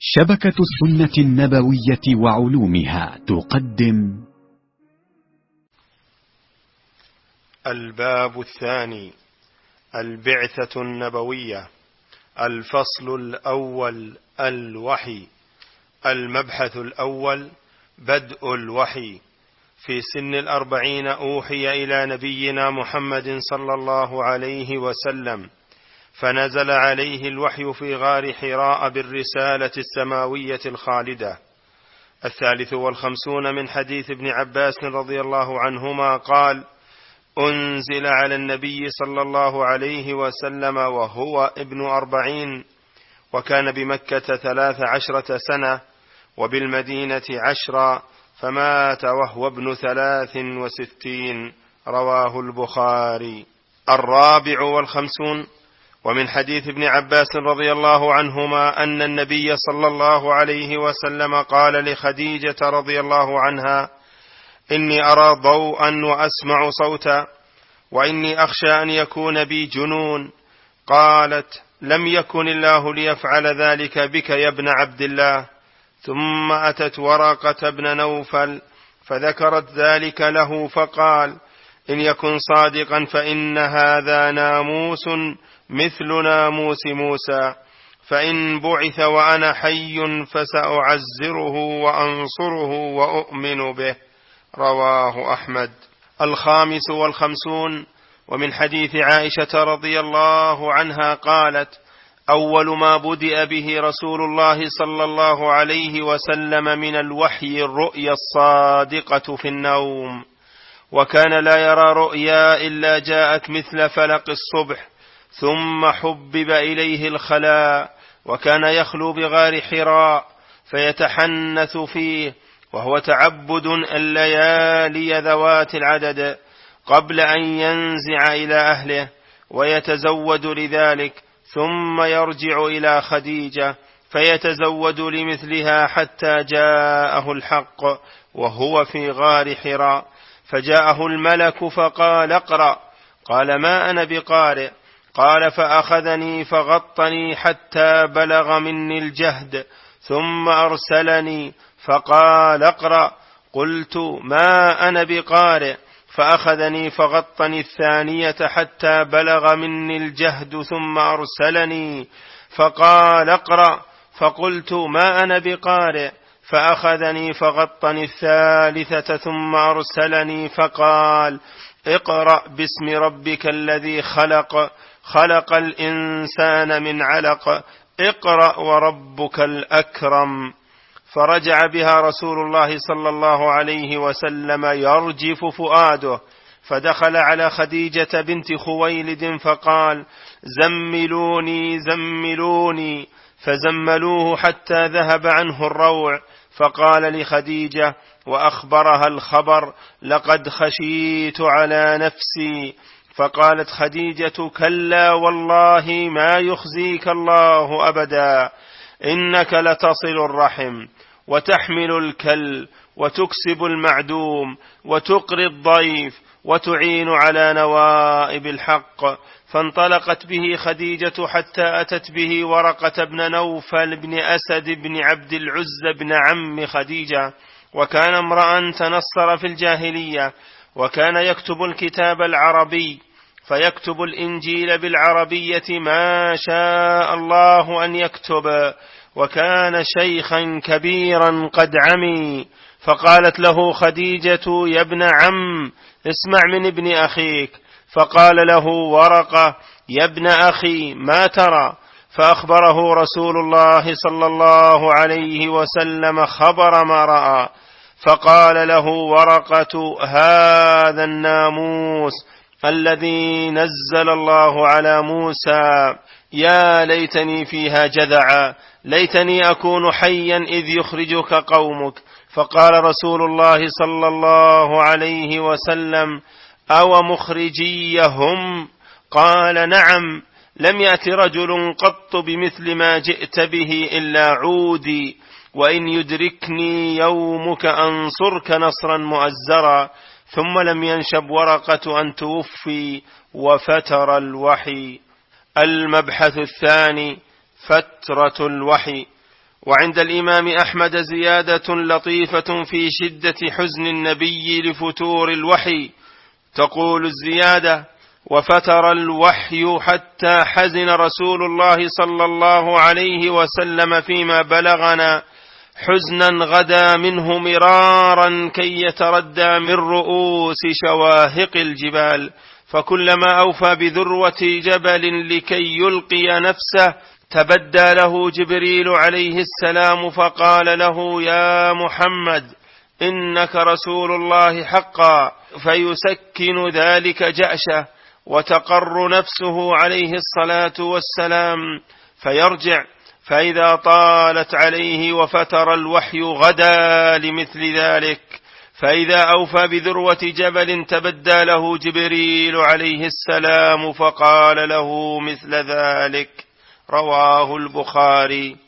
شبكة السنة النبوية وعلومها تقدم الباب الثاني: البعثة النبوية. الفصل الأول: الوحي. المبحث الأول: بدء الوحي. في سن 40 أوحي إلى نبينا محمد صلى الله عليه وسلم، فنزل عليه الوحي في غار حراء بالرسالة السماوية الخالدة. 53 من حديث ابن عباس رضي الله عنهما قال: أنزل على النبي صلى الله عليه وسلم وهو ابن 40، وكان بمكة 13 سنة وبالمدينة 10، فمات وهو ابن 63. رواه البخاري. 54 ومن حديث ابن عباس رضي الله عنهما أن النبي صلى الله عليه وسلم قال لخديجة رضي الله عنها: إني أرى ضوءا وأسمع صوتا، وإني أخشى أن يكون بي جنون. قالت: لم يكن الله ليفعل ذلك بك يا ابن عبد الله. ثم أتت ورقة بن نوفل فذكرت ذلك له، فقال: إن يكن صادقا فإن هذا ناموس مثل ناموس موسى، فإن بعث وأنا حي فسأعزره وأنصره وأؤمن به. رواه أحمد. 55 ومن حديث عائشة رضي الله عنها قالت: أول ما بدأ به رسول الله صلى الله عليه وسلم من الوحي الرؤيا الصادقة في النوم، وكان لا يرى رؤيا إلا جاءت مثل فلق الصبح، ثم حبب إليه الخلاء، وكان يخلو بغار حراء فيتحنث فيه، وهو تعبد الليالي ذوات العدد قبل أن ينزع إلى أهله ويتزود لذلك، ثم يرجع إلى خديجة فيتزود لمثلها حتى جاءه الحق وهو في غار حراء، فجاءه الملك فقال: اقرأ. قال: ما أنا بقارئ. قال: فأخذني فغطني حتى بلغ مني الجهد، ثم أرسلني فقال: اقرأ. قلت: ما أنا بقارئ. فأخذني فغطني الثانية حتى بلغ مني الجهد، ثم أرسلني فقال: اقرأ. فقلت: ما أنا بقارئ. فأخذني فغطني الثالثة ثم أرسلني فقال: اقرأ باسم ربك الذي خلق، خلق الإنسان من علق، اقرأ وربك الأكرم. فرجع بها رسول الله صلى الله عليه وسلم يرجف فؤاده، فدخل على خديجة بنت خويلد فقال: زملوني زملوني، فزملوه حتى ذهب عنه الروع، فقال لخديجة وأخبرها الخبر: لقد خشيت على نفسي. فقالت خديجة: كلا والله ما يخزيك الله أبدا، إنك لتصل الرحم وتحمل الكل وتكسب المعدوم وتقري الضيف وتعين على نوائب الحق. فانطلقت به خديجة حتى أتت به ورقة بن نوفل بن أسد بن عبد العزى بن عم خديجة، وكان امرأ تنصر في الجاهلية، وكان يكتب الكتاب العربي، فيكتب الإنجيل بالعربية ما شاء الله أن يكتب، وكان شيخا كبيرا قد عمي. فقالت له خديجة: يا ابن عم، اسمع من ابن أخيك. فقال له ورقة: يا ابن أخي، ما ترى؟ فأخبره رسول الله صلى الله عليه وسلم خبر ما رأى. فقال له ورقة: هذا الناموس الذي نزل الله على موسى، يا ليتني فيها جذعا، ليتني أكون حيا إذ يخرجك قومك. فقال رسول الله صلى الله عليه وسلم: أو مخرجيهم؟ قال: نعم، لم يأت رجل قط بمثل ما جئت به إلا عودي، وإن يدركني يومك أنصرك نصرا مؤزرا. ثم لم ينشب ورقة أن توفي وفتر الوحي. المبحث الثاني: فترة الوحي. وعند الإمام أحمد زيادة لطيفة في شدة حزن النبي لفتور الوحي، تقول الزيادة: وفتر الوحي حتى حزن رسول الله صلى الله عليه وسلم فيما بلغنا حزنا غدا منه مرارا كي يتردى من رؤوس شواهق الجبال، فكلما أوفى بذروة جبل لكي يلقي نفسه تبدى له جبريل عليه السلام فقال له: يا محمد إنك رسول الله حقا، فيسكن ذلك جأشه وتقر نفسه عليه الصلاة والسلام، فيرجع، فإذا طالت عليه وفتر الوحي غدا لمثل ذلك، فإذا أوفى بذروة جبل تبدى له جبريل عليه السلام فقال له مثل ذلك. رواه البخاري.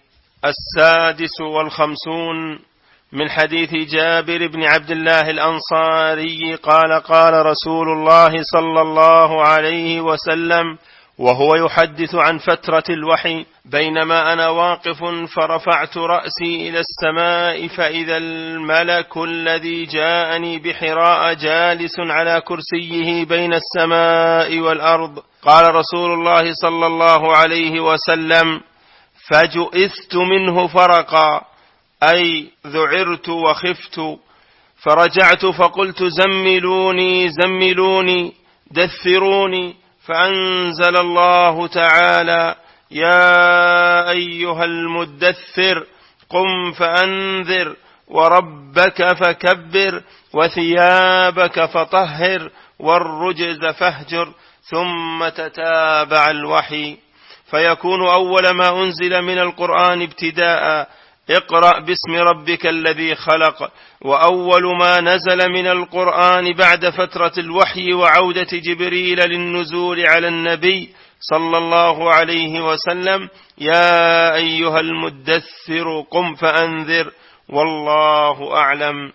56 من حديث جابر بن عبد الله الأنصاري قال: قال رسول الله صلى الله عليه وسلم وهو يحدث عن فترة الوحي: بينما أنا واقف فرفعت رأسي إلى السماء فإذا الملك الذي جاءني بحراء جالس على كرسيه بين السماء والأرض. قال رسول الله صلى الله عليه وسلم: فجئثت منه فرقا، أي ذعرت وخفت، فرجعت فقلت: زملوني زملوني دثروني، فأنزل الله تعالى: يا أيها المدثر قم فأنذر وربك فكبر وثيابك فطهر والرجز فاهجر. ثم تتابع الوحي، فيكون أول ما أنزل من القرآن ابتداء: اقرأ باسم ربك الذي خلق. وأول ما نزل من القرآن بعد فترة الوحي وعودة جبريل للنزول على النبي صلى الله عليه وسلم: يا أيها المدثر قم فأنذر. والله أعلم.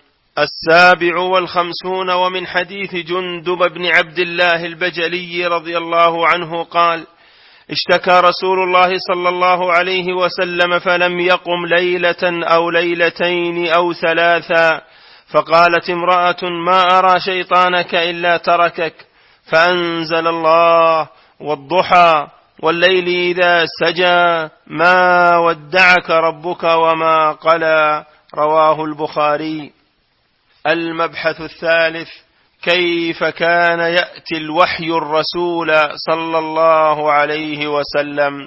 57 ومن حديث جندب بن عبد الله البجلي رضي الله عنه قال: اشتكى رسول الله صلى الله عليه وسلم فلم يقم ليلة أو ليلتين أو 3، فقالت امرأة: ما أرى شيطانك إلا تركك، فأنزل الله: والضحى والليل إذا سجى ما ودعك ربك وما قلى. رواه البخاري. المبحث 3: كيف كان يأتي الوحي الرسول صلى الله عليه وسلم.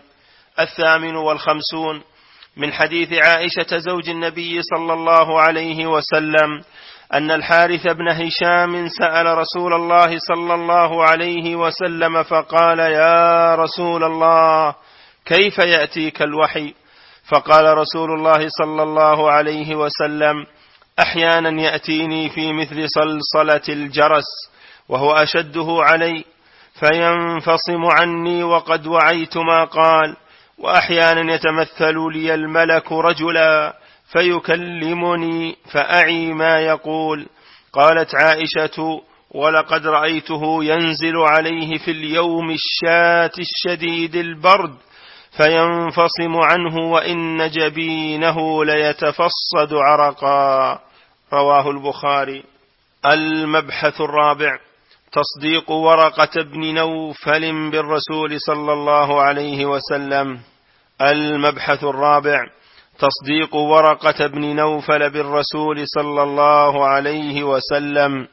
58 من حديث عائشة زوج النبي صلى الله عليه وسلم أن الحارث بن هشام سأل رسول الله صلى الله عليه وسلم فقال: يا رسول الله كيف يأتيك الوحي؟ فقال رسول الله صلى الله عليه وسلم: أحيانا يأتيني في مثل صلصلة الجرس وهو أشده علي فينفصم عني وقد وعيت ما قال، وأحيانا يتمثل لي الملك رجلا فيكلمني فأعي ما يقول. قالت عائشة: ولقد رأيته ينزل عليه في اليوم الشات الشديد البرد فينفصم عنه وإن جبينه ليتفصد عرقا. رواه البخاري. المبحث 4: تصديق ورقة بن نوفل بالرسول صلى الله عليه وسلم. المبحث 4: تصديق ورقة بن نوفل بالرسول صلى الله عليه وسلم.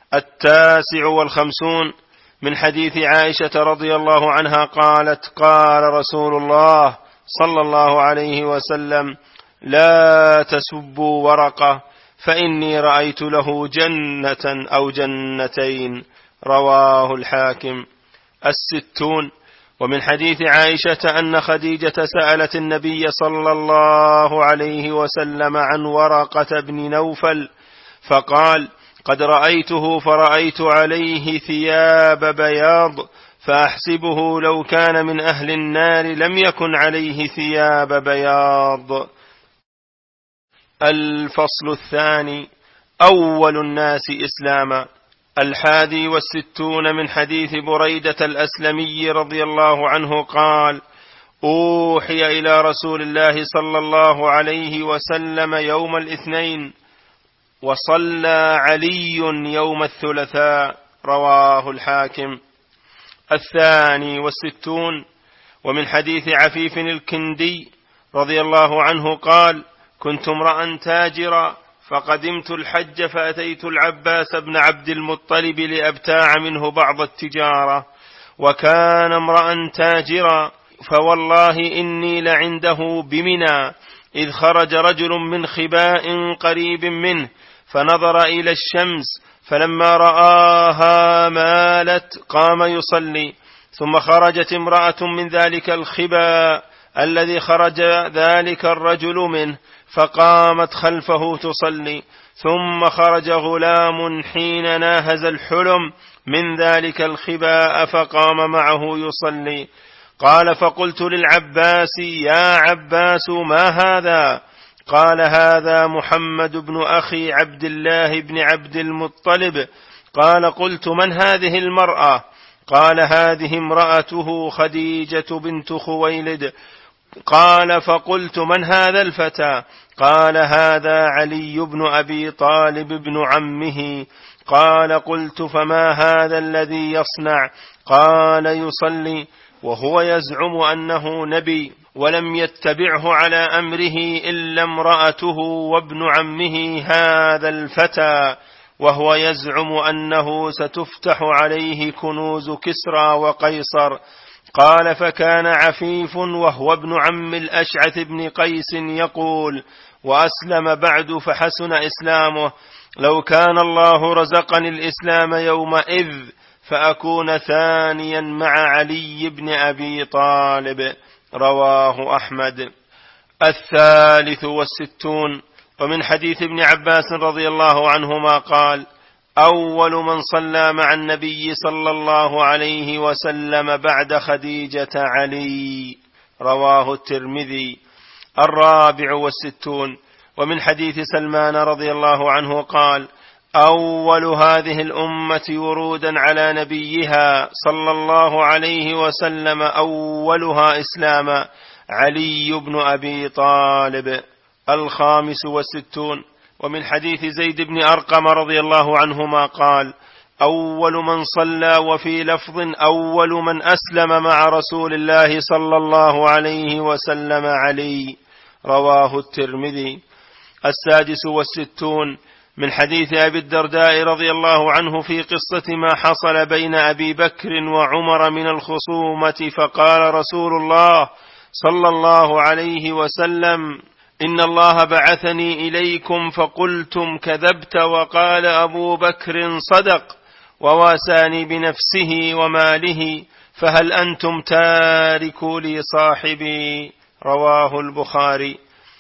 59 من حديث عائشة رضي الله عنها قالت: قال رسول الله صلى الله عليه وسلم: لا تسبوا ورقة فإني رأيت له جنة أو جنتين. رواه الحاكم. 60 ومن حديث عائشة أن خديجة سألت النبي صلى الله عليه وسلم عن ورقة بن نوفل فقال: قد رأيته فرأيت عليه ثياب بياض فأحسبه لو كان من أهل النار لم يكن عليه ثياب بياض. الفصل الثاني: أول الناس إسلاما. 61 من حديث بريدة الأسلمي رضي الله عنه قال: أوحي إلى رسول الله صلى الله عليه وسلم يوم الاثنين، وصلى علي يوم الثلاثاء. رواه الحاكم. 62 ومن حديث عفيف الكندي رضي الله عنه قال: كنت امرأ تاجرا، فقدمت الحج فأتيت العباس بن عبد المطلب لأبتاع منه بعض التجارة، وكان امرأ تاجرا، فوالله إني لعنده بمنى إذ خرج رجل من خباء قريب منه فنظر إلى الشمس، فلما رآها مالت قام يصلي، ثم خرجت امرأة من ذلك الخباء الذي خرج ذلك الرجل منه فقامت خلفه تصلي، ثم خرج غلام حين ناهز الحلم من ذلك الخباء فقام معه يصلي. قال: فقلت للعباس: يا عباس ما هذا؟ قال: هذا محمد بن أخي عبد الله بن عبد المطلب. قال: قلت: من هذه المرأة؟ قال: هذه امرأته خديجة بنت خويلد. قال: فقلت: من هذا الفتى؟ قال: هذا علي بن أبي طالب بن عمه. قال: قلت: فما هذا الذي يصنع؟ قال: يصلي وهو يزعم أنه نبي، ولم يتبعه على أمره إلا امرأته وابن عمه هذا الفتى، وهو يزعم أنه ستفتح عليه كنوز كسرى وقيصر. قال: فكان عفيف وهو ابن عم الأشعث بن قيس يقول: وأسلم بعد فحسن إسلامه، لو كان الله رزقني الإسلام يومئذ فأكون ثانيا مع علي بن أبي طالب. رواه أحمد. 63 ومن حديث ابن عباس رضي الله عنهما قال: أول من صلى مع النبي صلى الله عليه وسلم بعد خديجة علي. رواه الترمذي. 64 ومن حديث سلمان رضي الله عنه قال: أول هذه الأمة ورودا على نبيها صلى الله عليه وسلم أولها إسلاما علي بن أبي طالب. 65 ومن حديث زيد بن أرقم رضي الله عنهما قال: أول من صلى، وفي لفظ: أول من أسلم مع رسول الله صلى الله عليه وسلم علي. رواه الترمذي. 66 من حديث أبي الدرداء رضي الله عنه في قصة ما حصل بين أبي بكر وعمر من الخصومة، فقال رسول الله صلى الله عليه وسلم: إن الله بعثني إليكم فقلتم كذبت، وقال أبو بكر صدق، وواساني بنفسه وماله، فهل أنتم تاركوا لي صاحبي؟ رواه البخاري.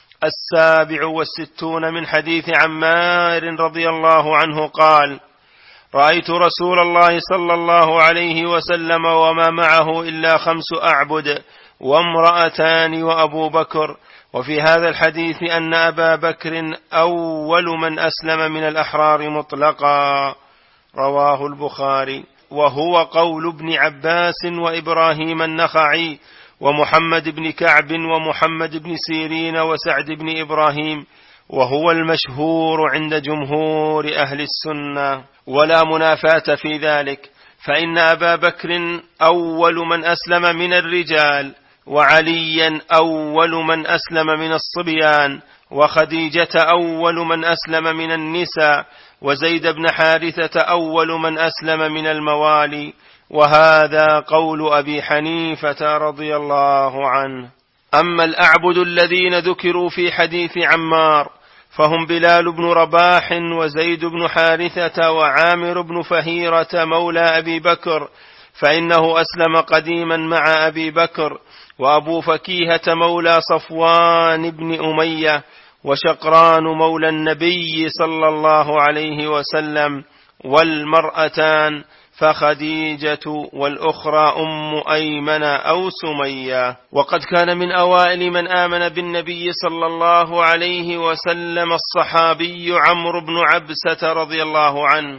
67 من حديث عمار رضي الله عنه قال: رأيت رسول الله صلى الله عليه وسلم وما معه إلا 5 أعبد وامرأتان وأبو بكر. وفي هذا الحديث أن أبا بكر أول من أسلم من الأحرار مطلقا. رواه البخاري. وهو قول ابن عباس وإبراهيم النخعي ومحمد بن كعب ومحمد بن سيرين وسعد بن إبراهيم، وهو المشهور عند جمهور أهل السنة، ولا منافاة في ذلك، فإن أبا بكر أول من أسلم من الرجال، وعليا أول من أسلم من الصبيان، وخديجة أول من أسلم من النساء، وزيد بن حارثة أول من أسلم من الموالي. وهذا قول أبي حنيفة رضي الله عنه. أما الأعبد الذين ذكروا في حديث عمار فهم بلال بن رباح وزيد بن حارثة وعامر بن فهيرة مولى أبي بكر، فإنه أسلم قديما مع أبي بكر، وأبو فكيهة مولى صفوان بن أمية، وشقران مولى النبي صلى الله عليه وسلم، والمرأتان فخديجة والأخرى أم أيمن أو سمية. وقد كان من أوائل من آمن بالنبي صلى الله عليه وسلم الصحابي عمرو بن عبسة رضي الله عنه.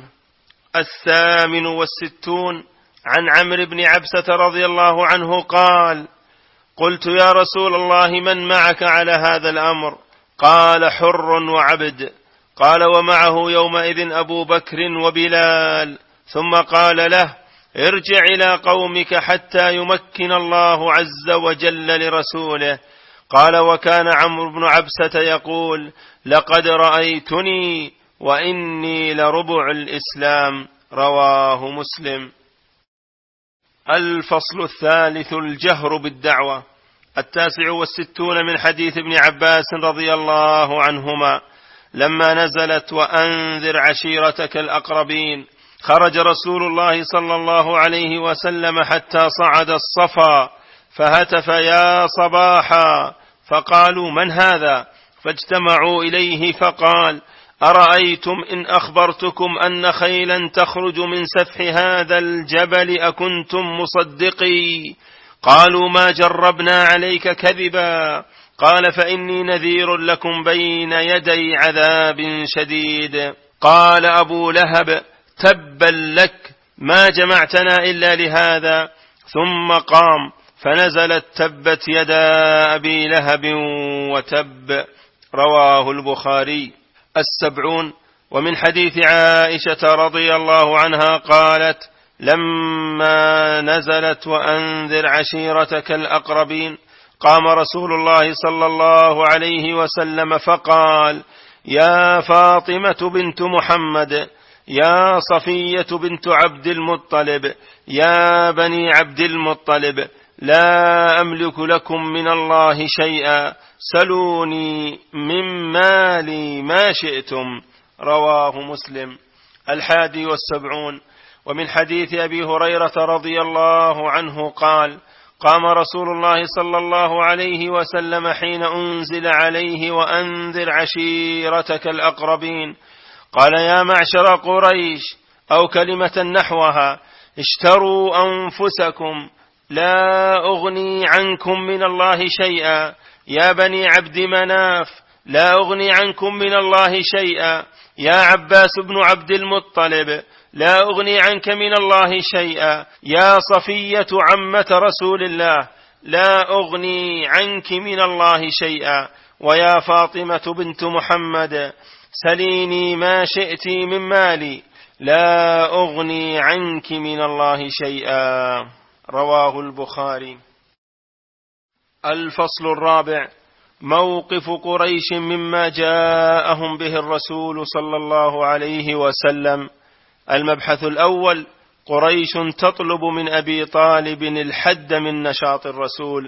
68 عن عمرو بن عبسة رضي الله عنه قال: قلت يا رسول الله من معك على هذا الأمر؟ قال حر وعبد. قال ومعه يومئذ أبو بكر وبلال. ثم قال له ارجع إلى قومك حتى يمكن الله عز وجل لرسوله. قال وكان عمرو بن عبسة يقول لقد رأيتني وإني لربع الإسلام. رواه مسلم. الفصل الثالث الجهر بالدعوة. 69 من حديث ابن عباس رضي الله عنهما لما نزلت وأنذر عشيرتك الأقربين خرج رسول الله صلى الله عليه وسلم حتى صعد الصفا فهتف يا صباحا، فقالوا من هذا؟ فاجتمعوا إليه فقال أرأيتم إن أخبرتكم أن خيلا تخرج من سفح هذا الجبل أكنتم مصدقي؟ قالوا ما جربنا عليك كذبا. قال فإني نذير لكم بين يدي عذاب شديد. قال أبو لهب تبا لك ما جمعتنا إلا لهذا. ثم قام فنزلت تبت يدا أبي لهب وتب. رواه البخاري. 70 ومن حديث عائشة رضي الله عنها قالت لما نزلت وأنذر عشيرتك الأقربين قام رسول الله صلى الله عليه وسلم فقال يا فاطمة بنت محمد، يا صفية بنت عبد المطلب، يا بني عبد المطلب، لا أملك لكم من الله شيئا، سلوني من مالي ما شئتم. رواه مسلم. 71 ومن حديث أبي هريرة رضي الله عنه قال قام رسول الله صلى الله عليه وسلم حين أنزل عليه وأنذر عشيرتك الأقربين قال يا معشر قريش أو كلمة نحوها اشتروا أنفسكم لا أغني عنكم من الله شيئا، يا بني عبد مناف لا أغني عنكم من الله شيئا، يا عباس بن عبد المطلب لا أغني عنك من الله شيئا، يا صفية عمة رسول الله لا أغني عنك من الله شيئا، ويا فاطمة بنت محمد سليني ما شئت من مالي لا أغني عنك من الله شيئا. رواه البخاري. الفصل الرابع موقف قريش مما جاءهم به الرسول صلى الله عليه وسلم. المبحث الأول قريش تطلب من أبي طالب الحد من نشاط الرسول.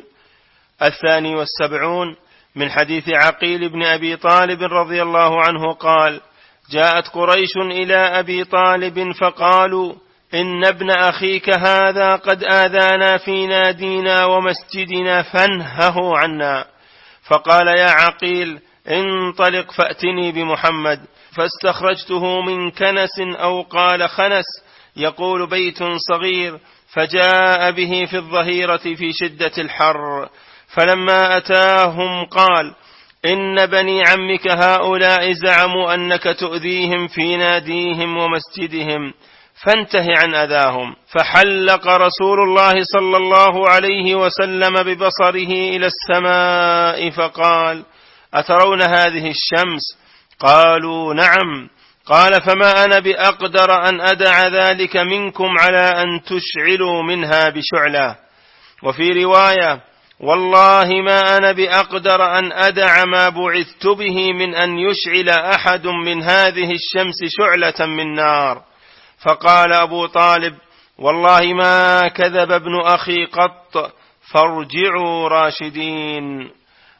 72 من حديث عقيل بن أبي طالب رضي الله عنه قال جاءت قريش إلى أبي طالب فقالوا إن ابن أخيك هذا قد آذانا في نادينا ومسجدنا فانهه عنا. فقال يا عقيل انطلق فأتني بمحمد. فاستخرجته من كنس أو قال خنس يقول بيت صغير، فجاء به في الظهيرة في شدة الحر. فلما أتاهم قال إن بني عمك هؤلاء زعموا أنك تؤذيهم في ناديهم ومسجدهم فانته عن أذاهم. فحلق رسول الله صلى الله عليه وسلم ببصره إلى السماء فقال أترون هذه الشمس؟ قالوا نعم. قال فما أنا بأقدر أن أدع ذلك منكم على أن تشعلوا منها بشعلة. وفي رواية والله ما أنا بأقدر أن أدع ما بعثت به من أن يشعل أحد من هذه الشمس شعلة من نار. فقال أبو طالب والله ما كذب ابن أخي قط، فارجعوا راشدين.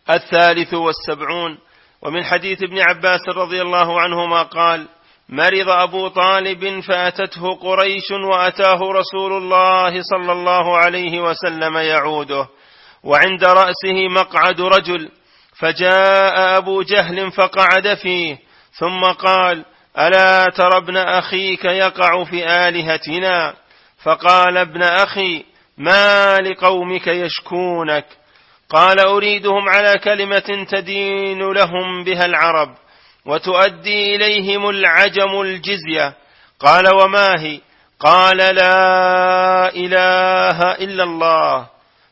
73 ومن حديث ابن عباس رضي الله عنهما قال مرض أبو طالب فأتته قريش وأتاه رسول الله صلى الله عليه وسلم يعوده وعند رأسه مقعد رجل، فجاء أبو جهل فقعد فيه ثم قال ألا ترى ابن أخيك يقع في آلهتنا؟ فقال ابن أخي ما لقومك يشكونك؟ قال أريدهم على كلمة تدين لهم بها العرب وتؤدي إليهم العجم الجزية. قال وما هي؟ قال لا إله إلا الله.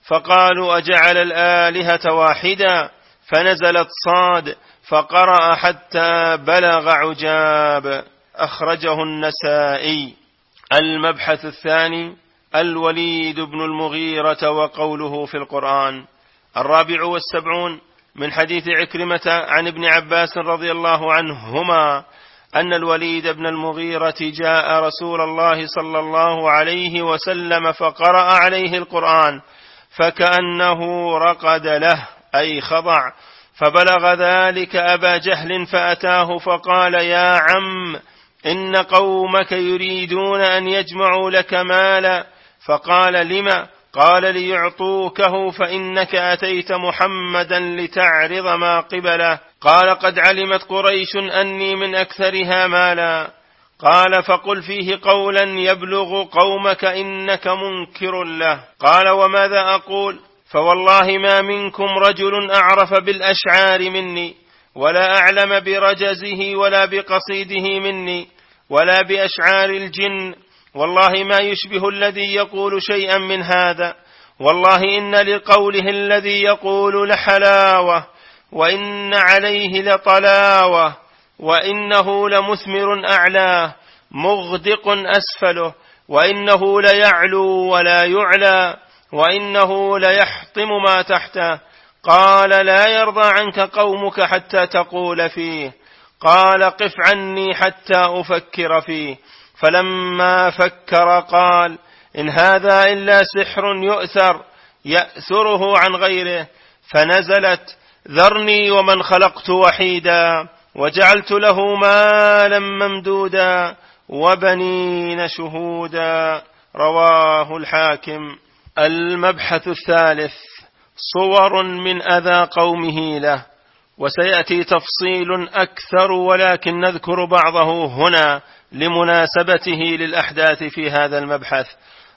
فقالوا أجعل الآلهة واحدا؟ فنزلت صاد فقرأ حتى بلغ عجاب. أخرجه النسائي. المبحث الثاني: الوليد بن المغيرة وقوله في القرآن. 74 من حديث عكرمة عن ابن عباس رضي الله عنهما أن الوليد بن المغيرة جاء رسول الله صلى الله عليه وسلم فقرأ عليه القرآن فكأنه رقد له، أي خضع، فبلغ ذلك أبا جهل فأتاه فقال: يا عم، إن قومك يريدون أن يجمعوا لك مالا. فقال: لما؟ قال: ليعطوكه، فإنك أتيت محمدا لتعرض ما قبله. قال: قد علمت قريش أني من أكثرها مالا. قال: فقل فيه قولا يبلغ قومك إنك منكر له. قال: وماذا أقول؟ فوالله ما منكم رجل أعرف بالأشعار مني، ولا أعلم برجزه ولا بقصيده مني، ولا بأشعار الجن. والله ما يشبه الذي يقول شيئا من هذا. والله إن لقوله الذي يقول لحلاوة، وإن عليه لطلاوة، وإنه لمثمر أعلاه، مغدق أسفله، وإنه ليعلو ولا يعلى، وإنه ليحطم ما تحته. قال: لا يرضى عنك قومك حتى تقول فيه. قال: قف عني حتى أفكر فيه. فلما فكر قال: إن هذا إلا سحر يأثره عن غيره. فنزلت: ذرني ومن خلقت وحيدا، وجعلت له مالا ممدودا، وبنين شهودا. رواه الحاكم. المبحث الثالث: صور من أذى قومه له. وسيأتي تفصيل أكثر، ولكن نذكر بعضه هنا لمناسبته للأحداث في هذا المبحث.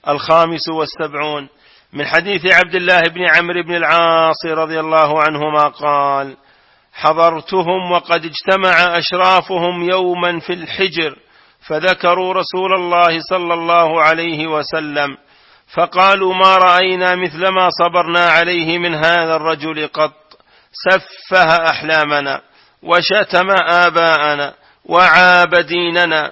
75 من حديث عبد الله بن عمرو بن العاص رضي الله عنهما قال: حضرتهم وقد اجتمع أشرافهم يوما في الحجر، فذكروا رسول الله صلى الله عليه وسلم، فقالوا: ما رأينا مثل ما صبرنا عليه من هذا الرجل قط. سفه أحلامنا، وشتم آباءنا، وعاب ديننا،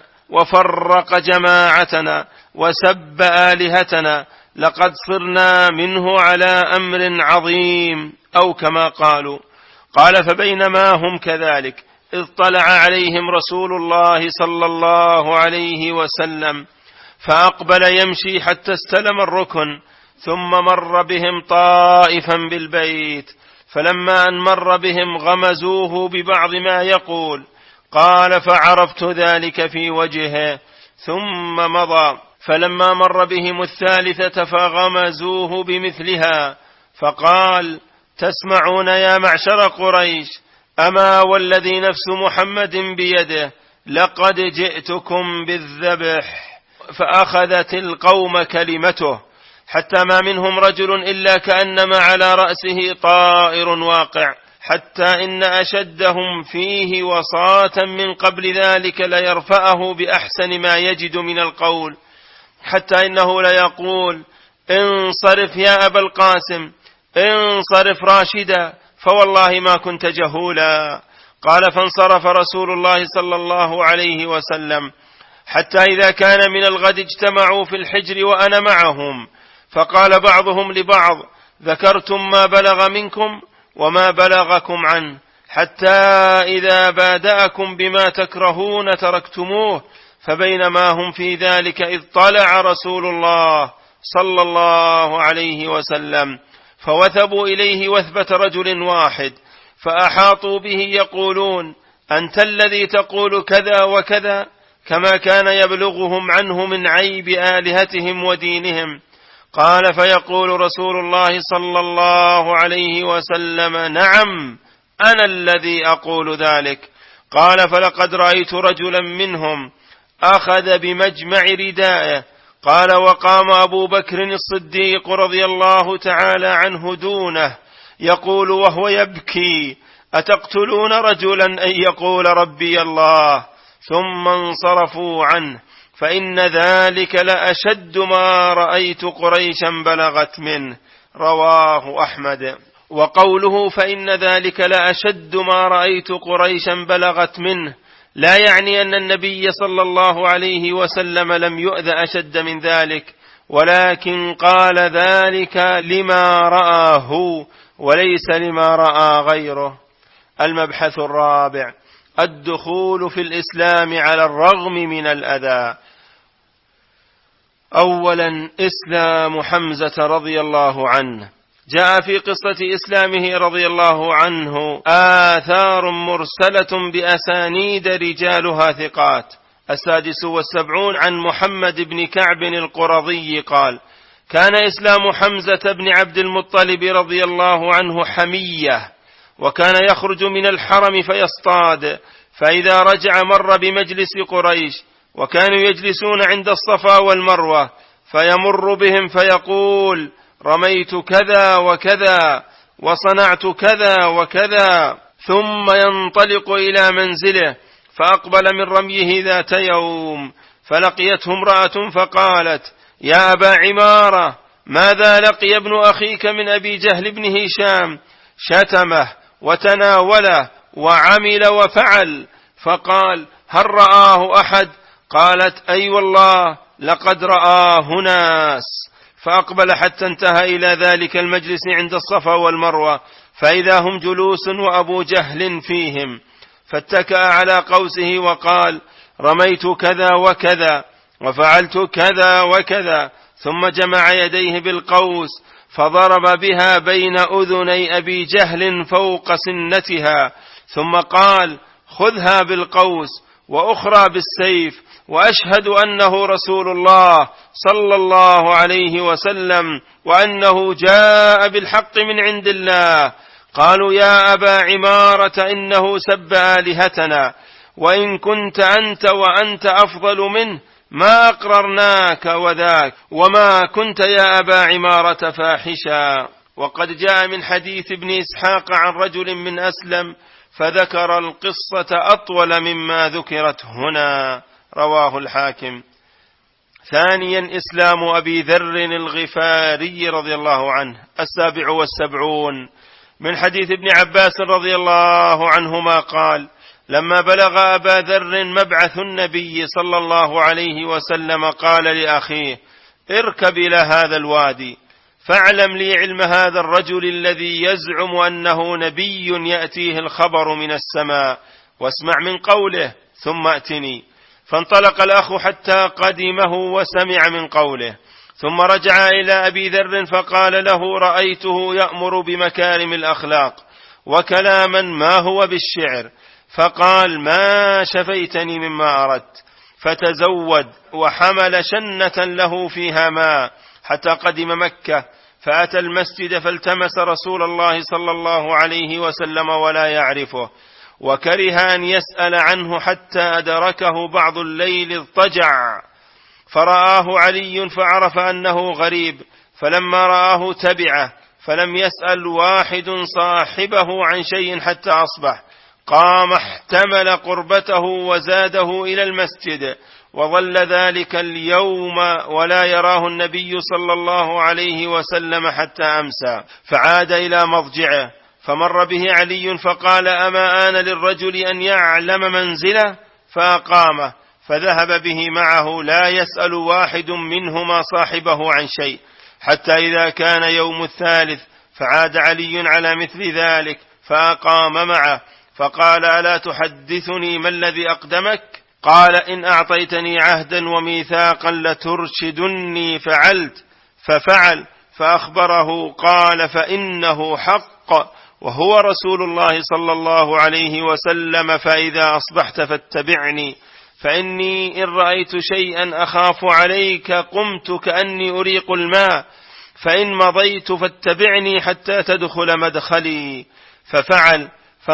وفرق جماعتنا، وسب آلهتنا. لقد صرنا منه على أمر عظيم، أو كما قالوا. قال: فبينما هم كذلك إذ طلع عليهم رسول الله صلى الله عليه وسلم، فأقبل يمشي حتى استلم الركن، ثم مر بهم طائفا بالبيت، فلما أن مر بهم غمزوه ببعض ما يقول. قال: فعرفت ذلك في وجهه، ثم مضى. فلما مر بهم الثالثة فغمزوه بمثلها، فقال: تسمعون يا معشر قريش، أما والذي نفس محمد بيده لقد جئتكم بالذبح. فأخذت القوم كلمته، حتى ما منهم رجل إلا كأنما على رأسه طائر واقع، حتى إن أشدهم فيه وصاة من قبل ذلك ليرفعه بأحسن ما يجد من القول، حتى إنه ليقول: انصرف يا أبا القاسم، انصرف راشدا، فوالله ما كنت جهولا. قال: فانصرف رسول الله صلى الله عليه وسلم، حتى إذا كان من الغد اجتمعوا في الحجر وأنا معهم، فقال بعضهم لبعض: ذكرتم ما بلغ منكم وما بلغكم عنه، حتى إذا بادأكم بما تكرهون تركتموه. فبينما هم في ذلك إذ طلع رسول الله صلى الله عليه وسلم، فوثبوا إليه وثبة رجل واحد، فأحاطوا به يقولون: أنت الذي تقول كذا وكذا، كما كان يبلغهم عنه من عيب آلهتهم ودينهم. قال: فيقول رسول الله صلى الله عليه وسلم: نعم، أنا الذي أقول ذلك. قال: فلقد رأيت رجلا منهم أخذ بمجمع ردائه. قال: وقام أبو بكر الصديق رضي الله تعالى عنه دونه يقول وهو يبكي: أتقتلون رجلا أن يقول ربي الله؟ ثم انصرفوا عنه، فإن ذلك لأشد ما رأيت قريشا بلغت منه. رواه أحمد. وقوله فإن ذلك لأشد ما رأيت قريشا بلغت منه لا يعني أن النبي صلى الله عليه وسلم لم يؤذ أشد من ذلك، ولكن قال ذلك لما رآه وليس لما رأى غيره. المبحث الرابع: الدخول في الإسلام على الرغم من الأذى. أولا، إسلام حمزة رضي الله عنه. جاء في قصة إسلامه رضي الله عنه آثار مرسلة بأسانيد رجالها ثقات. 76 عن محمد بن كعب القرظي قال: كان إسلام حمزة بن عبد المطلب رضي الله عنه حمية، وكان يخرج من الحرم فيصطاد، فإذا رجع مر بمجلس قريش، وكانوا يجلسون عند الصفا والمروة، فيمر بهم فيقول: رميت كذا وكذا وصنعت كذا وكذا، ثم ينطلق إلى منزله، فأقبل من رميه ذات يوم، فلقيته امرأة فقالت: يا أبا عمارة، ماذا لقي ابن أخيك من أبي جهل بن هشام؟ شتمه وتناوله وعمل وفعل. فقال: هل رآه أحد؟ قالت: أي والله لقد رآه ناس. فأقبل حتى انتهى إلى ذلك المجلس عند الصفا والمروة، فإذا هم جلوس وأبو جهل فيهم، فاتكأ على قوسه وقال: رميت كذا وكذا وفعلت كذا وكذا، ثم جمع يديه بالقوس فضرب بها بين أذني أبي جهل فوق سنتها، ثم قال: خذها بالقوس وأخرى بالسيف، وأشهد أنه رسول الله صلى الله عليه وسلم، وأنه جاء بالحق من عند الله. قالوا: يا أبا عمارة، إنه سب آلهتنا، وإن كنت أنت وأنت أفضل منه ما أقررناك وذاك، وما كنت يا أبا عمارة فاحشا. وقد جاء من حديث ابن إسحاق عن رجل من أسلم فذكر القصة أطول مما ذكرت هنا، رواه الحاكم. ثانيا، إسلام أبي ذر الغفاري رضي الله عنه. 77 من حديث ابن عباس رضي الله عنهما قال: لما بلغ أبا ذر مبعث النبي صلى الله عليه وسلم قال لأخيه: اركب إلى هذا الوادي فاعلم لي علم هذا الرجل الذي يزعم أنه نبي يأتيه الخبر من السماء، واسمع من قوله ثم أتني. فانطلق الأخ حتى قدمه وسمع من قوله، ثم رجع إلى أبي ذر فقال له: رأيته يأمر بمكارم الأخلاق وكلاما ما هو بالشعر، فقال: ما شفيتني مما أردت. فتزود وحمل شنة له فيها ماء حتى قدم مكة، فأتى المسجد فالتمس رسول الله صلى الله عليه وسلم ولا يعرفه، وكره أن يسأل عنه حتى أدركه بعض الليل اضطجع، فرآه علي فعرف أنه غريب، فلما رآه تبعه، فلم يسأل واحد صاحبه عن شيء حتى أصبح. قام احتمل قربته وزاده إلى المسجد، وظل ذلك اليوم ولا يراه النبي صلى الله عليه وسلم حتى أمسى، فعاد إلى مضجعه، فمر به علي فقال: أما آن للرجل أن يعلم منزله؟ فأقامه، فذهب به معه لا يسأل واحد منهما صاحبه عن شيء، حتى إذا كان يوم الثالث فعاد علي على مثل ذلك فأقام معه، فقال: ألا تحدثني ما الذي أقدمك؟ قال: إن أعطيتني عهدا وميثاقا لترشدني، فعلت، ففعل، فأخبره. قال: فإنه حق، وهو رسول الله صلى الله عليه وسلم، فإذا أصبحت فاتبعني، فإني إن رأيت شيئا أخاف عليك قمت كأني أريق الماء، فإن مضيت فاتبعني حتى تدخل مدخلي. ففعل،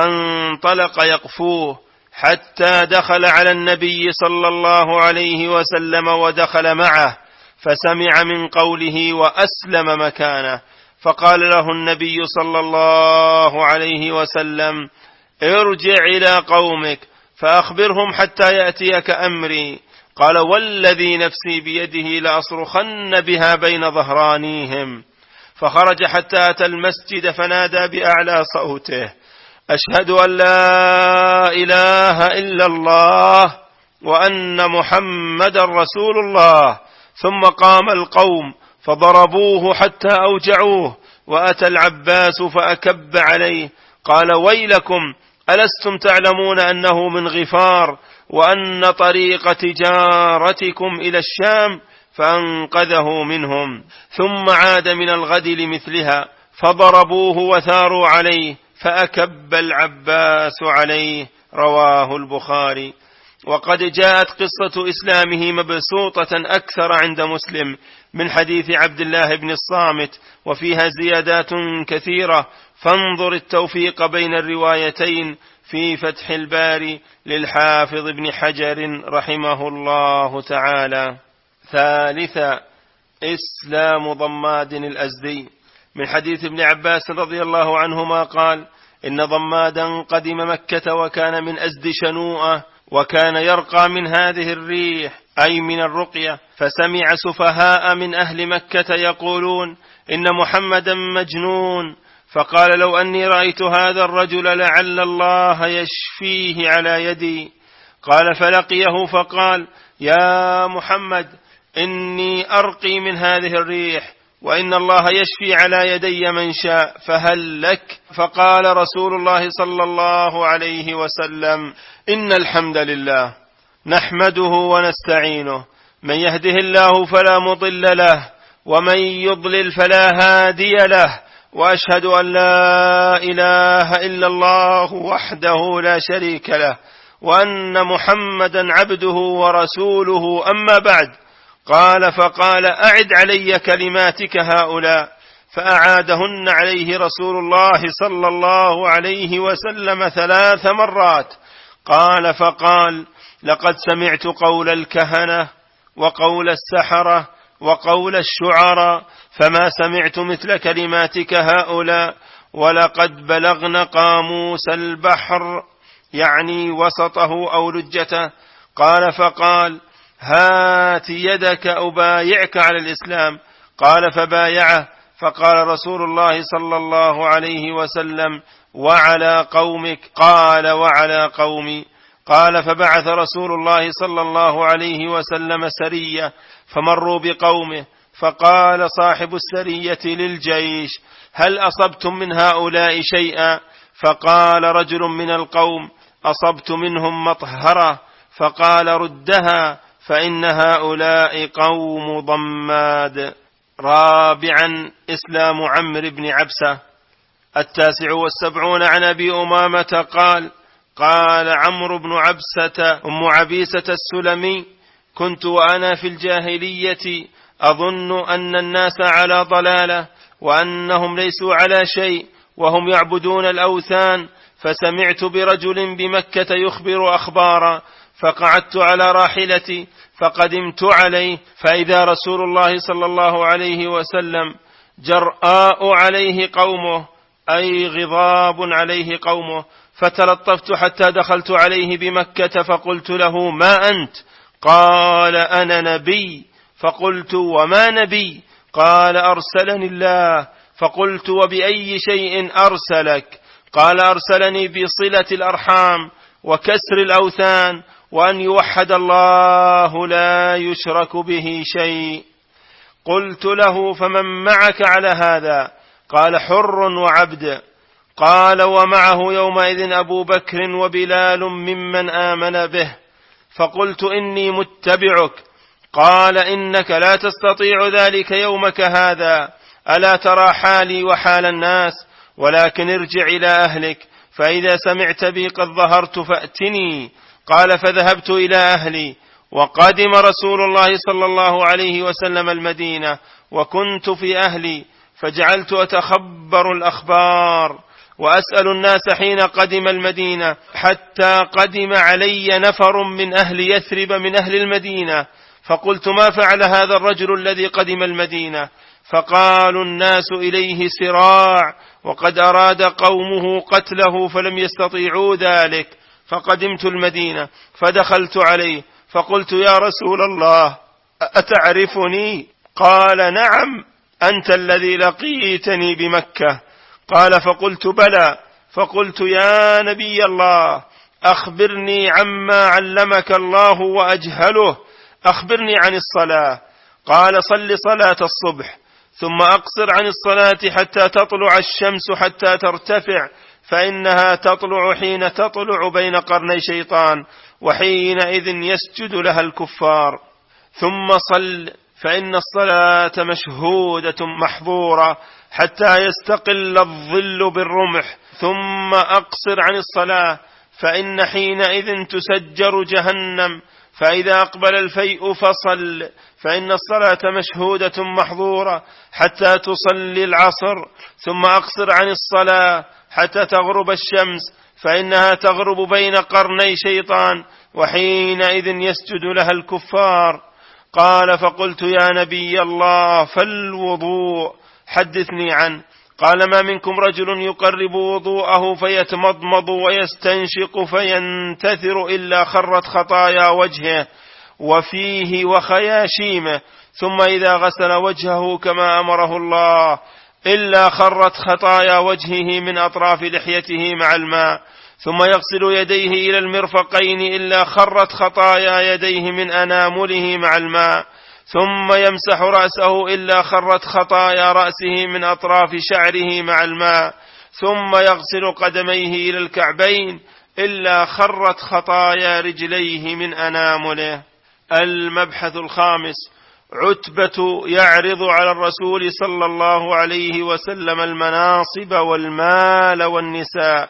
فانطلق يقفوه حتى دخل على النبي صلى الله عليه وسلم ودخل معه، فسمع من قوله وأسلم مكانه، فقال له النبي صلى الله عليه وسلم: ارجع إلى قومك فأخبرهم حتى يأتيك أمري. قال: والذي نفسي بيده لأصرخن بها بين ظهرانيهم. فخرج حتى أتى المسجد فنادى بأعلى صوته: أشهد أن لا إله إلا الله وأن محمدا رسول الله. ثم قام القوم فضربوه حتى أوجعوه، وأتى العباس فأكب عليه قال: ويلكم، ألستم تعلمون أنه من غفار وأن طريق تجارتكم إلى الشام؟ فأنقذه منهم. ثم عاد من الغد لمثلها فضربوه وثاروا عليه فأكب العباس عليه. رواه البخاري. وقد جاءت قصة إسلامه مبسوطة أكثر عند مسلم من حديث عبد الله بن الصامت، وفيها زيادات كثيرة، فانظر التوفيق بين الروايتين في فتح الباري للحافظ ابن حجر رحمه الله تعالى. ثالثا، إسلام ضماد الأزدي، من حديث ابن عباس رضي الله عنهما قال: إن ضمادا قدم مكة وكان من أزد شنوءة، وكان يرقى من هذه الريح، أي من الرقية، فسمع سفهاء من أهل مكة يقولون: إن محمدا مجنون، فقال: لو أني رأيت هذا الرجل لعل الله يشفيه على يدي. قال فلقيه فقال: يا محمد، إني أرقي من هذه الريح، وإن الله يشفي على يدي من شاء، فهل لك؟ فقال رسول الله صلى الله عليه وسلم: إن الحمد لله نحمده ونستعينه، من يهده الله فلا مضل له، ومن يضلل فلا هادي له، وأشهد أن لا إله إلا الله وحده لا شريك له، وأن محمدا عبده ورسوله، أما بعد. قال فقال: أعد علي كلماتك هؤلاء، فأعادهن عليه رسول الله صلى الله عليه وسلم 3 مرات. قال فقال: لقد سمعت قول الكهنة وقول السحرة وقول الشعراء، فما سمعت مثل كلماتك هؤلاء، ولقد بلغن قاموس البحر، يعني وسطه أو لجته. قال فقال: هات يدك أبايعك على الإسلام. قال فبايعه. فقال رسول الله صلى الله عليه وسلم: وعلى قومك؟ قال: وعلى قومي. قال فبعث رسول الله صلى الله عليه وسلم سرية، فمروا بقومه، فقال صاحب السرية للجيش: هل أصبتم من هؤلاء شيئا؟ فقال رجل من القوم: أصبت منهم مطهرة. فقال: ردها، فإن هؤلاء قوم ضماد. رابعا، إسلام عمرو بن عبسة. 79 عن أبي أمامة قال: قال عمرو بن عبسة أم عبيسة السلمي: كنت وأنا في الجاهلية أظن أن الناس على ضلالة، وأنهم ليسوا على شيء، وهم يعبدون الأوثان، فسمعت برجل بمكة يخبر أخبارا، فقعدت على راحلتي فقدمت عليه، فإذا رسول الله صلى الله عليه وسلم جرآء عليه قومه، أي غضاب عليه قومه، فتلطفت حتى دخلت عليه بمكة، فقلت له: ما أنت؟ قال: أنا نبي. فقلت: وما نبي؟ قال: أرسلني الله. فقلت: وبأي شيء أرسلك؟ قال: أرسلني بصلة الأرحام وكسر الأوثان، وأن يوحد الله لا يشرك به شيء. قلت له: فمن معك على هذا؟ قال: حر وعبد. قال: ومعه يومئذ أبو بكر وبلال ممن آمن به. فقلت: إني متبعك. قال: إنك لا تستطيع ذلك يومك هذا، ألا ترى حالي وحال الناس؟ ولكن ارجع إلى أهلك، فإذا سمعت بي قد ظهرت فأتني. قال: فذهبت إلى أهلي، وقدم رسول الله صلى الله عليه وسلم المدينة، وكنت في أهلي، فجعلت أتخبر الأخبار وأسأل الناس حين قدم المدينة، حتى قدم علي نفر من أهل يثرب من أهل المدينة، فقلت: ما فعل هذا الرجل الذي قدم المدينة؟ فقالوا الناس إليه سراع، وقد أراد قومه قتله فلم يستطيعوا ذلك. فقدمت المدينة فدخلت عليه، فقلت: يا رسول الله، أتعرفني؟ قال: نعم، أنت الذي لقيتني بمكة؟ قال فقلت بلى. فقلت يا نبي الله أخبرني عما علمك الله وأجهله، أخبرني عن الصلاة. قال صل صلاة الصبح ثم أقصر عن الصلاة حتى تطلع الشمس حتى ترتفع، فإنها تطلع حين تطلع بين قرني شيطان، وحينئذ يسجد لها الكفار. ثم صل فإن الصلاة مشهودة محظورة حتى يستقل الظل بالرمح. ثم أقصر عن الصلاة فإن حينئذ تسجر جهنم، فإذا أقبل الفيء فصل، فإن الصلاة مشهودة محظورة حتى تصلي العصر. ثم أقصر عن الصلاة حتى تغرب الشمس، فإنها تغرب بين قرني شيطان، وحينئذ يسجد لها الكفار. قال فقلت يا نبي الله فالوضوء حدثني عنه. قال ما منكم رجل يقرب وضوءه فيتمضمض ويستنشق فينتثر إلا خرت خطايا وجهه وفيه وخياشيمه، ثم إذا غسل وجهه كما أمره الله إلا خرت خطايا وجهه من أطراف لحيته مع الماء، ثم يغسل يديه إلى المرفقين إلا خرت خطايا يديه من أنامله مع الماء، ثم يمسح رأسه إلا خرت خطايا رأسه من أطراف شعره مع الماء، ثم يغسل قدميه إلى الكعبين إلا خرت خطايا رجليه من أنامله. المبحث الخامس: عتبة يعرض على الرسول صلى الله عليه وسلم المناصب والمال والنساء.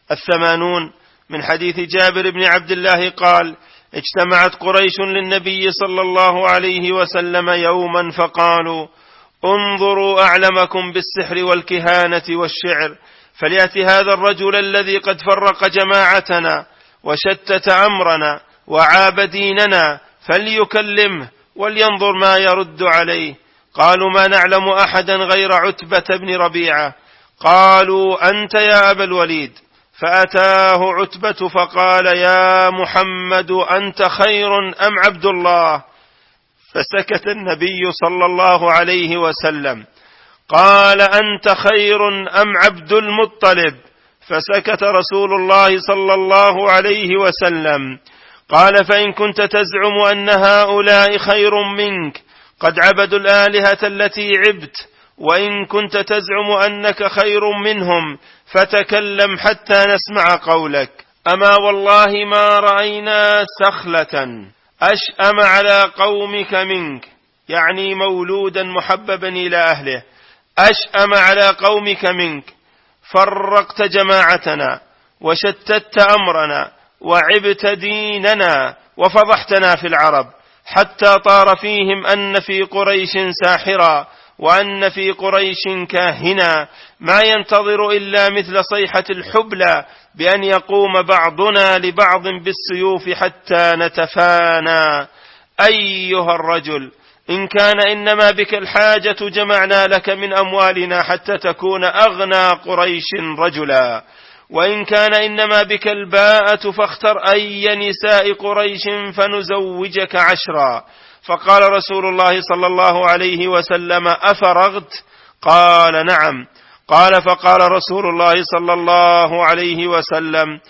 80 من حديث جابر بن عبد الله قال: اجتمعت قريش للنبي صلى الله عليه وسلم يوما فقالوا: انظروا أعلمكم بالسحر والكهانة والشعر، فليأتي هذا الرجل الذي قد فرق جماعتنا وشتت أمرنا وعاب ديننا فليكلمه ولينظر ما يرد عليه. قالوا: ما نعلم أحدا غير عتبة بن ربيعة. قالوا: أنت يا أبا الوليد. فأتاه عتبة فقال: يا محمد أنت خير أم عبد الله؟ فسكت النبي صلى الله عليه وسلم. قال: أنت خير أم عبد المطلب؟ فسكت رسول الله صلى الله عليه وسلم. قال: فإن كنت تزعم أن هؤلاء خير منك قد عبدوا الآلهة التي عبت، وإن كنت تزعم أنك خير منهم فتكلم حتى نسمع قولك. أما والله ما رأينا سخلة أشأم على قومك منك، يعني مولودا محببا إلى أهله، أشأم على قومك منك، فرقت جماعتنا وشتت أمرنا وعبت ديننا وفضحتنا في العرب، حتى طار فيهم أن في قريش ساحرا وأن في قريش كاهنا، ما ينتظر إلا مثل صيحة الحبلى بأن يقوم بعضنا لبعض بالسيوف حتى نتفانى. أيها الرجل، إن كان إنما بك الحاجة جمعنا لك من أموالنا حتى تكون أغنى قريش رجلا، وإن كان إنما بك الباءة فاختر أي نساء قريش فنزوجك 10. فقال رسول الله صلى الله عليه وسلم: أفرغت؟ قال: نعم. قال: فقال رسول الله صلى الله عليه وسلم: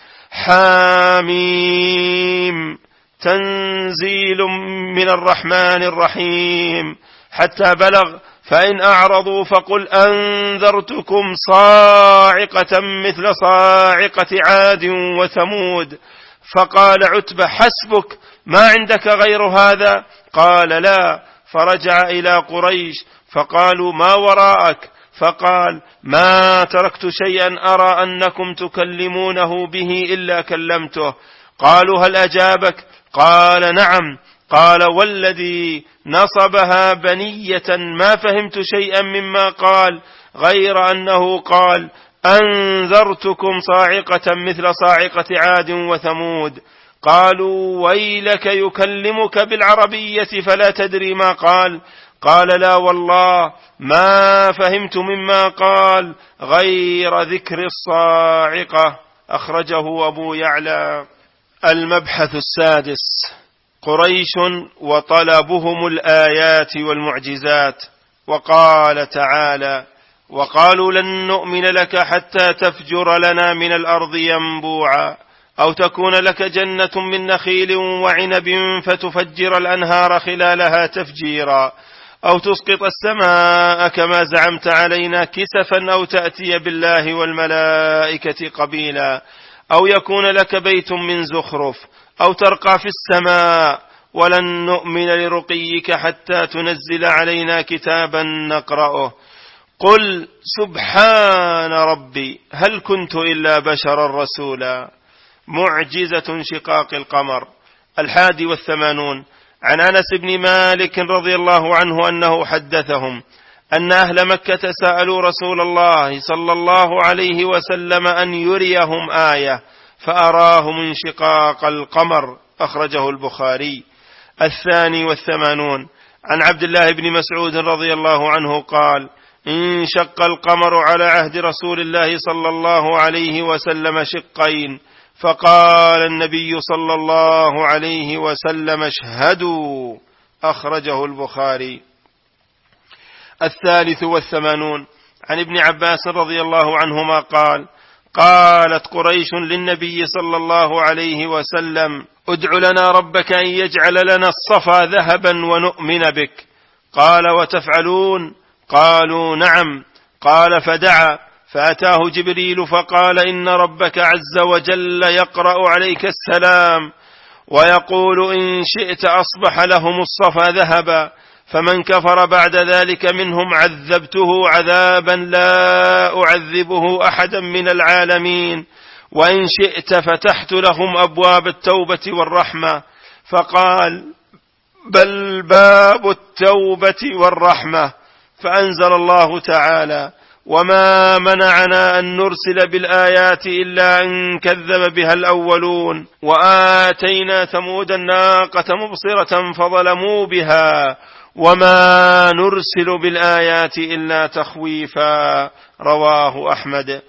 حاميم، تنزيل من الرحمن الرحيم، حتى بلغ: فإن أعرضوا فقل أنذرتكم صاعقة مثل صاعقة عاد وثمود. فقال عتبة: حسبك، ما عندك غير هذا؟ قال: لا. فرجع إلى قريش فقالوا: ما وراءك؟ فقال: ما تركت شيئا أرى أنكم تكلمونه به إلا كلمته. قالوا: هل أجابك؟ قال: نعم. قال: والذي نصبها بنية ما فهمت شيئا مما قال غير أنه قال: أنذرتكم صاعقة مثل صاعقة عاد وثمود. قالوا: ويلك، يكلمك بالعربية فلا تدري ما قال؟ قال: لا والله ما فهمت مما قال غير ذكر الصاعقة. أخرجه أبو يعلى. المبحث السادس: قريش وطلبهم الآيات والمعجزات. وقال تعالى: وقالوا لن نؤمن لك حتى تفجر لنا من الأرض ينبوعا أو تكون لك جنة من نخيل وعنب فتفجر الأنهار خلالها تفجيرا أو تسقط السماء كما زعمت علينا كسفا أو تأتي بالله والملائكة قبيلا أو يكون لك بيت من زخرف أو ترقى في السماء ولن نؤمن لرقيك حتى تنزل علينا كتابا نقرأه قل سبحان ربي هل كنت إلا بشرا رسولا. معجزة شقاق القمر. 81 عن أنس بن مالك رضي الله عنه أنه حدثهم أن أهل مكة سألوا رسول الله صلى الله عليه وسلم أن يريهم آية فأراهم انشقاق القمر. أخرجه البخاري. 82 عن عبد الله بن مسعود رضي الله عنه قال: انشق القمر على عهد رسول الله صلى الله عليه وسلم شقين فقال النبي صلى الله عليه وسلم: اشهدوا. أخرجه البخاري. 83 عن ابن عباس رضي الله عنهما قال: قالت قريش للنبي صلى الله عليه وسلم: ادع لنا ربك أن يجعل لنا الصفا ذهبا ونؤمن بك. قال: وتفعلون؟ قالوا: نعم. قال: فدعا فأتاه جبريل فقال: إن ربك عز وجل يقرأ عليك السلام ويقول: إن شئت أصبح لهم الصفا ذهبا، فمن كفر بعد ذلك منهم عذبته عذابا لا أعذبه أحدا من العالمين، وإن شئت فتحت لهم أبواب التوبة والرحمة. فقال: بل باب التوبة والرحمة. فأنزل الله تعالى: وما منعنا أن نرسل بالآيات إلا أن كذب بها الأولون وآتينا ثمود الناقة مبصرة فظلموا بها وما نرسل بالآيات إلا تخويفا. رواه أحمد.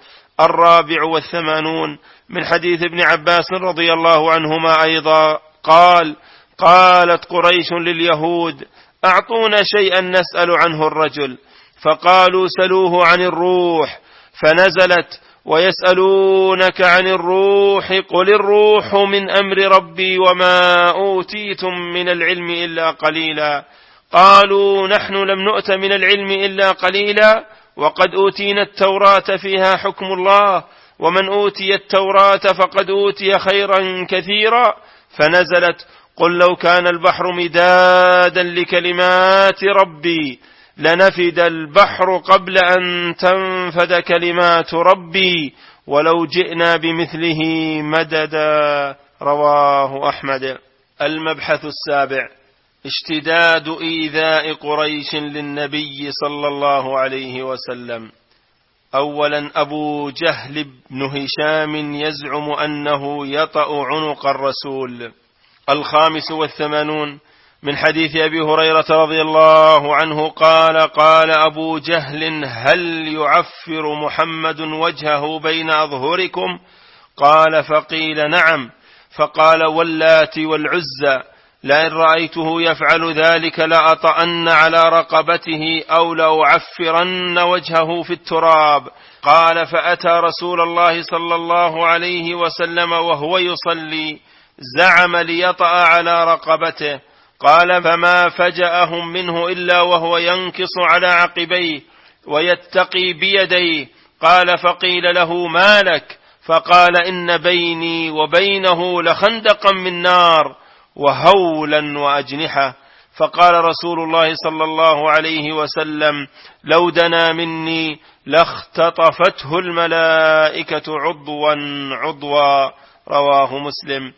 84 من حديث ابن عباس رضي الله عنهما أيضا قال: قالت قريش لليهود: أعطونا شيئا نسأل عنه الرجل، فقالوا: سلوه عن الروح، فنزلت: ويسألونك عن الروح قل الروح من أمر ربي وما أوتيتم من العلم إلا قليلا. قالوا: نحن لم نؤت من العلم إلا قليلا وقد أوتينا التوراة فيها حكم الله، ومن أوتي التوراة فقد أوتي خيرا كثيرا. فنزلت: قل لو كان البحر مدادا لكلمات ربي لنفد البحر قبل أن تنفد كلمات ربي ولو جئنا بمثله مددا. رواه أحمد. المبحث 7 اشتداد إيذاء قريش للنبي صلى الله عليه وسلم. أولا أبو جهل بن هشام يزعم أنه يطأ عنق الرسول. 85 من حديث أبي هريرة رضي الله عنه قال: قال أبو جهل: هل يعفر محمد وجهه بين أظهركم؟ قال: فقيل: نعم. فقال: واللات والعزى لئن رأيته يفعل ذلك لأطأن على رقبته أو لأعفرن وجهه في التراب. قال: فأتى رسول الله صلى الله عليه وسلم وهو يصلي زعم ليطأ على رقبته. قال: فما فجأهم منه إلا وهو ينكص على عقبيه ويتقي بيديه. قال: فقيل له: ما لك؟ فقال: إن بيني وبينه لخندقا من نار وهولا وأجنحة. فقال رسول الله صلى الله عليه وسلم: لو دنا مني لاختطفته الملائكة عضوا عضوا. رواه مسلم.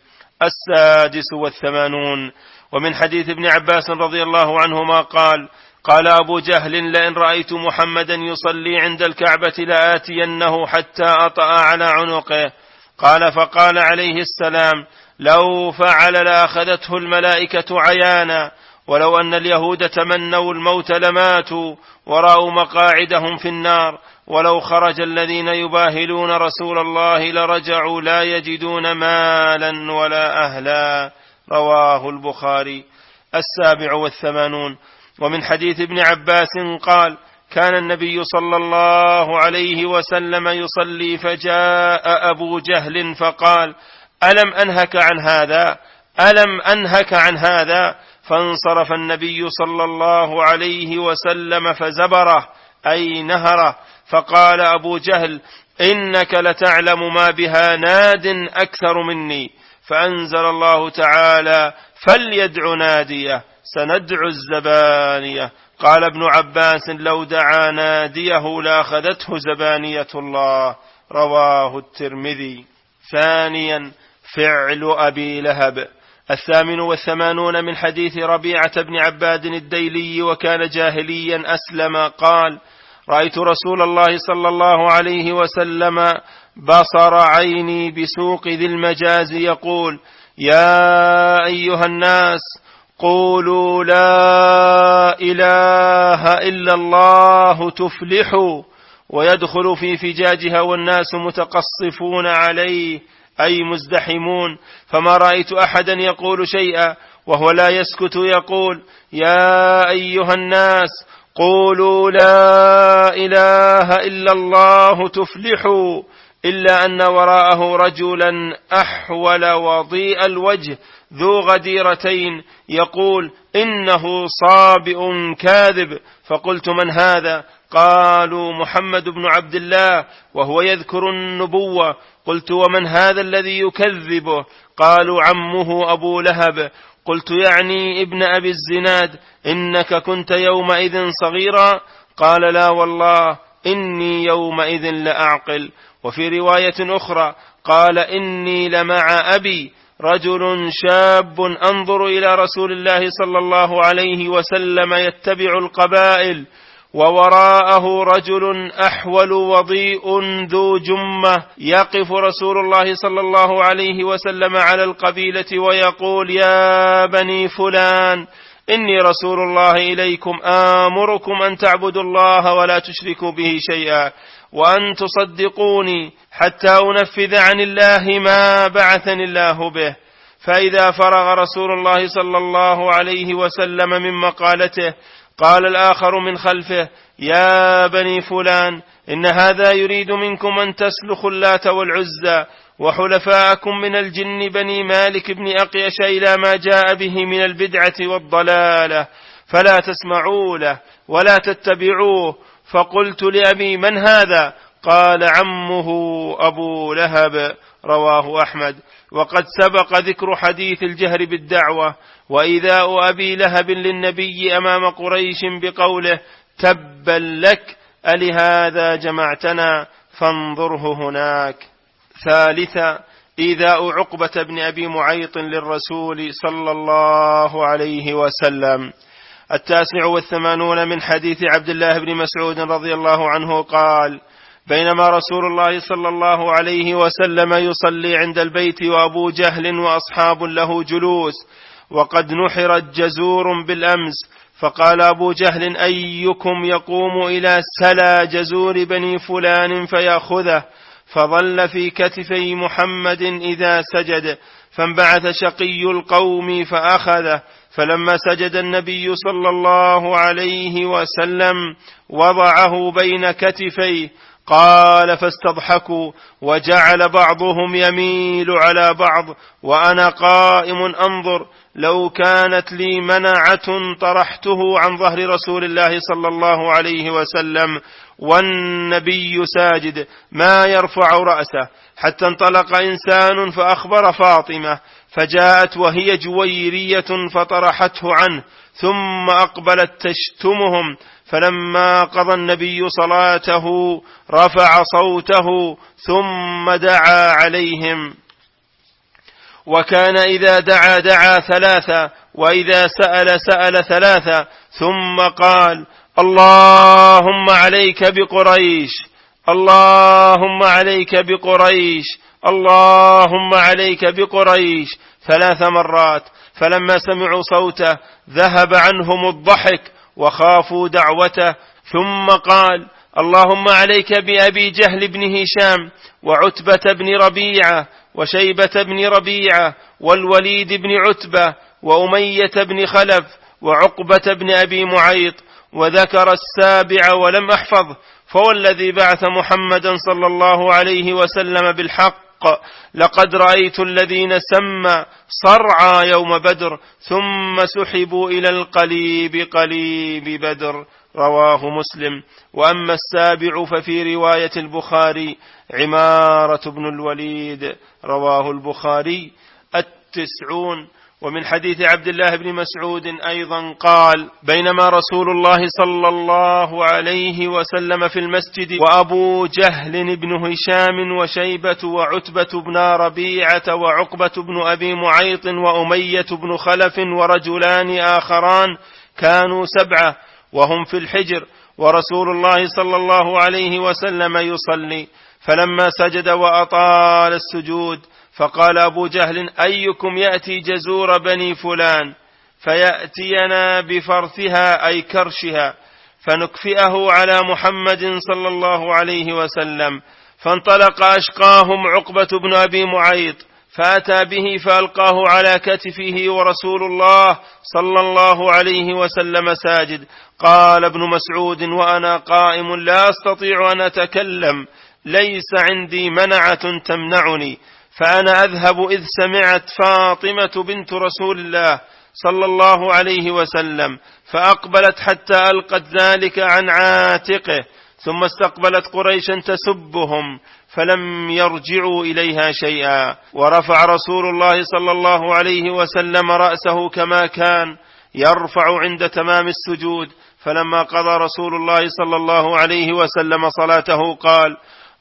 86 ومن حديث ابن عباس رضي الله عنهما قال: قال أبو جهل: لئن رأيت محمدا يصلي عند الكعبة لآتينه حتى أطأ على عنقه. قال: فقال عليه السلام: لو فعل لأخذته الملائكة عيانا، ولو أن اليهود تمنوا الموت لماتوا ورأوا مقاعدهم في النار، ولو خرج الذين يباهلون رسول الله لرجعوا لا يجدون مالا ولا أهلا. رواه البخاري. 87 ومن حديث ابن عباس قال: كان النبي صلى الله عليه وسلم يصلي فجاء أبو جهل فقال: ألم أنهك عن هذا؟ فانصرف النبي صلى الله عليه وسلم فزبره أي نهره، فقال أبو جهل: إنك لتعلم ما بها ناد أكثر مني. فأنزل الله تعالى: فليدع ناديه سندع الزبانية. قال ابن عباس: لو دعا ناديه لأخذته زبانية الله. رواه الترمذي. ثانيا، فعل أبي لهب. 88 من حديث ربيعة بن عباد الديلي وكان جاهليا أسلم قال: رأيت رسول الله صلى الله عليه وسلم بصر عيني بسوق ذي المجاز يقول: يا أيها الناس قولوا لا إله إلا الله تفلحوا، ويدخل في فجاجها والناس متقصفون عليه أي مزدحمون، فما رأيت أحدا يقول شيئا وهو لا يسكت يقول: يا أيها الناس قولوا لا إله إلا الله تفلحوا، إلا أن وراءه رجلا أحول وضيء الوجه ذو غديرتين يقول: إنه صابئ كاذب. فقلت: من هذا؟ قالوا: محمد بن عبد الله، وهو يذكر النبوة. قلت: ومن هذا الذي يكذبه؟ قالوا: عمه أبو لهب. قلت: يعني ابن أبي الزناد، إنك كنت يومئذ صغيرا؟ قال: لا والله إني يومئذ لأعقل. وفي رواية أخرى قال: إني لمع أبي رجل شاب أنظر إلى رسول الله صلى الله عليه وسلم يتبع القبائل، ووراءه رجل أحول وضيء ذو جمة، يقف رسول الله صلى الله عليه وسلم على القبيلة ويقول: يا بني فلان، إني رسول الله إليكم آمركم أن تعبدوا الله ولا تشركوا به شيئا، وأن تصدقوني حتى أنفذ عن الله ما بعثني الله به. فإذا فرغ رسول الله صلى الله عليه وسلم من مقالته قال الآخر من خلفه: يا بني فلان، إن هذا يريد منكم أن تسلخوا اللات والعزى وحلفاءكم من الجن بني مالك بن أقيش إلى ما جاء به من البدعة والضلالة، فلا تسمعوا له ولا تتبعوه. فقلت لأبي: من هذا؟ قال: عمه أبو لهب. رواه أحمد. وقد سبق ذكر حديث الجهر بالدعوة وإيذاء أبي لهب للنبي أمام قريش بقوله: تبا لك ألهذا جمعتنا فانظره هناك. ثالثا، إيذاء عقبة بن أبي معيط للرسول صلى الله عليه وسلم. 89 من حديث عبد الله بن مسعود رضي الله عنه قال: بينما رسول الله صلى الله عليه وسلم يصلي عند البيت وأبو جهل وأصحاب له جلوس، وقد نحرت جزور بالأمس، فقال أبو جهل: أيكم يقوم إلى سلا جزور بني فلان فيأخذه؟ فظل في كتفي محمد إذا سجد، فانبعث شقي القوم فأخذه، فلما سجد النبي صلى الله عليه وسلم وضعه بين كتفيه. قال: فاستضحكوا، وجعل بعضهم يميل على بعض وأنا قائم أنظر، لو كانت لي منعة طرحته عن ظهر رسول الله صلى الله عليه وسلم والنبي ساجد ما يرفع رأسه، حتى انطلق إنسان فأخبر فاطمة، فجاءت وهي جويرية فطرحته عنه، ثم أقبلت تشتمهم، فلما قضى النبي صلاته رفع صوته ثم دعا عليهم، وكان إذا دعا دعا ثلاثة، وإذا سأل سأل ثلاثة، ثم قال: اللهم عليك بقريش، اللهم عليك بقريش، اللهم عليك بقريش 3 مرات. فلما سمعوا صوته ذهب عنهم الضحك وخافوا دعوته، ثم قال: اللهم عليك بأبي جهل بن هشام وعتبة بن ربيعة وشيبة بن ربيعة والوليد بن عتبة وأمية بن خلف وعقبة بن أبي معيط، وذكر السابع ولم أحفظ. فوالذي بعث محمدا صلى الله عليه وسلم بالحق لقد رأيت الذين سمى صرعى يوم بدر ثم سحبوا إلى القليب قليب بدر. رواه مسلم. وأما السابع ففي رواية البخاري عمارة بن الوليد. رواه البخاري. 90. ومن حديث عبد الله بن مسعود أيضا قال: بينما رسول الله صلى الله عليه وسلم في المسجد وأبو جهل بن هشام وشيبة وعتبة بن ربيعة وعقبة بن أبي معيط وأمية بن خلف ورجلان آخران كانوا 7 وهم في الحجر، ورسول الله صلى الله عليه وسلم يصلي، فلما سجد وأطال السجود فقال أبو جهل: أيكم يأتي جزور بني فلان فيأتينا بفرثها أي كرشها فنكفئه على محمد صلى الله عليه وسلم. فانطلق أشقاهم عقبة بن أبي معيط فأتى به فألقاه على كتفه ورسول الله صلى الله عليه وسلم ساجد. قال ابن مسعود وأنا قائم لا أستطيع أن أتكلم، ليس عندي منعة تمنعني، فأنا أذهب إذ سمعت فاطمة بنت رسول الله صلى الله عليه وسلم فأقبلت حتى ألقت ذلك عن عاتقه، ثم استقبلت قريشا تسبهم فلم يرجعوا إليها شيئا. ورفع رسول الله صلى الله عليه وسلم رأسه كما كان يرفع عند تمام السجود، فلما قضى رسول الله صلى الله عليه وسلم صلاته قال: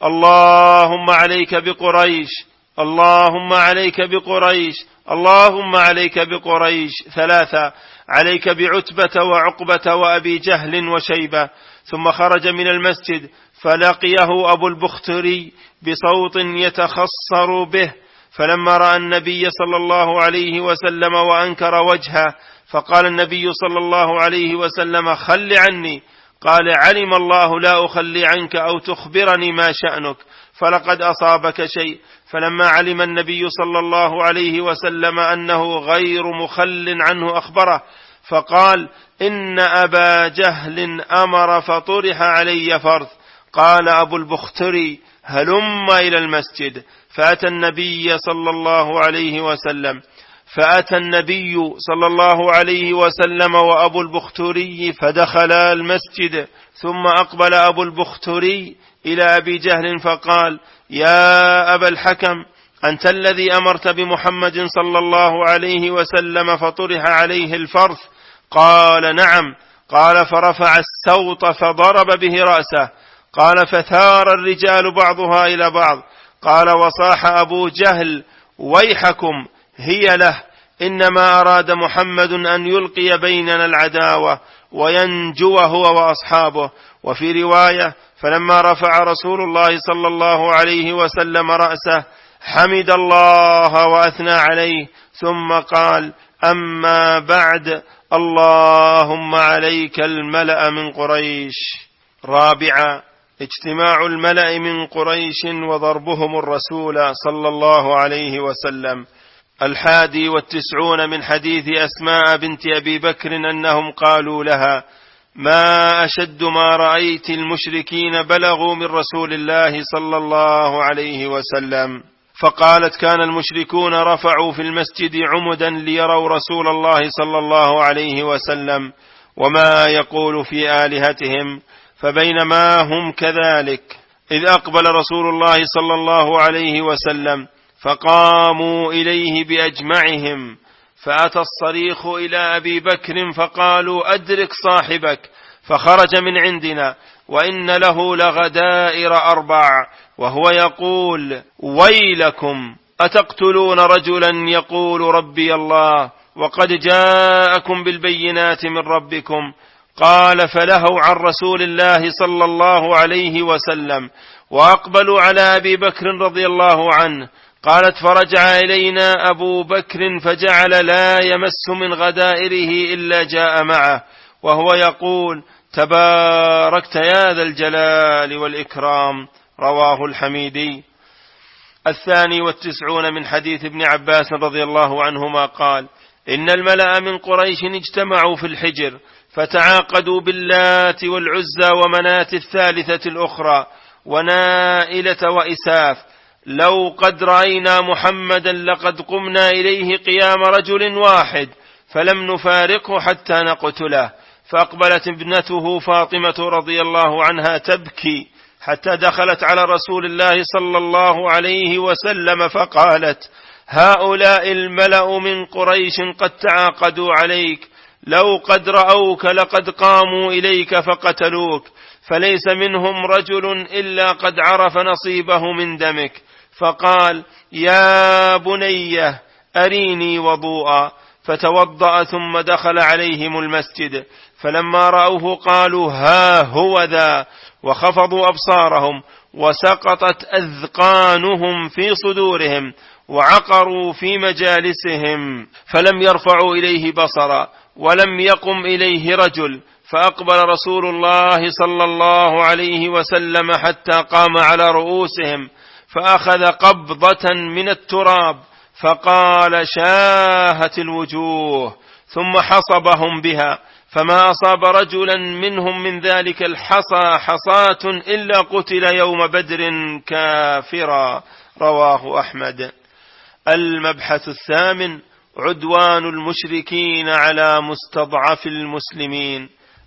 اللهم عليك بقريش، اللهم عليك بقريش، اللهم عليك بقريش 3، عليك بعتبة وعقبة وأبي جهل وشيبة. ثم خرج من المسجد فلقيه أبو البختري بصوت يتخصر به، فلما رأى النبي صلى الله عليه وسلم وأنكر وجهه فقال النبي صلى الله عليه وسلم: خل عني. قال: علم الله لا أخلي عنك أو تخبرني ما شأنك، فلقد أصابك شيء. فلما علم النبي صلى الله عليه وسلم أنه غير مخل عنه أخبره، فقال: إن أبا جهل أمر فطرح علي فرث. قال أبو البختري: هلم إلى المسجد. فأتى النبي صلى الله عليه وسلم وأبو البختري فدخلا المسجد، ثم أقبل أبو البختري إلى أبي جهل فقال: يا أبا الحكم، أنت الذي أمرت بمحمد صلى الله عليه وسلم فطرح عليه الفرث؟ قال: نعم. قال: فرفع السوط فضرب به رأسه. قال: فثار الرجال بعضها إلى بعض. قال: وصاح أبو جهل: ويحكم، هي له، إنما أراد محمد أن يلقي بيننا العداوة وينجو هو وأصحابه. وفي رواية: فلما رفع رسول الله صلى الله عليه وسلم رأسه حمد الله وأثنى عليه، ثم قال: أما بعد، اللهم عليك الملأ من قريش. 4. اجتماع الملأ من قريش وضربهم الرسول صلى الله عليه وسلم. 91 من حديث أسماء بنت أبي بكر أنهم قالوا لها: ما أشد ما رأيت المشركين بلغوا من رسول الله صلى الله عليه وسلم. فقالت: كان المشركون رفعوا في المسجد عمدا ليروا رسول الله صلى الله عليه وسلم وما يقول في آلهتهم، فبينما هم كذلك إذ أقبل رسول الله صلى الله عليه وسلم فقاموا إليه بأجمعهم، فأتى الصريخ إلى أبي بكر فقالوا: أدرك صاحبك. فخرج من عندنا وإن له لغدائر 4 وهو يقول: ويلكم، أتقتلون رجلا يقول ربي الله وقد جاءكم بالبينات من ربكم؟ قال: فلهوا عن رسول الله صلى الله عليه وسلم وأقبلوا على أبي بكر رضي الله عنه. قالت: فرجع إلينا أبو بكر فجعل لا يمس من غدائره إلا جاء معه وهو يقول: تباركت يا ذا الجلال والإكرام. رواه الحميدي. 92 من حديث ابن عباس رضي الله عنهما قال: إن الملأ من قريش اجتمعوا في الحجر فتعاقدوا باللات والعزى ومناة الثالثة الأخرى ونائلة وإساف، لو قد رأينا محمدا لقد قمنا إليه قيام رجل واحد فلم نفارقه حتى نقتله. فأقبلت ابنته فاطمة رضي الله عنها تبكي حتى دخلت على رسول الله صلى الله عليه وسلم فقالت: هؤلاء الملأ من قريش قد تعاقدوا عليك، لو قد رأوك لقد قاموا إليك فقتلوك، فليس منهم رجل إلا قد عرف نصيبه من دمك. فقال: يا بني أريني وضوءا، فتوضأ ثم دخل عليهم المسجد، فلما رأوه قالوا: ها هو ذا، وخفضوا أبصارهم وسقطت أذقانهم في صدورهم وعقروا في مجالسهم، فلم يرفعوا إليه بصرا ولم يقم إليه رجل. فأقبل رسول الله صلى الله عليه وسلم حتى قام على رؤوسهم فأخذ قبضة من التراب فقال: شاهت الوجوه، ثم حصبهم بها، فما أصاب رجلا منهم من ذلك الحصى حصاة إلا قتل يوم بدر كافرا. رواه أحمد. المبحث الثامن: عدوان المشركين على مستضعف المسلمين.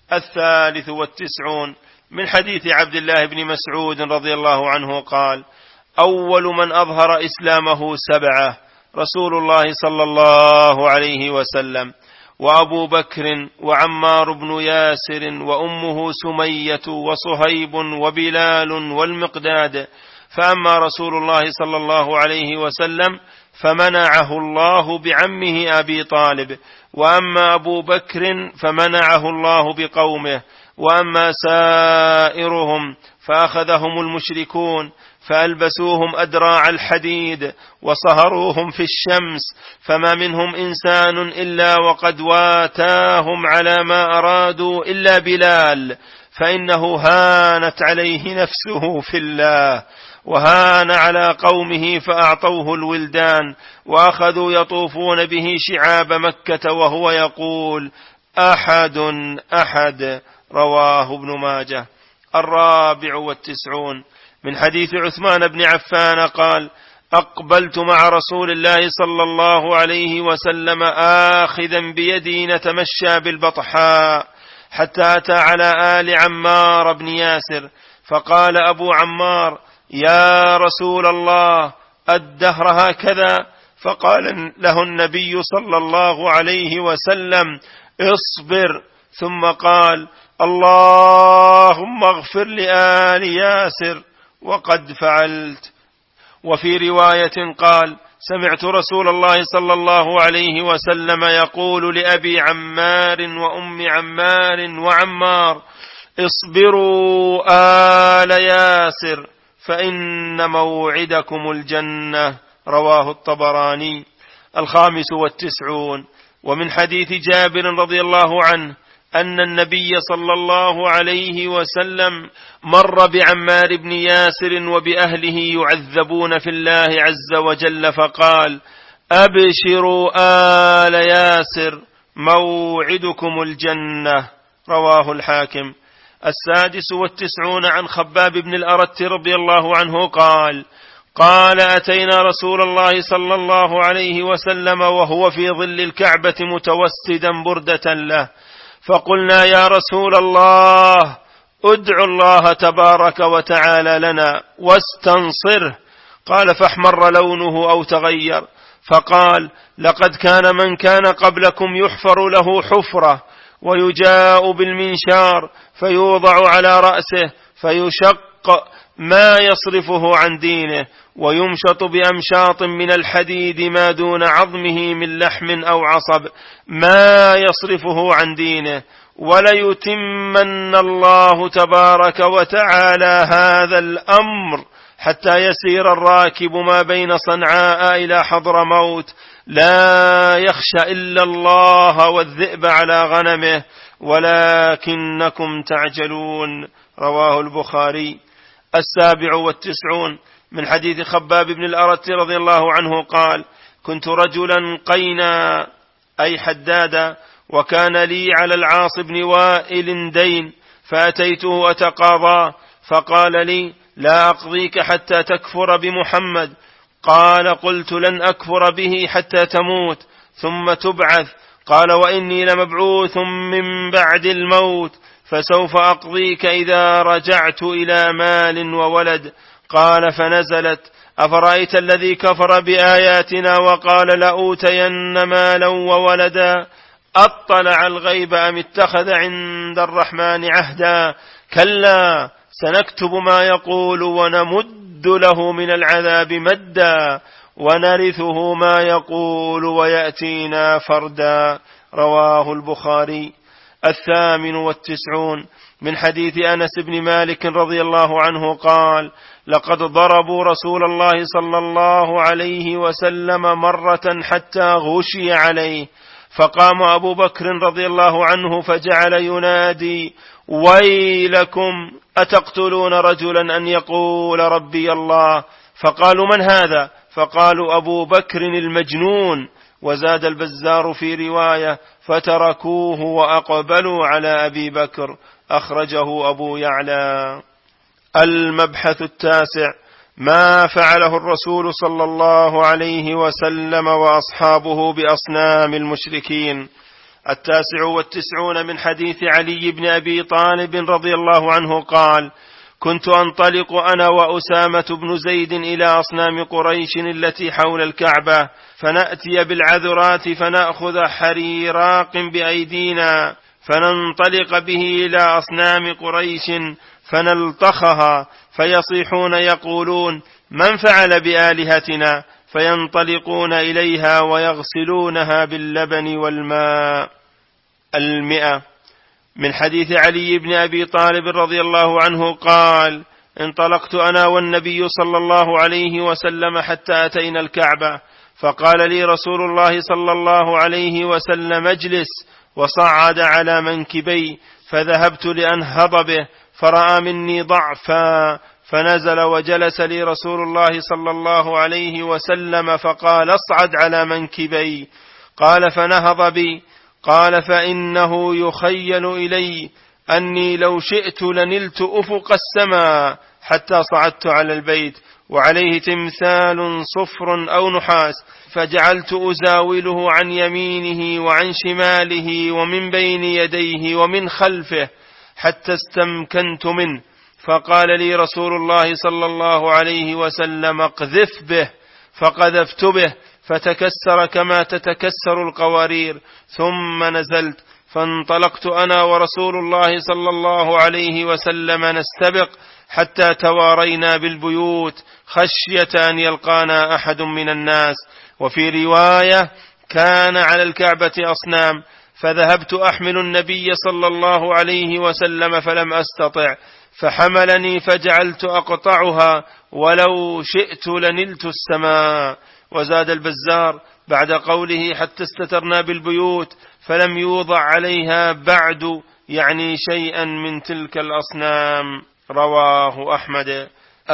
93 من حديث عبد الله بن مسعود رضي الله عنه قال: أول من أظهر إسلامه 7: رسول الله صلى الله عليه وسلم، وأبو بكر، وعمار بن ياسر، وأمه سمية، وصهيب، وبلال، والمقداد. فأما رسول الله صلى الله عليه وسلم فمنعه الله بعمه أبي طالب، وأما أبو بكر فمنعه الله بقومه، وأما سائرهم فأخذهم المشركون فألبسوهم أدراع الحديد وصهروهم في الشمس، فما منهم إنسان إلا وقد واتاهم على ما أرادوا إلا بلال، فإنه هانت عليه نفسه في الله، وهان على قومه فأعطوه الولدان، وأخذوا يطوفون به شعاب مكة وهو يقول: أحد أحد. رواه ابن ماجه. 94 من حديث عثمان بن عفان قال: أقبلت مع رسول الله صلى الله عليه وسلم آخذا بيدي نتمشى بالبطحاء حتى أتى على آل عمار بن ياسر، فقال أبو عمار: يا رسول الله، الدهر هكذا؟ فقال له النبي صلى الله عليه وسلم: اصبر. ثم قال: اللهم اغفر لآل ياسر، وقد فعلت. وفي رواية قال: سمعت رسول الله صلى الله عليه وسلم يقول لأبي عمار وأم عمار وعمار: اصبروا آل ياسر فإن موعدكم الجنة. رواه الطبراني. 95 ومن حديث جابر رضي الله عنه أن النبي صلى الله عليه وسلم مر بعمار بن ياسر وبأهله يعذبون في الله عز وجل فقال: أبشروا آل ياسر موعدكم الجنة. رواه الحاكم. 96 عن خباب بن الأرت رضي الله عنه قال: أتينا رسول الله صلى الله عليه وسلم وهو في ظل الكعبة متوسدا بردة له، فقلنا: يا رسول الله، ادع الله تبارك وتعالى لنا واستنصره. قال: فاحمر لونه أو تغير، فقال: لقد كان من كان قبلكم يحفر له حفرة، ويجاء بالمنشار فيوضع على رأسه فيشق ما يصرفه عن دينه، ويمشط بأمشاط من الحديد ما دون عظمه من لحم أو عصب ما يصرفه عن دينه، وليتمن الله تبارك وتعالى هذا الأمر حتى يسير الراكب ما بين صنعاء إلى حضرموت لا يخشى إلا الله والذئب على غنمه، ولكنكم تعجلون. رواه البخاري. 97 من حديث خباب بن الأرت رضي الله عنه قال: كنت رجلا قينا أي حدادا، وكان لي على العاص بن وائل دين، فأتيته أتقاضى، فقال لي: لا أقضيك حتى تكفر بمحمد. قال: قلت: لن أكفر به حتى تموت ثم تبعث. قال: وإني لمبعوث من بعد الموت، فسوف أقضيك إذا رجعت إلى مال وولد. قال: فنزلت: أفرأيت الذي كفر بآياتنا وقال: لأوتين مالا وولدا، أطلع الغيب أم اتخذ عند الرحمن عهدا. كلا سنكتب ما يقول ونمد له من العذاب مدا، ونرثه ما يقول ويأتينا فردا. رواه البخاري. 98 من حديث أنس بن مالك رضي الله عنه قال: لقد ضربوا رسول الله صلى الله عليه وسلم مرة حتى غشي عليه، فقام أبو بكر رضي الله عنه فجعل ينادي: ويلكم أتقتلون رجلا أن يقول ربي الله؟ فقالوا: من هذا؟ فقالوا: أبو بكر المجنون. وزاد البزار في رواية: فتركوه وأقبلوا على أبي بكر. أخرجه أبو يعلى. المبحث 9: ما فعله الرسول صلى الله عليه وسلم وأصحابه بأصنام المشركين. 99 من حديث علي بن أبي طالب رضي الله عنه قال: كنت أنطلق أنا وأسامة بن زيد إلى أصنام قريش التي حول الكعبة، فنأتي بالعذرات فنأخذ حريراق بأيدينا، فننطلق به إلى أصنام قريش فنلطخها، فيصيحون يقولون: من فعل بآلهتنا؟ فينطلقون إليها ويغسلونها باللبن والماء. 100 من حديث علي بن أبي طالب رضي الله عنه قال: انطلقت أنا والنبي صلى الله عليه وسلم حتى أتينا الكعبة، فقال لي رسول الله صلى الله عليه وسلم: اجلس، وصعد على منكبي، فذهبت لأنهض به، فرأى مني ضعفا، فنزل وجلس لي رسول الله صلى الله عليه وسلم فقال: اصعد على منكبي. قال: فنهض بي. قال: فإنه يخيل إلي أني لو شئت لنلت أفق السماء حتى صعدت على البيت، وعليه تمثال صفر أو نحاس، فجعلت أزاوله عن يمينه وعن شماله ومن بين يديه ومن خلفه حتى استمكنت منه. فقال لي رسول الله صلى الله عليه وسلم: اقذف به. فقذفت به فتكسر كما تتكسر القوارير، ثم نزلت، فانطلقت أنا ورسول الله صلى الله عليه وسلم نستبق حتى توارينا بالبيوت خشية أن يلقانا أحد من الناس. وفي رواية: كان على الكعبة أصنام، فذهبت أحمل النبي صلى الله عليه وسلم فلم أستطع، فحملني فجعلت أقطعها، ولو شئت لنلت السماء. وزاد البزار بعد قوله: حتى استترنا بالبيوت، فلم يوضع عليها بعد، يعني شيئا من تلك الأصنام. رواه أحمد.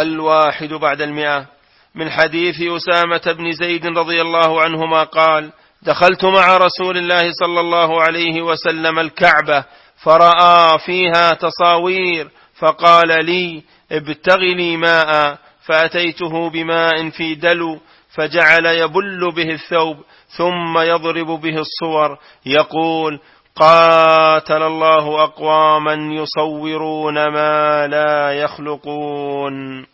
101 من حديث أسامة بن زيد رضي الله عنهما قال: دخلت مع رسول الله صلى الله عليه وسلم الكعبة، فرأى فيها تصاوير، فقال لي: ابتغ لي ماء، فأتيته بماء في دلو، فجعل يبل به الثوب، ثم يضرب به الصور، يقول: قاتل الله أقواما يصورون ما لا يخلقون.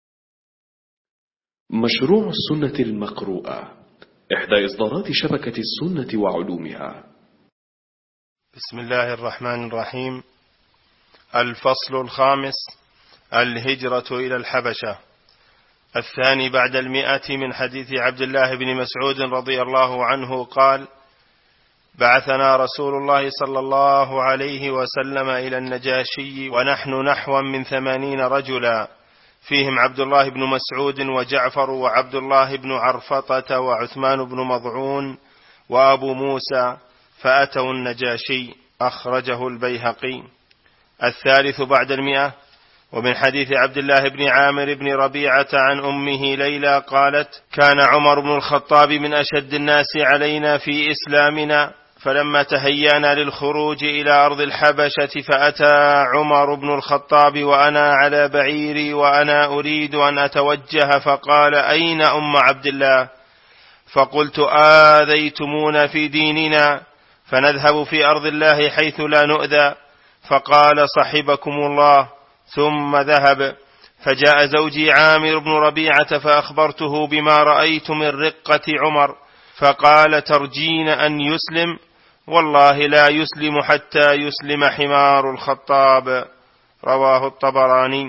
مشروع السنة المقروءة، إحدى إصدارات شبكة السنة وعلومها. بسم الله الرحمن الرحيم. الفصل 5: الهجرة إلى الحبشة. 2 بعد 100 من حديث عبد الله بن مسعود رضي الله عنه قال: بعثنا رسول الله صلى الله عليه وسلم إلى النجاشي ونحن نحو من 80 رجلا، فيهم عبد الله بن مسعود وجعفر وعبد الله بن عرفطة وعثمان بن مضعون وأبو موسى، فأتوا النجاشي. أخرجه البيهقي. 3 بعد 100 ومن حديث عبد الله بن عامر بن ربيعة عن أمه ليلى قالت: كان عمر بن الخطاب من أشد الناس علينا في إسلامنا، فلما تهيأنا للخروج إلى أرض الحبشة فأتى عمر بن الخطاب وأنا على بعيري وأنا أريد أن أتوجه، فقال: أين أم عبد الله؟ فقلت: آذيتمونا في ديننا، فنذهب في أرض الله حيث لا نؤذى. فقال: صحبكم الله. ثم ذهب. فجاء زوجي عامر بن ربيعة فأخبرته بما رأيت من رقة عمر، فقال: ترجين أن يسلم؟ والله لا يسلم حتى يسلم حمار الخطاب. رواه الطبراني.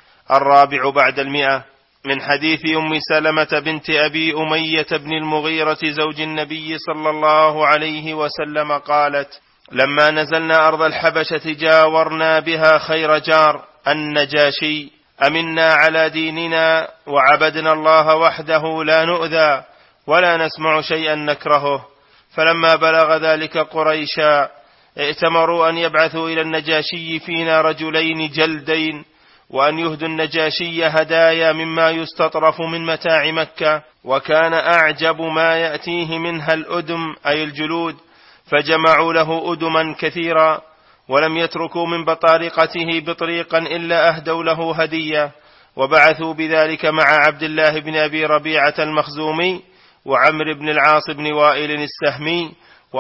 400 من حديث أم سلمة بنت أبي أمية بن المغيرة زوج النبي صلى الله عليه وسلم قالت: لما نزلنا أرض الحبشة جاورنا بها خير جار النجاشي، أمنا على ديننا وعبدنا الله وحده لا نؤذى ولا نسمع شيئا نكرهه. فلما بلغ ذلك قريشا ائتمروا أن يبعثوا إلى النجاشي فينا رجلين جلدين، وأن يهدوا النجاشي هدايا مما يستطرف من متاع مكة، وكان أعجب ما يأتيه منها الأدم أي الجلود، فجمعوا له أدما كثيرا، ولم يتركوا من بطارقته بطريقا إلا أهدوا له هدية، وبعثوا بذلك مع عبد الله بن أبي ربيعة المخزومي وعمر بن العاص بن وائل السهمي،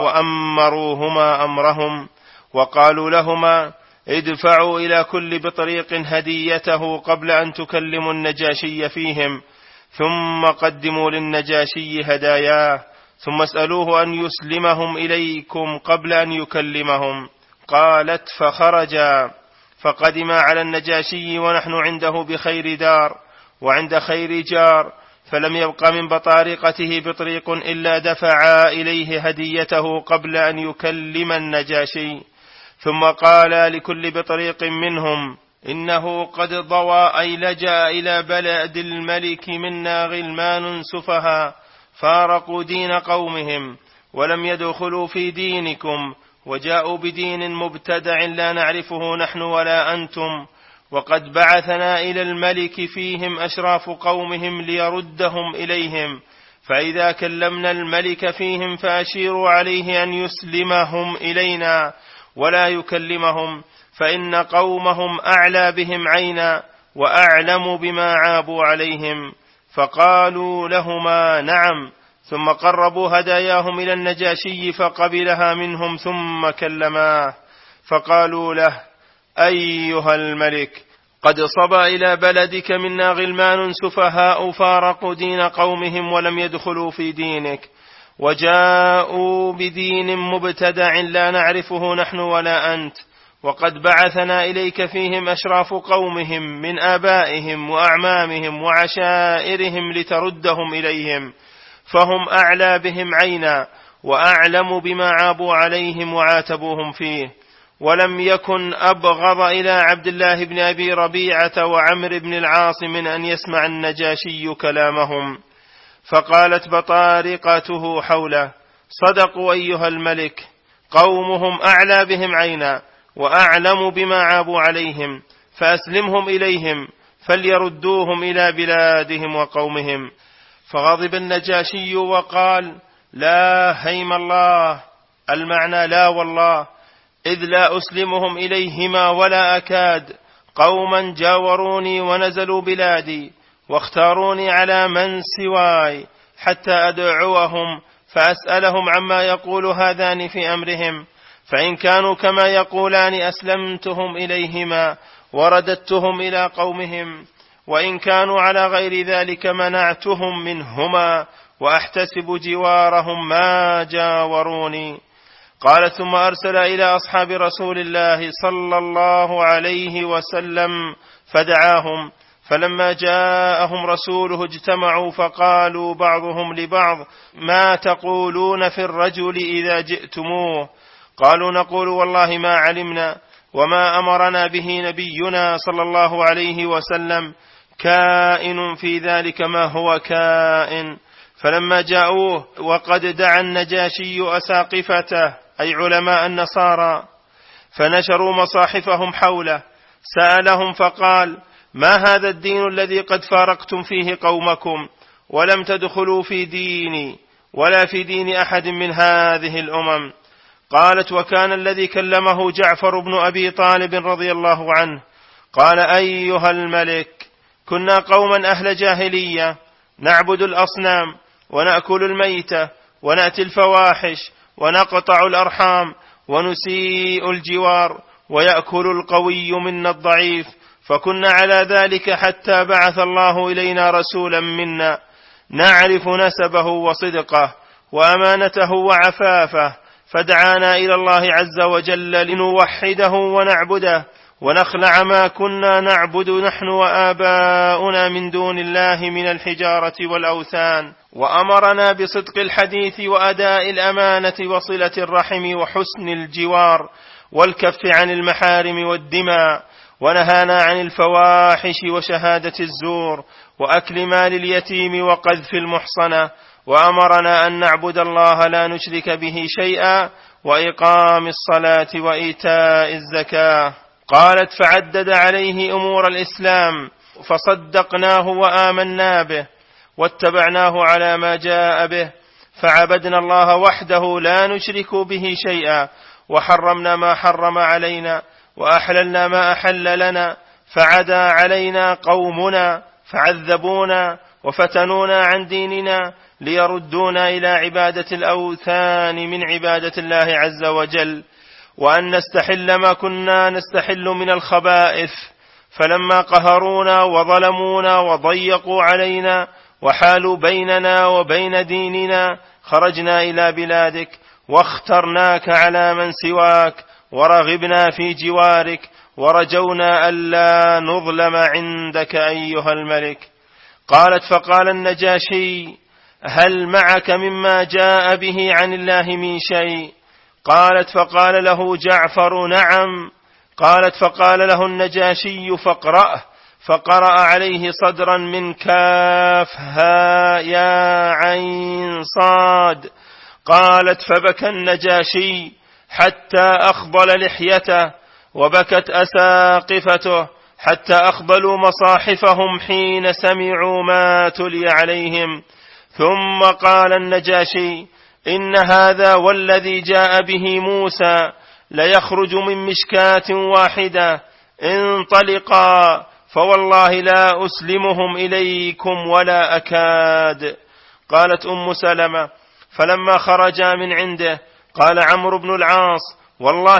وأمروهما أمرهم، وقالوا لهما: ادفعوا إلى كل بطريق هديته قبل أن تكلموا النجاشي فيهم، ثم قدموا للنجاشي هداياه، ثم اسألوه أن يسلمهم إليكم قبل أن يكلمهم. قالت: فخرجا فقدما على النجاشي ونحن عنده بخير دار وعند خير جار، فلم يبق من بطارقته بطريق إلا دفعا إليه هديته قبل أن يكلم النجاشي. ثم قال لكل بطريق منهم: إنه قد ضوى أي لجأ إلى بلد الملك منا غلمان سفها فارقوا دين قومهم ولم يدخلوا في دينكم، وجاءوا بدين مبتدع لا نعرفه نحن ولا أنتم، وقد بعثنا إلى الملك فيهم أشراف قومهم ليردهم إليهم، فإذا كلمنا الملك فيهم فأشيروا عليه أن يسلمهم إلينا ولا يكلمهم، فإن قومهم أعلى بهم عينا وأعلم بما عابوا عليهم. فقالوا لهما: نعم. ثم قربوا هداياهم إلى النجاشي فقبلها منهم ثم كلماه، فقالوا له: أيها الملك، قد صبا إلى بلدك منا غلمان سفهاء فارقوا دين قومهم ولم يدخلوا في دينك، وجاءوا بدين مبتدع لا نعرفه نحن ولا أنت، وقد بعثنا إليك فيهم أشراف قومهم من آبائهم وأعمامهم وعشائرهم لتردهم إليهم، فهم أعلى بهم عينا وأعلم بما عابوا عليهم وعاتبوهم فيه. ولم يكن أبغض إلى عبد الله بن أبي ربيعة وعمر بن العاص من أن يسمع النجاشي كلامهم. فقالت بطارقته حوله: صدقوا أيها الملك، قومهم أعلى بهم عينا وأعلم بما عابوا عليهم، فأسلمهم إليهم فليردوهم إلى بلادهم وقومهم. فغضب النجاشي وقال: لا هيم الله، المعنى لا والله، إذ لا أسلمهم إليهما ولا أكاد، قوما جاوروني ونزلوا بلادي واختاروني على من سواي حتى أدعوهم فأسألهم عما يقول هذان في أمرهم، فإن كانوا كما يقولان أسلمتهم إليهما ورددتهم إلى قومهم، وإن كانوا على غير ذلك منعتهم منهما وأحتسب جوارهم ما جاوروني. قال: ثم أرسل إلى أصحاب رسول الله صلى الله عليه وسلم فدعاهم، فلما جاءهم رسوله اجتمعوا فقالوا بعضهم لبعض: ما تقولون في الرجل إذا جئتموه؟ قالوا: نقول والله ما علمنا وما أمرنا به نبينا صلى الله عليه وسلم، كائن في ذلك ما هو كائن. فلما جاءوه وقد دعا النجاشي أساقفته أي علماء النصارى، فنشروا مصاحفهم حوله، سألهم فقال: ما هذا الدين الذي قد فارقتم فيه قومكم ولم تدخلوا في ديني ولا في دين أحد من هذه الأمم؟ قالت: وكان الذي كلمه جعفر بن أبي طالب رضي الله عنه. قال: أيها الملك، كنا قوما أهل جاهلية نعبد الأصنام ونأكل الميتة ونأتي الفواحش ونقطع الأرحام ونسيء الجوار ويأكل القوي منا الضعيف، فكنا على ذلك حتى بعث الله إلينا رسولا منا نعرف نسبه وصدقه وأمانته وعفافه، فدعانا إلى الله عز وجل لنوحده ونعبده ونخلع ما كنا نعبد نحن وآباؤنا من دون الله من الحجارة والأوثان، وأمرنا بصدق الحديث وأداء الأمانة وصلة الرحم وحسن الجوار والكف عن المحارم والدماء، ونهانا عن الفواحش وشهادة الزور وأكل مال اليتيم وقذف المحصنة، وأمرنا أن نعبد الله لا نشرك به شيئا وإقام الصلاة وإيتاء الزكاة. قالت: فعدد عليه أمور الإسلام فصدقناه وآمنا به واتبعناه على ما جاء به، فعبدنا الله وحده لا نشرك به شيئا، وحرمنا ما حرم علينا وأحللنا ما أحل لنا، فعدا علينا قومنا فعذبونا وفتنونا عن ديننا ليردونا إلى عبادة الأوثان من عبادة الله عز وجل، وأن نستحل ما كنا نستحل من الخبائث، فلما قهرونا وظلمونا وضيقوا علينا وحالوا بيننا وبين ديننا خرجنا إلى بلادك واخترناك على من سواك ورغبنا في جوارك ورجونا ألا نظلم عندك أيها الملك. قالت: فقال النجاشي: هل معك مما جاء به عن الله من شيء؟ قالت: فقال له جعفر: نعم. قالت: فقال له النجاشي: فاقرأه. فقرأ عليه صدرا من كاف ها يا عين صاد. قالت: فبكى النجاشي حتى أخضل لحيته، وبكت أساقفته حتى أخضلوا مصاحفهم حين سمعوا ما تلي عليهم. ثم قال النجاشي: إن هذا والذي جاء به موسى ليخرج من مشكاة واحدة، انطلقا فوالله لا أسلمهم إليكم ولا أكاد. قالت أم سلمة: فلما خرجا من عنده قال عمرو بن العاص: والله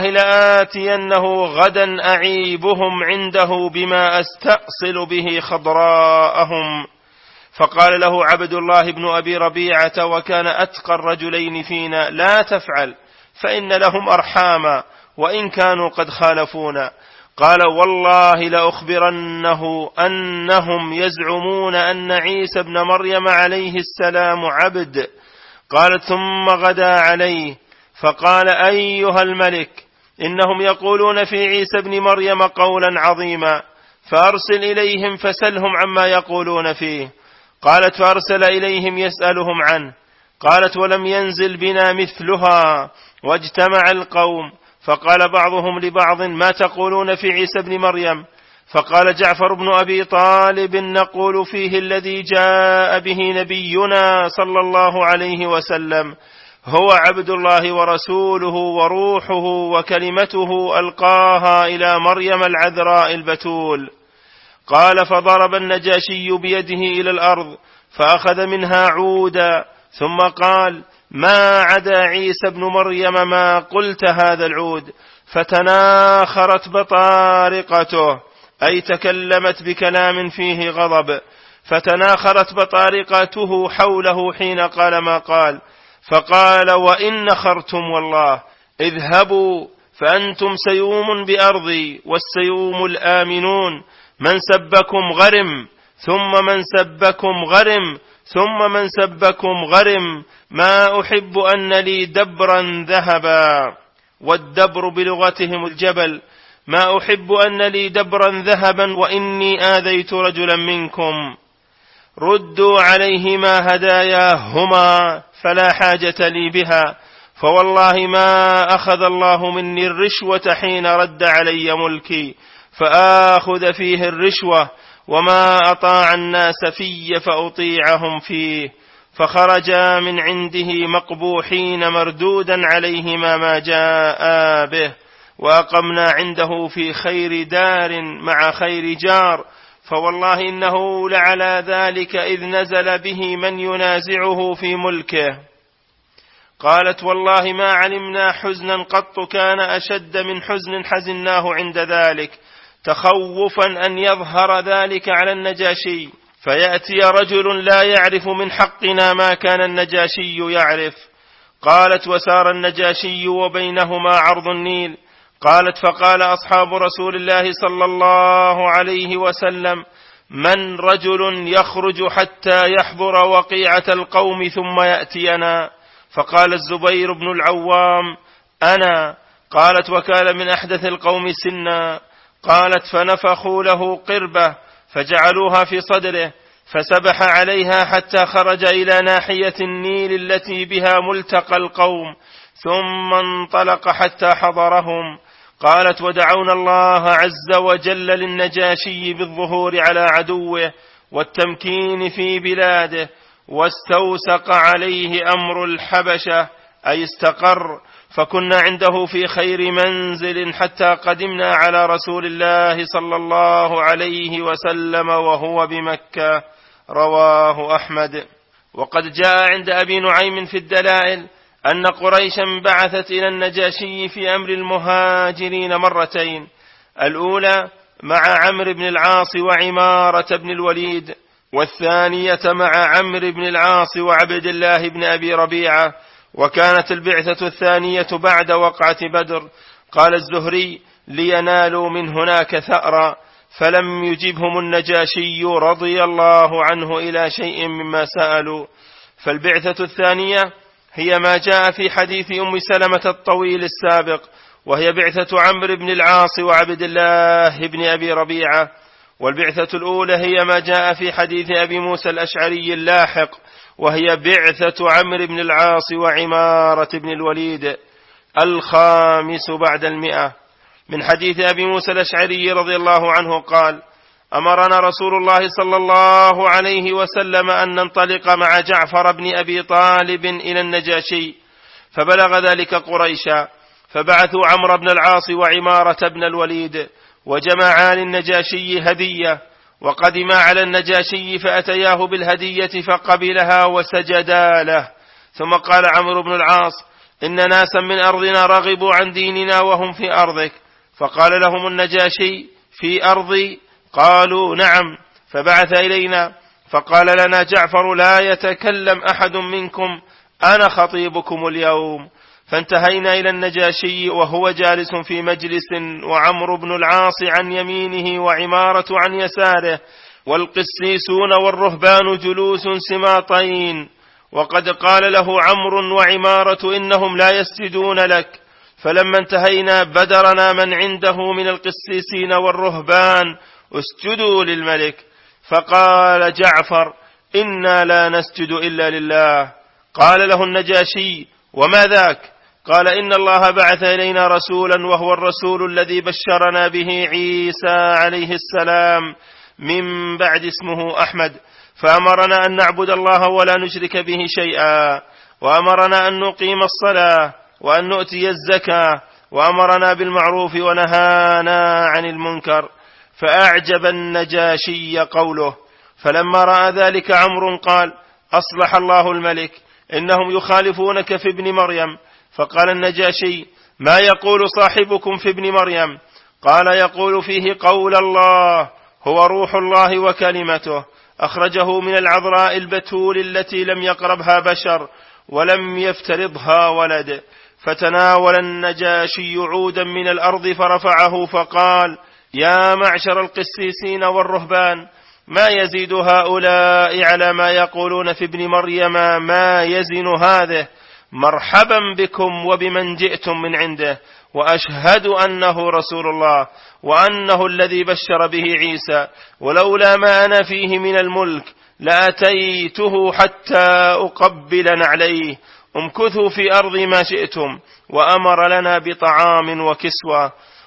لآتينه غدا أعيبهم عنده بما أستأصل به خضراءهم. فقال له عبد الله بن أبي ربيعة وكان أتقى الرجلين فينا: لا تفعل، فإن لهم أرحاما وإن كانوا قد خالفونا. قال: والله لأخبرنه أنهم يزعمون أن عيسى بن مريم عليه السلام عبد. قالت: ثم غدا عليه فقال: أيها الملك، إنهم يقولون في عيسى بن مريم قولا عظيما، فأرسل إليهم فسلهم عما يقولون فيه. قالت: فأرسل إليهم يسألهم عنه. قالت: ولم ينزل بنا مثلها. واجتمع القوم فقال بعضهم لبعض: ما تقولون في عيسى بن مريم؟ فقال جعفر بن أبي طالب: نقول فيه الذي جاء به نبينا صلى الله عليه وسلم، هو عبد الله ورسوله وروحه وكلمته ألقاها إلى مريم العذراء البتول. قال: فضرب النجاشي بيده إلى الأرض فأخذ منها عودا، ثم قال: ما عدا عيسى بن مريم ما قلت هذا العود. فتناخرت بطارقته، أي تكلمت بكلام فيه غضب، فتناخرت بطارقته حوله حين قال ما قال. فقال: وإن نخرتم والله اذهبوا فأنتم سيوم بأرضي والسيوم الآمنون، من سبكم غرم ثم من سبكم غرم ثم من سبكم غرم، ما أحب أن لي دبرا ذهبا. والدبر بلغتهم الجبل. ما أحب أن لي دبرا ذهبا وإني آذيت رجلا منكم. ردوا عليهما هداياهما فلا حاجة لي بها، فوالله ما أخذ الله مني الرشوة حين رد علي ملكي، فآخذ فيه الرشوة، وما أطاع الناس في فأطيعهم فيه. فخرج من عنده مقبوحين مردودا عليهما ما جاء به، وأقمنا عنده في خير دار مع خير جار، فوالله إنه لعلى ذلك إذ نزل به من ينازعه في ملكه. قالت: والله ما علمنا حزنا قط كان أشد من حزن حزناه عند ذلك، تخوفا أن يظهر ذلك على النجاشي فيأتي رجل لا يعرف من حقنا ما كان النجاشي يعرف. قالت: وسار النجاشي وبينهما عرض النيل. قالت: فقال أصحاب رسول الله صلى الله عليه وسلم: من رجل يخرج حتى يحضر وقيعة القوم ثم يأتينا؟ فقال الزبير بن العوام: أنا. قالت: وكان من أحدث القوم سنا. قالت: فنفخوا له قربة فجعلوها في صدره، فسبح عليها حتى خرج إلى ناحية النيل التي بها ملتقى القوم، ثم انطلق حتى حضرهم. قالت: ودعونا الله عز وجل للنجاشي بالظهور على عدوه والتمكين في بلاده، واستوسق عليه أمر الحبشة أي استقر، فكنا عنده في خير منزل حتى قدمنا على رسول الله صلى الله عليه وسلم وهو بمكة. رواه أحمد. وقد جاء عند أبي نعيم في الدلائل أن قريشا بعثت إلى النجاشي في أمر المهاجرين مرتين، الأولى مع عمرو بن العاص وعمارة بن الوليد، والثانية مع عمرو بن العاص وعبد الله بن أبي ربيعة، وكانت البعثة الثانية بعد وقعة بدر. قال الزهري: لينالوا من هناك ثأرا، فلم يجبهم النجاشي رضي الله عنه إلى شيء مما سألوا. فالبعثة الثانية هي ما جاء في حديث أم سلمة الطويل السابق، وهي بعثة عمرو بن العاص وعبد الله بن أبي ربيعة. والبعثة الأولى هي ما جاء في حديث أبي موسى الأشعري اللاحق، وهي بعثة عمرو بن العاص وعمارة بن الوليد، الخامس بعد 100، من حديث أبي موسى الأشعري رضي الله عنه قال: أمرنا رسول الله صلى الله عليه وسلم أن ننطلق مع جعفر بن أبي طالب إلى النجاشي، فبلغ ذلك قريشا، فبعثوا عمرو بن العاص وعمارة بن الوليد، وجمعا للنجاشي هدية، وقدما على النجاشي فأتياه بالهدية فقبلها وسجدا له. ثم قال عمرو بن العاص: إن ناسا من أرضنا رغبوا عن ديننا وهم في أرضك. فقال لهم النجاشي: في أرضي؟ قالوا: نعم. فبعث إلينا فقال لنا جعفر: لا يتكلم أحد منكم، أنا خطيبكم اليوم. فانتهينا إلى النجاشي وهو جالس في مجلس، وعمرو بن العاص عن يمينه وعمارة عن يساره، والقسيسون والرهبان جلوس سماطين. وقد قال له عمرو وعمارة: إنهم لا يسجدون لك. فلما انتهينا بدرنا من عنده من القسيسين والرهبان: اسجدوا للملك. فقال جعفر: إنا لا نسجد إلا لله. قال له النجاشي: وما ذاك؟ قال: إن الله بعث إلينا رسولا، وهو الرسول الذي بشرنا به عيسى عليه السلام من بعد اسمه أحمد، فأمرنا أن نعبد الله ولا نشرك به شيئا، وأمرنا أن نقيم الصلاة وأن نؤتي الزكاة، وأمرنا بالمعروف ونهانا عن المنكر. فأعجب النجاشي قوله. فلما رأى ذلك عمرو قال: أصلح الله الملك، إنهم يخالفونك في ابن مريم. فقال النجاشي: ما يقول صاحبكم في ابن مريم؟ قال: يقول فيه قول الله، هو روح الله وكلمته، أخرجه من العذراء البتول التي لم يقربها بشر ولم يفترضها ولد. فتناول النجاشي عودا من الأرض فرفعه فقال: يا معشر القسيسين والرهبان، ما يزيد هؤلاء على ما يقولون في ابن مريم ما يزن هذه. مرحبا بكم وبمن جئتم من عنده، وأشهد أنه رسول الله، وأنه الذي بشر به عيسى، ولولا ما أنا فيه من الملك لأتيته حتى أقبل نعليه. امكثوا في أرض ما شئتم. وأمر لنا بطعام وكسوة.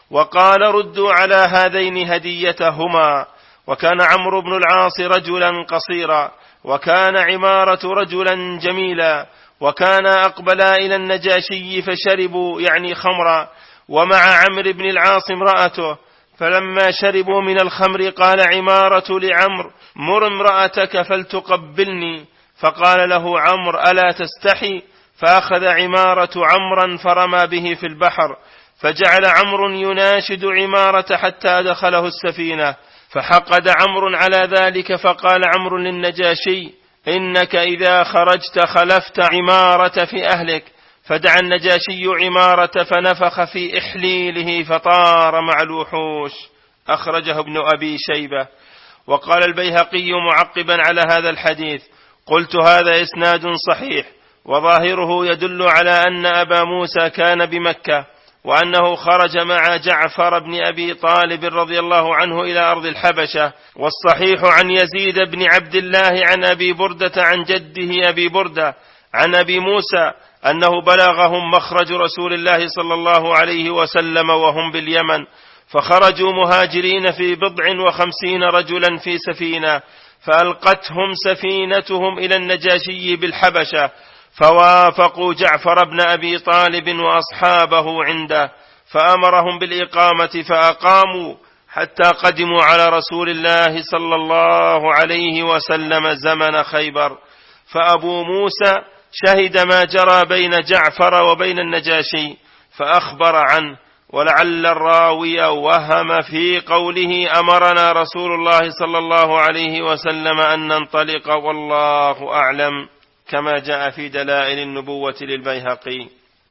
وقال ردوا على هذين هديتهما. وكان عمرو بن العاص رجلا قصيرا، وكان عمارة رجلا جميلا، وكان أقبلا إلى النجاشي فشربوا يعني خمرا، ومع عمرو بن العاص امرأته. فلما شربوا من الخمر قال عمارة لعمرو مر امرأتك فلتقبلني، فقال له عمرو ألا تستحي؟ فأخذ عمارة عمرا فرمى به في البحر، فجعل عمرو يناشد عمارة حتى دخله السفينة، فحقد عمرو على ذلك. فقال عمرو للنجاشي إنك إذا خرجت خلفت عمارة في أهلك. فدعا النجاشي عمارة فنفخ في إحليله فطار مع الوحوش. أخرجه ابن أبي شيبة. وقال البيهقي معقبا على هذا الحديث قلت هذا إسناد صحيح، وظاهره يدل على أن أبا موسى كان بمكة، وأنه خرج مع جعفر بن أبي طالب رضي الله عنه إلى أرض الحبشة. والصحيح عن يزيد بن عبد الله عن أبي بردة عن جده أبي بردة عن أبي موسى أنه بلغهم مخرج رسول الله صلى الله عليه وسلم وهم باليمن، فخرجوا مهاجرين في 50 رجلا في سفينة، فألقتهم سفينتهم إلى النجاشي بالحبشة، فوافقوا جعفر بن أبي طالب وأصحابه عنده، فأمرهم بالإقامة فأقاموا حتى قدموا على رسول الله صلى الله عليه وسلم زمن خيبر. فأبو موسى شهد ما جرى بين جعفر وبين النجاشي فأخبر عنه، ولعل الراوي وهم في قوله أمرنا رسول الله صلى الله عليه وسلم أن ننطلق، والله أعلم، كما جاء في دلائل النبوة للبيهقي.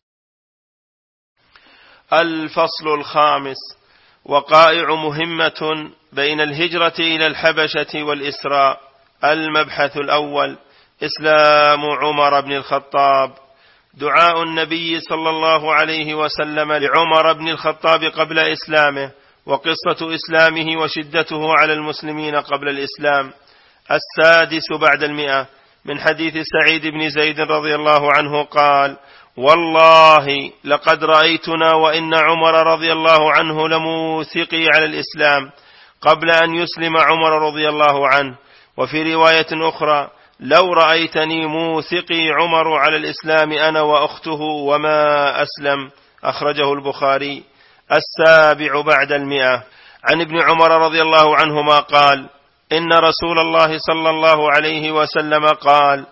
الفصل الخامس: وقائع مهمة بين الهجرة إلى الحبشة والإسراء. المبحث الأول: إسلام عمر بن الخطاب. دعاء النبي صلى الله عليه وسلم لعمر بن الخطاب قبل إسلامه، وقصة إسلامه وشدته على المسلمين قبل الإسلام. السادس بعد 100 من حديث سعيد بن زيد رضي الله عنه قال: والله لقد رأيتنا وإن عمر رضي الله عنه لموثقي على الإسلام قبل أن يسلم عمر رضي الله عنه. وفي رواية أخرى: لو رأيتني موثقي عمر على الإسلام أنا وأخته وما أسلم. أخرجه البخاري. السابع بعد 100 عن ابن عمر رضي الله عنهما قال: إن رسول الله صلى الله عليه وسلم قال: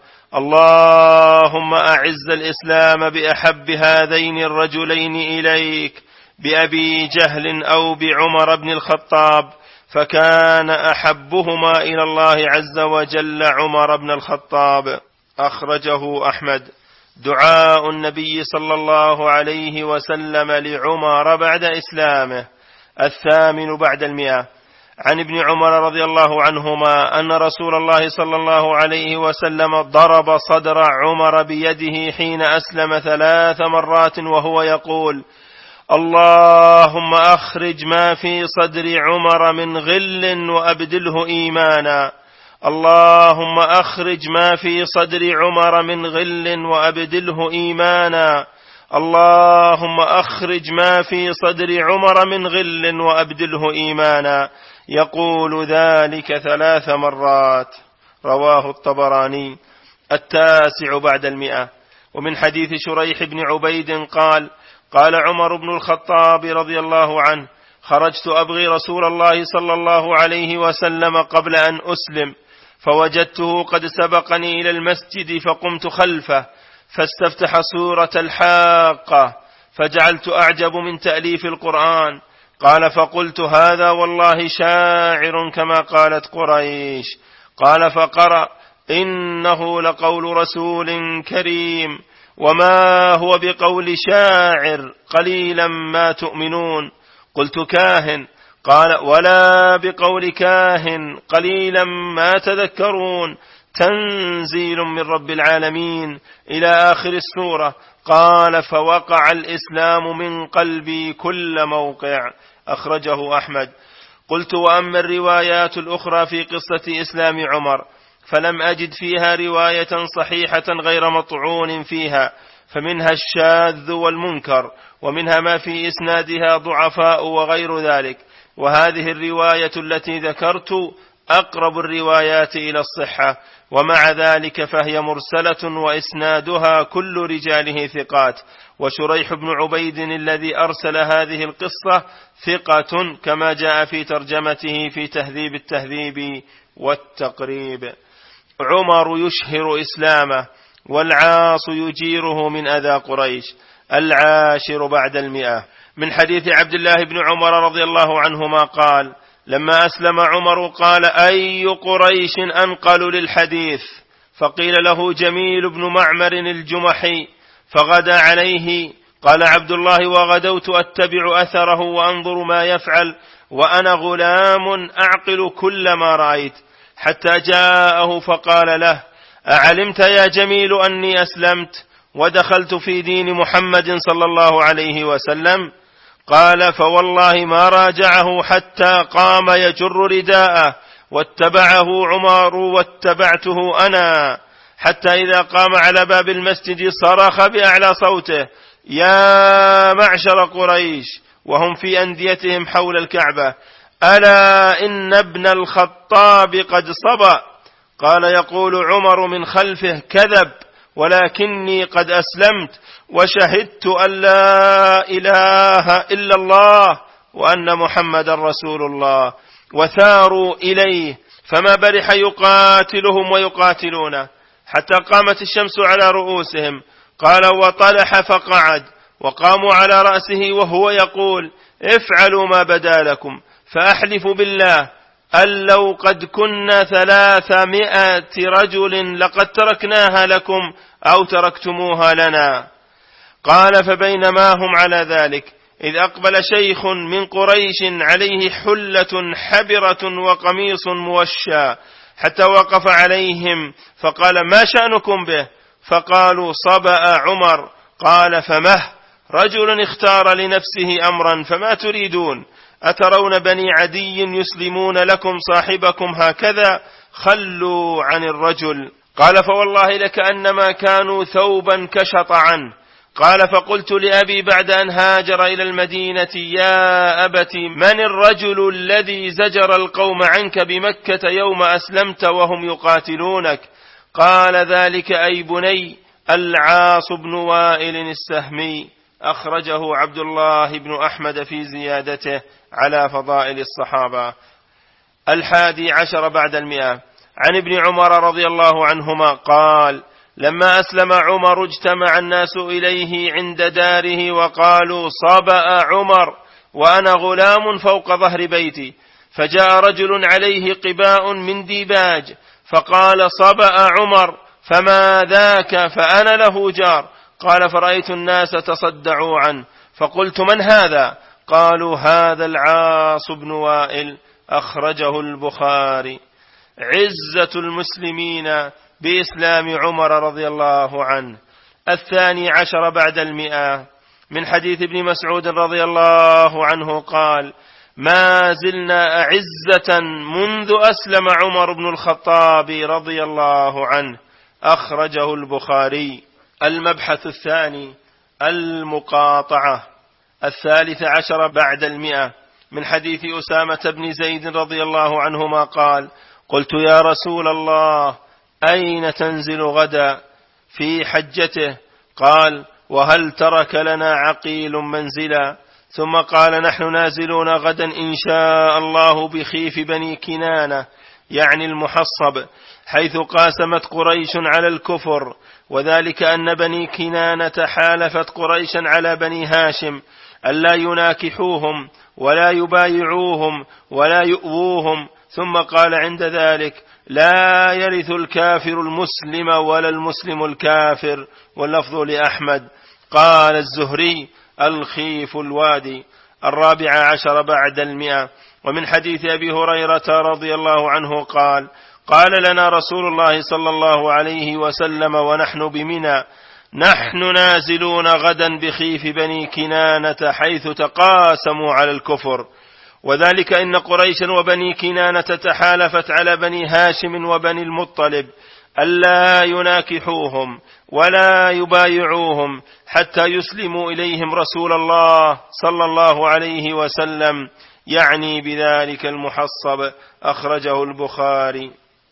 اللهم أعز الإسلام بأحب هذين الرجلين إليك، بأبي جهل أو بعمر بن الخطاب، فكان أحبهما إلى الله عز وجل عمر بن الخطاب. أخرجه أحمد. دعاء النبي صلى الله عليه وسلم لعمر بعد إسلامه. الثامن بعد 100 عن ابن عمر رضي الله عنهما أن رسول الله صلى الله عليه وسلم ضرب صدر عمر بيده حين أسلم 3 مرات وهو يقول: اللهم أخرج ما في صدر عمر من غل وأبدله إيمانا. اللهم أخرج ما في صدر عمر من غل وأبدله إيمانا. اللهم أخرج ما في صدر عمر من غل وأبدله إيمانا. يقول ذلك 3 مرات. رواه الطبراني. التاسع بعد 100 ومن حديث شريح بن عبيد قال: قال عمر بن الخطاب رضي الله عنه: خرجت أبغي رسول الله صلى الله عليه وسلم قبل أن أسلم، فوجدته قد سبقني إلى المسجد فقمت خلفه، فاستفتح سورة الحاقة، فجعلت أعجب من تأليف القرآن. قال: فقلت: هذا والله شاعر كما قالت قريش. قال: فقرأ: إنه لقول رسول كريم، وما هو بقول شاعر، قليلا ما تؤمنون. قلت: كاهن. قال: ولا بقول كاهن، قليلا ما تذكرون. تنزيل من رب العالمين إلى آخر السورة. قال: فوقع الإسلام من قلبي كل موقع. أخرجه أحمد. قلت: وأما الروايات الأخرى في قصة إسلام عمر فلم أجد فيها رواية صحيحة غير مطعون فيها، فمنها الشاذ والمنكر، ومنها ما في إسنادها ضعفاء وغير ذلك. وهذه الرواية التي ذكرت أقرب الروايات إلى الصحة، ومع ذلك فهي مرسلة وإسنادها كل رجاله ثقات. وشريح بن عبيد الذي أرسل هذه القصة ثقة كما جاء في ترجمته في تهذيب التهذيب والتقريب. عمر يشهر إسلامه، والعاص يجيره من أذى قريش. 10 بعد 100. من حديث عبد الله بن عمر رضي الله عنهما قال: لما أسلم عمر قال: أي قريش أنقل للحديث؟ فقيل له جميل بن معمر الجمحي، فغدا عليه. قال عبد الله: وغدوت أتبع أثره وأنظر ما يفعل وأنا غلام أعقل كل ما رأيت، حتى جاءه فقال له: أعلمت يا جميل أني أسلمت ودخلت في دين محمد صلى الله عليه وسلم؟ قال: فوالله ما راجعه حتى قام يجر رداءه، واتبعه عمر واتبعته أنا، حتى إذا قام على باب المسجد صرخ بأعلى صوته: يا معشر قريش، وهم في أنديتهم حول الكعبة، ألا إن ابن الخطاب قد صبأ. قال يقول عمر من خلفه: كذب، ولكني قد أسلمت وشهدت أن لا إله إلا الله وأن محمد رسول الله. وثاروا إليه، فما برح يقاتلهم ويقاتلونه حتى قامت الشمس على رؤوسهم. قال: وطلح فقعد، وقاموا على رأسه وهو يقول: افعلوا ما بدا لكم، فأحلف بالله أن لو قد كنا 300 رجل لقد تركناها لكم أو تركتموها لنا. قال: فبينما هم على ذلك إذ أقبل شيخ من قريش عليه حلة حبرة وقميص موشى، حتى وقف عليهم فقال: ما شأنكم به؟ فقالوا: صبأ عمر. قال: فمه؟ رجل اختار لنفسه أمرا، فما تريدون؟ أترون بني عدي يسلمون لكم صاحبكم هكذا؟ خلوا عن الرجل. قال: فوالله لكأنما كانوا ثوبا كشط عنه. قال: فقلت لأبي بعد أن هاجر إلى المدينة: يا أبت، من الرجل الذي زجر القوم عنك بمكة يوم أسلمت وهم يقاتلونك؟ قال: ذلك أي بني العاص بن وائل السهمي. أخرجه عبد الله بن أحمد في زيادته على فضائل الصحابة. 11 بعد 100. عن ابن عمر رضي الله عنهما قال: لما أسلم عمر اجتمع الناس إليه عند داره وقالوا: صبأ عمر وأنا غلام فوق ظهر بيتي. فجاء رجل عليه قباء من ديباج فقال: صبأ عمر، فما ذاك؟ فأنا له جار. قال: فرأيت الناس تصدعوا عنه، فقلت: من هذا؟ قالوا: هذا العاص بن وائل. أخرجه البخاري. عزة المسلمين بإسلام عمر رضي الله عنه. 12 بعد 100. من حديث ابن مسعود رضي الله عنه قال: ما زلنا أعزة منذ أسلم عمر بن الخطاب رضي الله عنه. أخرجه البخاري. المبحث الثاني: المقاطعة. 13 بعد 100. من حديث أسامة بن زيد رضي الله عنهما قال: قلت: يا رسول الله، أين تنزل غدا؟ في حجته. قال: وهل ترك لنا عقيل منزلا؟ ثم قال: نحن نازلون غدا إن شاء الله بخيف بني كنانة، يعني المحصب، حيث قاسمت قريش على الكفر، وذلك أن بني كنانة حالفت قريشا على بني هاشم ألا يناكحوهم ولا يبايعوهم ولا يؤووهم. ثم قال عند ذلك: لا يرث الكافر المسلم ولا المسلم الكافر. واللفظ لأحمد. قال الزهري: الخيف الوادي. 14 بعد 100. ومن حديث أبي هريرة رضي الله عنه قال: قال لنا رسول الله صلى الله عليه وسلم ونحن بمنى: نحن نازلون غدا بخيف بني كنانة حيث تقاسموا على الكفر، وذلك إن قريشا وبني كنانة تحالفت على بني هاشم وبني المطلب ألا يناكحوهم ولا يبايعوهم حتى يسلموا إليهم رسول الله صلى الله عليه وسلم، يعني بذلك المحصب. أخرجه البخاري.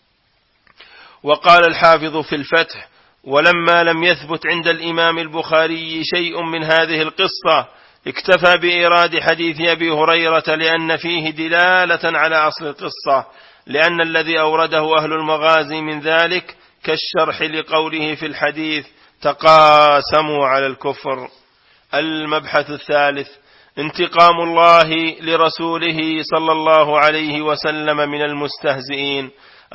وقال الحافظ في الفتح: ولما لم يثبت عند الإمام البخاري شيء من هذه القصة اكتفى بإيراد حديث أبي هريرة، لأن فيه دلالة على أصل القصة، لأن الذي أورده أهل المغازي من ذلك كالشرح لقوله في الحديث: تقاسموا على الكفر. المبحث الثالث: انتقام الله لرسوله صلى الله عليه وسلم من المستهزئين.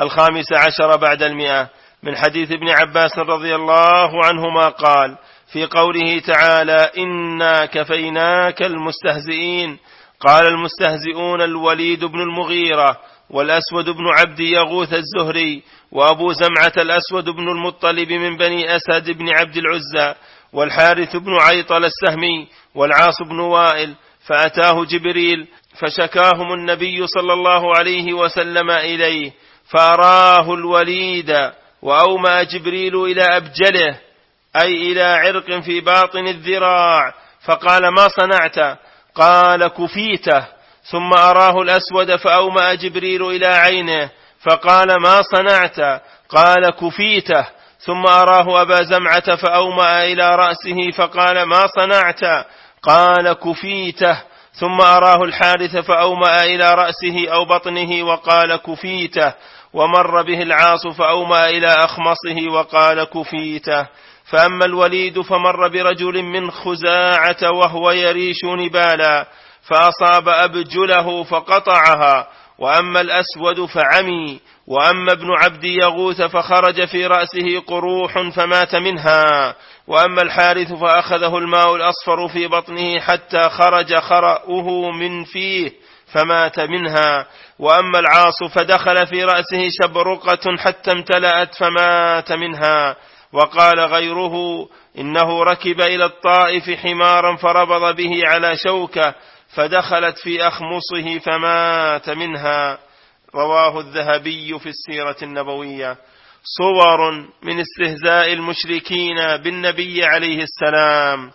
15 بعد 100، من حديث ابن عباس رضي الله عنهما قال في قوله تعالى: إنا كفيناك المستهزئين، قال المستهزئون الوليد بن المغيرة، والأسود بن عبد يغوث الزهري، وأبو زمعة الأسود بن المطلب من بني أسد بن عبد العزى، والحارث بن عيطل السهمي، والعاص بن وائل. فأتاه جبريل فشكاهم النبي صلى الله عليه وسلم إليه، فأراه الوليد، وأومأ جبريل إلى أبجله، أي إلى عرق في باطن الذراع، فقال: ما صنعت؟ قال: كفيته. ثم أراه الأسود، فأومأ جبريل إلى عينه، فقال: ما صنعت؟ قال: كفيته. ثم أراه أبا زمعة، فأومأ إلى رأسه، فقال: ما صنعت؟ قال: كفيته. ثم أراه الحارث، فأومأ إلى رأسه أو بطنه، وقال: كفيته. ومر به العاص، فأومأ إلى أخمصه، وقال: كفيته. فأما الوليد فمر برجل من خزاعة وهو يريش نبالا، فأصاب أبجله فقطعها. وأما الأسود فعمي. وأما ابن عبد يغوث فخرج في رأسه قروح فمات منها. وأما الحارث فأخذه الماء الأصفر في بطنه حتى خرج خرأه من فيه فمات منها. وأما العاص فدخل في رأسه شبرقة حتى امتلأت فمات منها. وقال غيره: إنه ركب إلى الطائف حمارا فربض به على شوكة فدخلت في أخمصه فمات منها. رواه الذهبي في السيرة النبوية. صور من استهزاء المشركين بالنبي عليه السلام.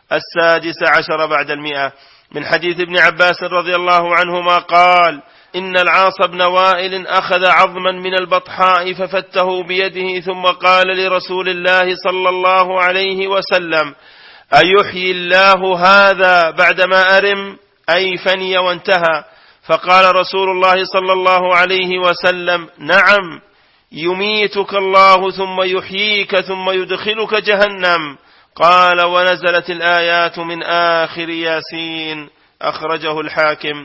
16 بعد 100، من حديث ابن عباس رضي الله عنهما قال: إن العاص بن وائل أخذ عظما من البطحاء ففته بيده، ثم قال لرسول الله صلى الله عليه وسلم: أيحيي الله هذا بعدما أرم؟ أي فني وانتهى. فقال رسول الله صلى الله عليه وسلم: نعم، يميتك الله ثم يحييك ثم يدخلك جهنم. قال: ونزلت الآيات من آخر ياسين. أخرجه الحاكم.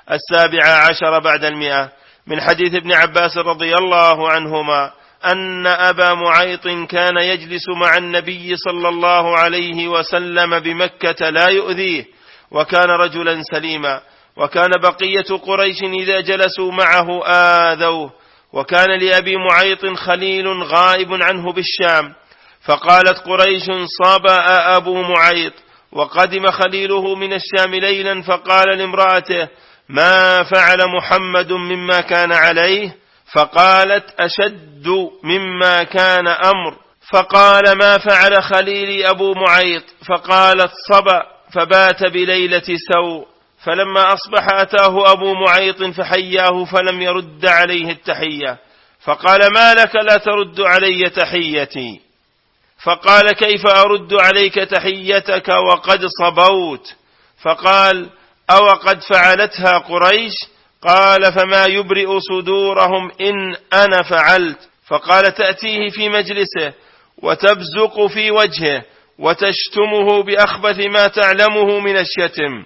17 بعد 100، من حديث ابن عباس رضي الله عنهما أن أبا معيط كان يجلس مع النبي صلى الله عليه وسلم بمكة لا يؤذيه، وكان رجلا سليما، وكان بقية قريش إذا جلسوا معه آذوه. وكان لأبي معيط خليل غائب عنه بالشام، فقالت قريش: صبأ أبو معيط. وقدم خليله من الشام ليلا، فقال لامرأته: ما فعل محمد مما كان عليه؟ فقالت: أشد مما كان أمر. فقال: ما فعل خليلي أبو معيط؟ فقالت: صبأ، فبات بليلة سوء. فلما أصبح أتاه أبو معيط فحياه، فلم يرد عليه التحية، فقال: ما لك لا ترد علي تحيتي؟ فقال: كيف أرد عليك تحيتك وقد صبوت؟ فقال: أو قد فعلتها قريش؟ قال: فما يبرئ صدورهم إن أنا فعلت. فقال: تأتيه في مجلسه وتبزق في وجهه وتشتمه بأخبث ما تعلمه من الشتم.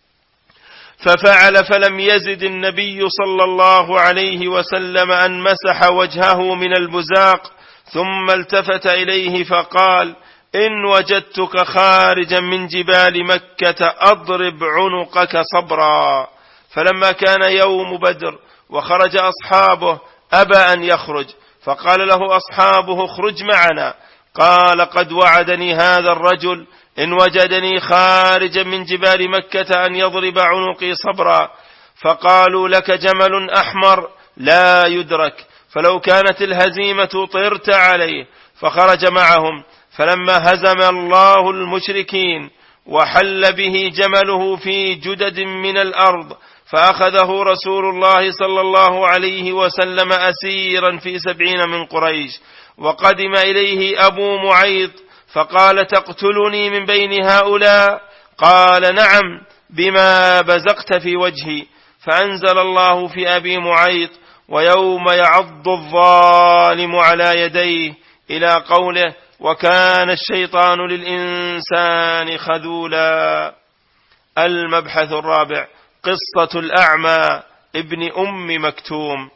ففعل، فلم يزد النبي صلى الله عليه وسلم أن مسح وجهه من البزاق، ثم التفت إليه فقال: إن وجدتك خارجا من جبال مكة أضرب عنقك صبرا. فلما كان يوم بدر وخرج أصحابه أبى أن يخرج، فقال له أصحابه: اخرج معنا. قال: قد وعدني هذا الرجل إن وجدني خارجا من جبال مكة أن يضرب عنقي صبرا. فقالوا: لك جمل أحمر لا يدرك. فلو كانت الهزيمة طرت عليه، فخرج معهم. فلما هزم الله المشركين وحل به جمله في جدد من الأرض، فأخذه رسول الله صلى الله عليه وسلم أسيرا في 70 من قريش. وقدم إليه أبو معيط فقال: تقتلني من بين هؤلاء؟ قال: نعم، بما بزقت في وجهي. فأنزل الله في أبي معيط: ويوم يعض الظالم على يديه، إلى قوله: وكان الشيطان للإنسان خذولا. المبحث الرابع: قصة الأعمى ابن أم مكتوم.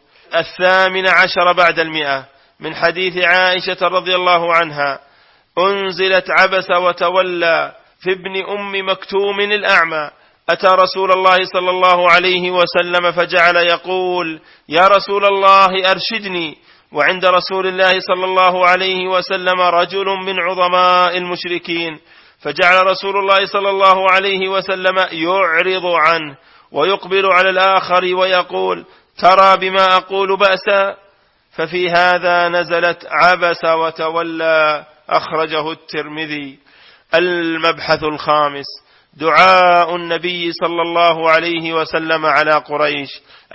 18 بعد 100، من حديث عائشة رضي الله عنها: أنزلت عبس وتولى في ابن أم مكتوم الأعمى. أتى رسول الله صلى الله عليه وسلم فجعل يقول: يا رسول الله أرشدني. وعند رسول الله صلى الله عليه وسلم رجل من عظماء المشركين، فجعل رسول الله صلى الله عليه وسلم يعرض عنه ويقبل على الآخر ويقول: ترى بما أقول بأسا؟ ففي هذا نزلت عبس وتولى، أخرجه الترمذي. المبحث الخامس: دعاء النبي صلى الله عليه وسلم على قريش.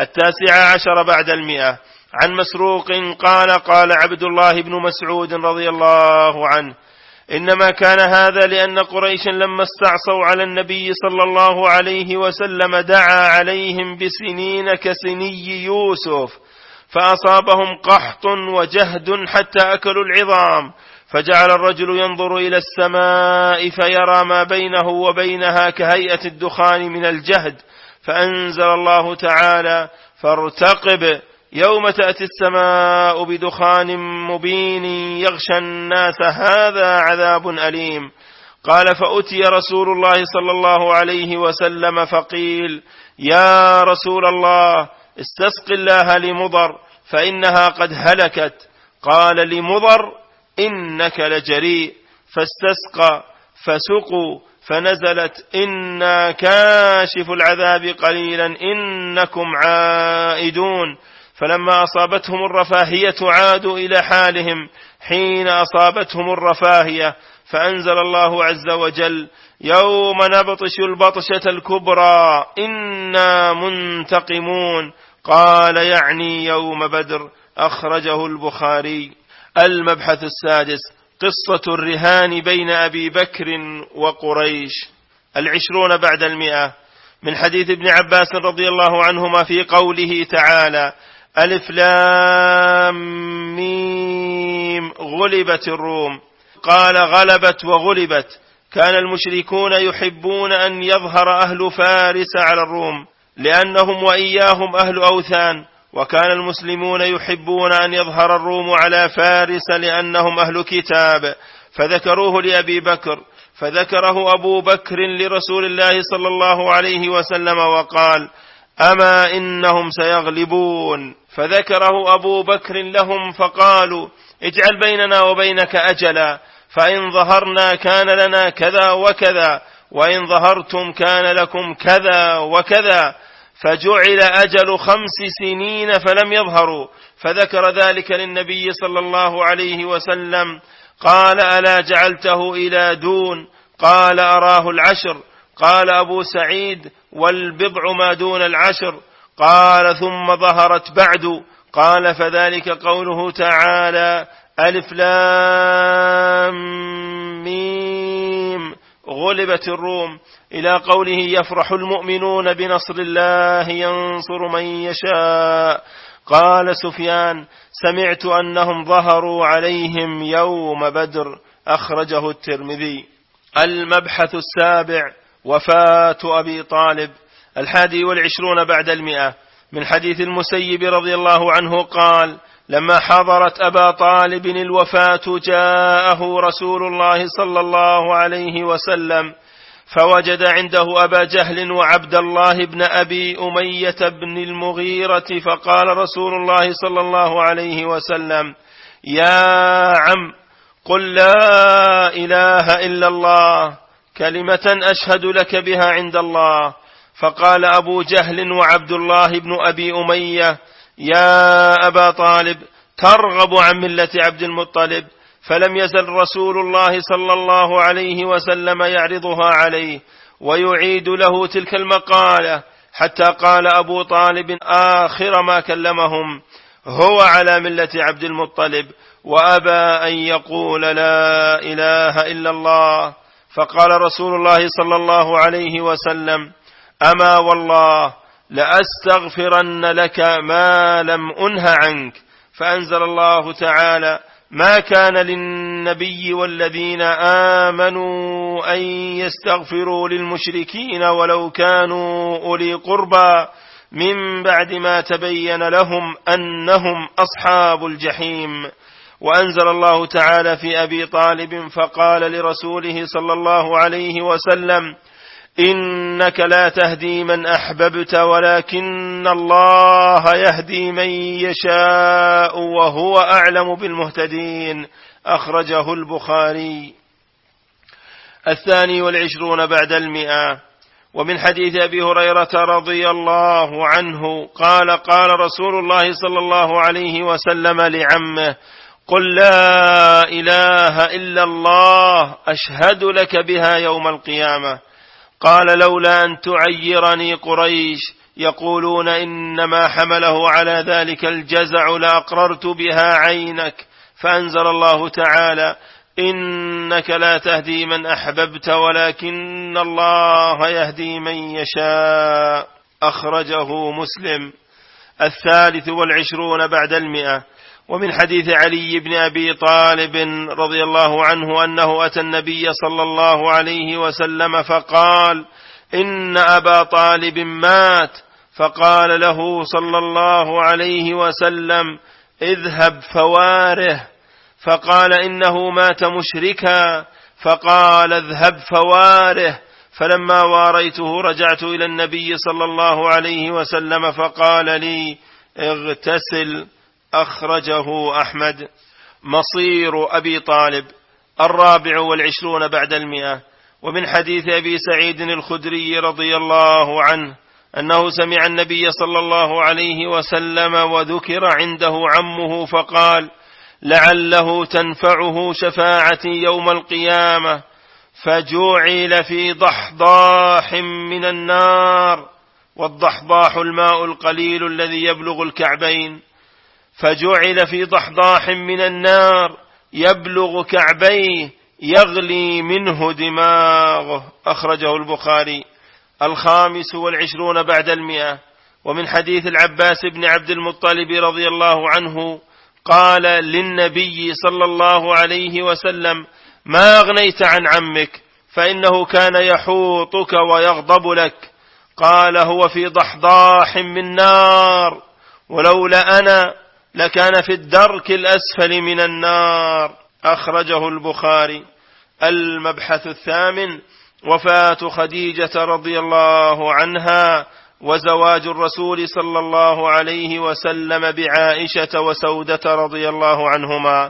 19 بعد 100، عن مسروق قال: قال عبد الله بن مسعود رضي الله عنه: إنما كان هذا لأن قريشا لما استعصوا على النبي صلى الله عليه وسلم دعا عليهم بسنين كسني يوسف، فأصابهم قحط وجهد حتى أكلوا العظام، فجعل الرجل ينظر إلى السماء فيرى ما بينه وبينها كهيئة الدخان من الجهد، فأنزل الله تعالى: فارتقب يوم تأتي السماء بدخان مبين يغشى الناس هذا عذاب أليم. قال: فأتي رسول الله صلى الله عليه وسلم فقيل: يا رسول الله، استسق الله لمضر فإنها قد هلكت. قال: لمضر إنك لجريء. فاستسقى فسقوا، فنزلت: إنا كاشف العذاب قليلا إنكم عائدون. فلما أصابتهم الرفاهية عادوا إلى حالهم حين أصابتهم الرفاهية، فأنزل الله عز وجل: يوم نبطش البطشة الكبرى إنا منتقمون. قال: يعني يوم بدر، أخرجه البخاري. المبحث السادس: قصة الرهان بين أبي بكر وقريش. 20 بعد 100، من حديث ابن عباس رضي الله عنهما في قوله تعالى: ألف لام ميم غلبت الروم. قال: غلبت وغلبت. كان المشركون يحبون أن يظهر أهل فارس على الروم لأنهم وإياهم أهل أوثان، وكان المسلمون يحبون أن يظهر الروم على فارس لأنهم أهل كتاب، فذكروه لأبي بكر، فذكره أبو بكر لرسول الله صلى الله عليه وسلم وقال: أما إنهم سيغلبون. فذكره أبو بكر لهم فقالوا: اجعل بيننا وبينك أجلا، فإن ظهرنا كان لنا كذا وكذا، وإن ظهرتم كان لكم كذا وكذا. فجعل أجل 5 سنين فلم يظهروا، فذكر ذلك للنبي صلى الله عليه وسلم. قال: ألا جعلته إلى دون؟ قال: أراه 10. قال أبو سعيد: والبضع ما دون 10. قال: ثم ظهرت بعد. قال: فذلك قوله تعالى: ألف لام ميم غلبت الروم، إلى قوله: يفرح المؤمنون بنصر الله ينصر من يشاء. قال سفيان: سمعت أنهم ظهروا عليهم يوم بدر، أخرجه الترمذي. المبحث السابع: وفاة أبي طالب. 21 بعد 100، من حديث المسيب رضي الله عنه قال: لما حضرت أبا طالب الوفاة جاءه رسول الله صلى الله عليه وسلم، فوجد عنده أبا جهل وعبد الله بن أبي أمية بن المغيرة، فقال رسول الله صلى الله عليه وسلم: يا عم، قل لا إله إلا الله، كلمة أشهد لك بها عند الله. فقال أبو جهل وعبد الله بن أبي أمية: يا أبا طالب، ترغب عن ملة عبد المطلب، فلم يزل رسول الله صلى الله عليه وسلم يعرضها عليه ويعيد له تلك المقالة، حتى قال أبو طالب آخر ما كلمهم: هو على ملة عبد المطلب وأبى أن يقول لا إله إلا الله. فقال رسول الله صلى الله عليه وسلم: أما والله لأستغفرن لك ما لم أنه عنك. فأنزل الله تعالى: ما كان للنبي والذين آمنوا أن يستغفروا للمشركين ولو كانوا أولي قربى من بعد ما تبين لهم أنهم أصحاب الجحيم. وأنزل الله تعالى في أبي طالب فقال لرسوله صلى الله عليه وسلم: إنك لا تهدي من أحببت ولكن الله يهدي من يشاء وهو أعلم بالمهتدين. أخرجه البخاري. 22 بعد 100. ومن حديث أبي هريرة رضي الله عنه قال: قال رسول الله صلى الله عليه وسلم لعمه: قل لا إله إلا الله أشهد لك بها يوم القيامة. قال: لولا أن تعيرني قريش يقولون إنما حمله على ذلك الجزع لأقررت بها عينك. فأنزل الله تعالى: إنك لا تهدي من أحببت ولكن الله يهدي من يشاء. أخرجه مسلم. 23 بعد 100. ومن حديث علي بن أبي طالب رضي الله عنه أنه أتى النبي صلى الله عليه وسلم فقال: إن أبا طالب مات. فقال له صلى الله عليه وسلم: اذهب فواره. فقال: إنه مات مشركا. فقال: اذهب فواره. فلما واريته رجعت إلى النبي صلى الله عليه وسلم فقال لي: اغتسل. أخرجه أحمد. مصير أبي طالب. 24 بعد 100. ومن حديث أبي سعيد الخدري رضي الله عنه أنه سمع النبي صلى الله عليه وسلم وذكر عنده عمه فقال: لعله تنفعه شفاعتي يوم القيامة. فجعل في ضحضاح من النار، والضحضاح الماء القليل الذي يبلغ الكعبين. فجعل في ضحضاح من النار يبلغ كعبيه يغلي منه دماغه. أخرجه البخاري. 25 بعد 100. ومن حديث العباس بن عبد المطلب رضي الله عنه قال للنبي صلى الله عليه وسلم: ما أغنيت عن عمك فإنه كان يحوطك ويغضب لك. قال: هو في ضحضاح من نار، ولولا أنا لكان في الدرك الأسفل من النار. أخرجه البخاري. المبحث 8. وفاة خديجة رضي الله عنها وزواج الرسول صلى الله عليه وسلم بعائشة وسودة رضي الله عنهما.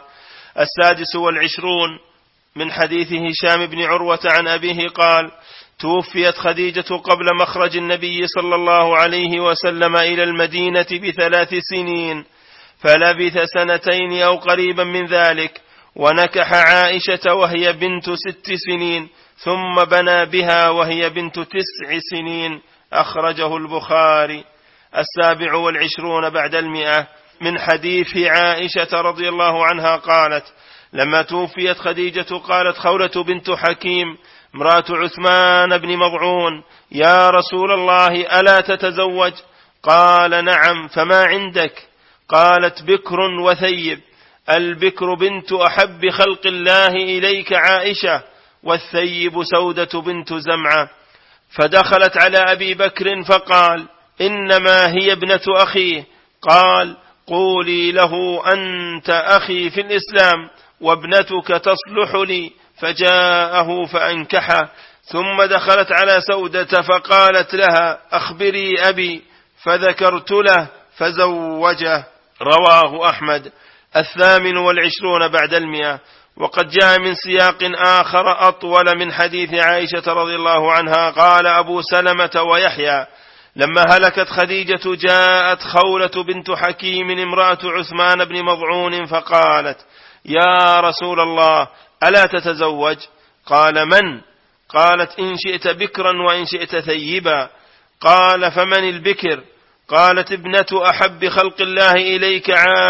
26 من حديث هشام بن عروة عن أبيه قال: توفيت خديجة قبل مخرج النبي صلى الله عليه وسلم إلى المدينة ب3 سنين، فلبث 2 أو قريبا من ذلك، ونكح عائشة وهي بنت 6 سنين، ثم بنى بها وهي بنت 9 سنين. أخرجه البخاري. 27 بعد 100. من حديث عائشة رضي الله عنها قالت: لما توفيت خديجة قالت خولة بنت حكيم امرأة عثمان بن مضعون: يا رسول الله ألا تتزوج؟ قال: نعم، فما عندك؟ قالت: بكر وثيب. البكر بنت أحب خلق الله إليك عائشة، والثيب سودة بنت زمعة. فدخلت على أبي بكر فقال: إنما هي ابنة أخيه. قال: قولي له أنت أخي في الإسلام وابنتك تصلح لي. فجاءه فأنكحه. ثم دخلت على سودة فقالت لها: أخبري أبي. فذكرت له فزوجه. رواه أحمد. 28 بعد 100. وقد جاء من سياق آخر أطول من حديث عائشة رضي الله عنها قال أبو سلمة ويحيى: لما هلكت خديجة جاءت خولة بنت حكيم امرأة عثمان بن مضعون فقالت: يا رسول الله ألا تتزوج؟ قال: من؟ قالت: إن شئت بكرا وإن شئت ثيبا. قال: فمن البكر؟ قالت: ابنة أحب خلق الله إليك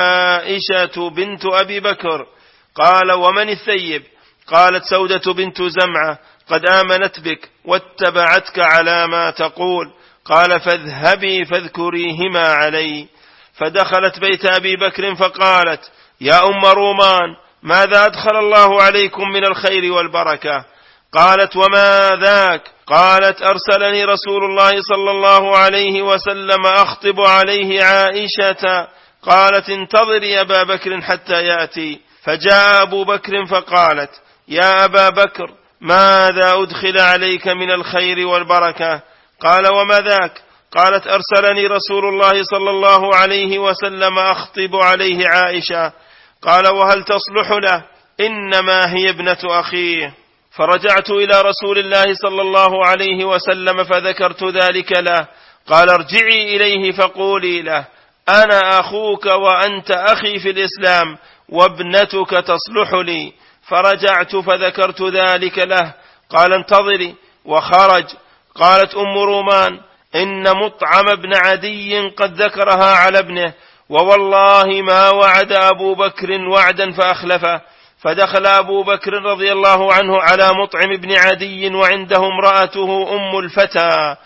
عائشة بنت أبي بكر. قال: ومن الثيب؟ قالت: سودة بنت زمعة قد آمنت بك واتبعتك على ما تقول. قال: فاذهبي فاذكريهما علي. فدخلت بيت أبي بكر فقالت: يا أم رومان، ماذا أدخل الله عليكم من الخير والبركة؟ قالت: وما ذاك؟ قالت: أرسلني رسول الله صلى الله عليه وسلم أخطب عليه عائشة. قالت: انتظري أبا بكر حتى يأتي. فجاء أبو بكر فقالت: يا أبا بكر، ماذا أدخل عليك من الخير والبركة؟ قال: وما ذاك؟ قالت: أرسلني رسول الله صلى الله عليه وسلم أخطب عليه عائشة. قال: وهل تصلح له؟ إنما هي ابنة أخيه. فرجعت إلى رسول الله صلى الله عليه وسلم فذكرت ذلك له. قال: ارجعي إليه فقولي له: أنا أخوك وأنت أخي في الإسلام وابنتك تصلح لي. فرجعت فذكرت ذلك له. قال: انتظري. وخرج. قالت أم رومان: إن مطعم بن عدي قد ذكرها على ابنه، ووالله ما وعد أبو بكر وعدا فأخلفه. فدخل أبو بكر رضي الله عنه على مطعم بن عدي وعنده امرأته أم الفتى،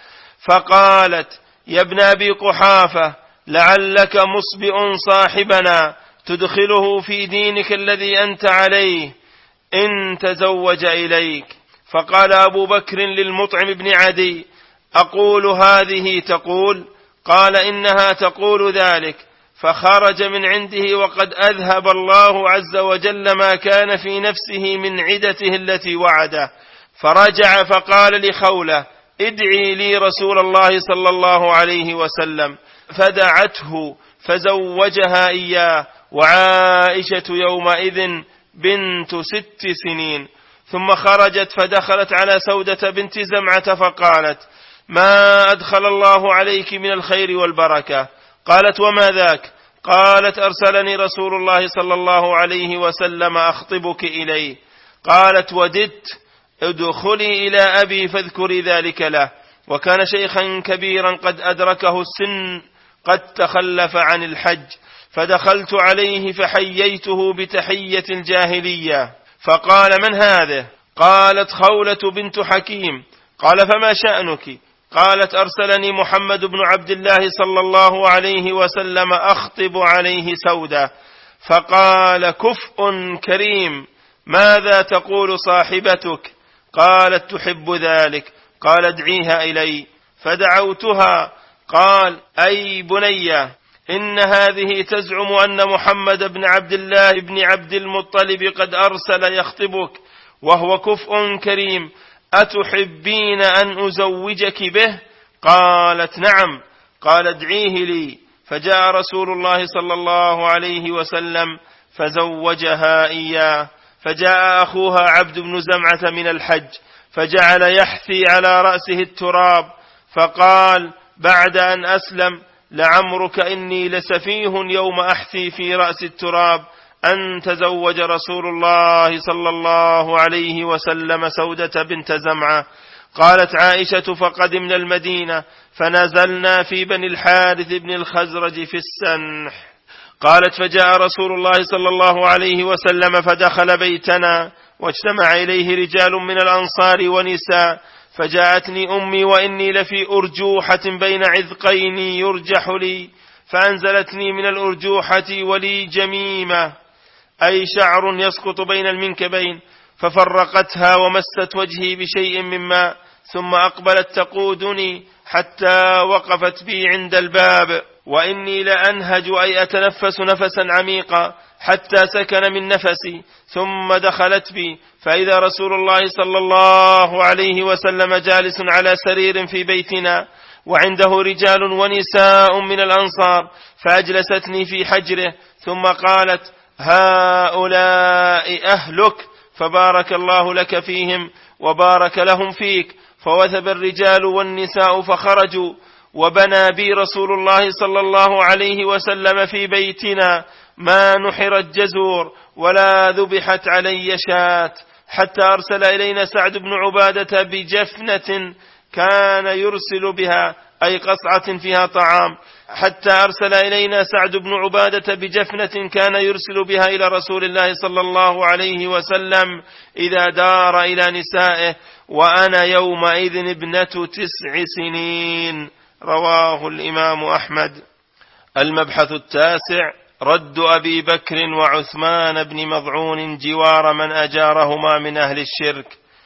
فقالت: يا ابن أبي قحافة، لعلك مصبئ صاحبنا تدخله في دينك الذي أنت عليه إن تزوج إليك. فقال أبو بكر للمطعم بن عدي: أقول هذه تقول؟ قال: إنها تقول ذلك. فخرج من عنده وقد أذهب الله عز وجل ما كان في نفسه من عدته التي وعده. فرجع فقال لخولة: ادعي لي رسول الله صلى الله عليه وسلم. فدعته فزوجها إياه، وعائشة يومئذ بنت 6 سنين. ثم خرجت فدخلت على سودة بنت زمعة فقالت: ما أدخل الله عليك من الخير والبركة؟ قالت: وما ذاك؟ قالت: أرسلني رسول الله صلى الله عليه وسلم أخطبك إليه. قالت: وددت ادخلي إلى أبي فاذكري ذلك له، وكان شيخا كبيرا قد أدركه السن قد تخلف عن الحج. فدخلت عليه فحييته بتحية الجاهلية. فقال: من هذه؟ قالت: خولة بنت حكيم. قال: فما شأنك؟ قالت: أرسلني محمد بن عبد الله صلى الله عليه وسلم أخطب عليه سودة. فقال: كفء كريم، ماذا تقول صاحبتك؟ قالت: تحب ذلك. قال: ادعيها إلي. فدعوتها. قال: أي بنية، إن هذه تزعم أن محمد بن عبد الله بن عبد المطلب قد أرسل يخطبك وهو كفء كريم، أتحبين أن أزوجك به؟ قالت: نعم. قال: ادعيه لي. فجاء رسول الله صلى الله عليه وسلم فزوجها إياه. فجاء أخوها عبد بن زمعة من الحج فجعل يحثي على رأسه التراب، فقال بعد أن أسلم: لعمرك إني لسفيه يوم أحثي في رأس التراب أن تزوج رسول الله صلى الله عليه وسلم سودة بنت زمعة. قالت عائشة: فقدمنا المدينة فنزلنا في بني الحارث بن الخزرج في السنح. قالت: فجاء رسول الله صلى الله عليه وسلم فدخل بيتنا واجتمع إليه رجال من الأنصار ونساء، فجاءتني أمي وإني لفي أرجوحة بين عذقين يرجح لي، فأنزلتني من الأرجوحة ولي جميمة، أي شعر يسقط بين المنكبين، ففرقتها ومست وجهي بشيء من ماء، ثم أقبلت تقودني حتى وقفت بي عند الباب، وإني لأنهج أي أتنفس نفسا عميقا حتى سكن من نفسي، ثم دخلت بي فإذا رسول الله صلى الله عليه وسلم جالس على سرير في بيتنا وعنده رجال ونساء من الأنصار، فأجلستني في حجره ثم قالت: هؤلاء أهلك، فبارك الله لك فيهم وبارك لهم فيك. فوثب الرجال والنساء فخرجوا، وبنى بي رسول الله صلى الله عليه وسلم في بيتنا ما نحرت جزور ولا ذبحت علي شاة، حتى أرسل إلينا سعد بن عبادة بجفنة كان يرسل بها، أي قصعة فيها طعام، حتى أرسل إلينا سعد بن عبادة بجفنة كان يرسل بها إلى رسول الله صلى الله عليه وسلم إذا دار إلى نسائه، وأنا يومئذ ابنة 9 سنين. رواه الإمام أحمد. المبحث 9: رد أبي بكر وعثمان بن مضعون جوار من أجارهما من أهل الشرك.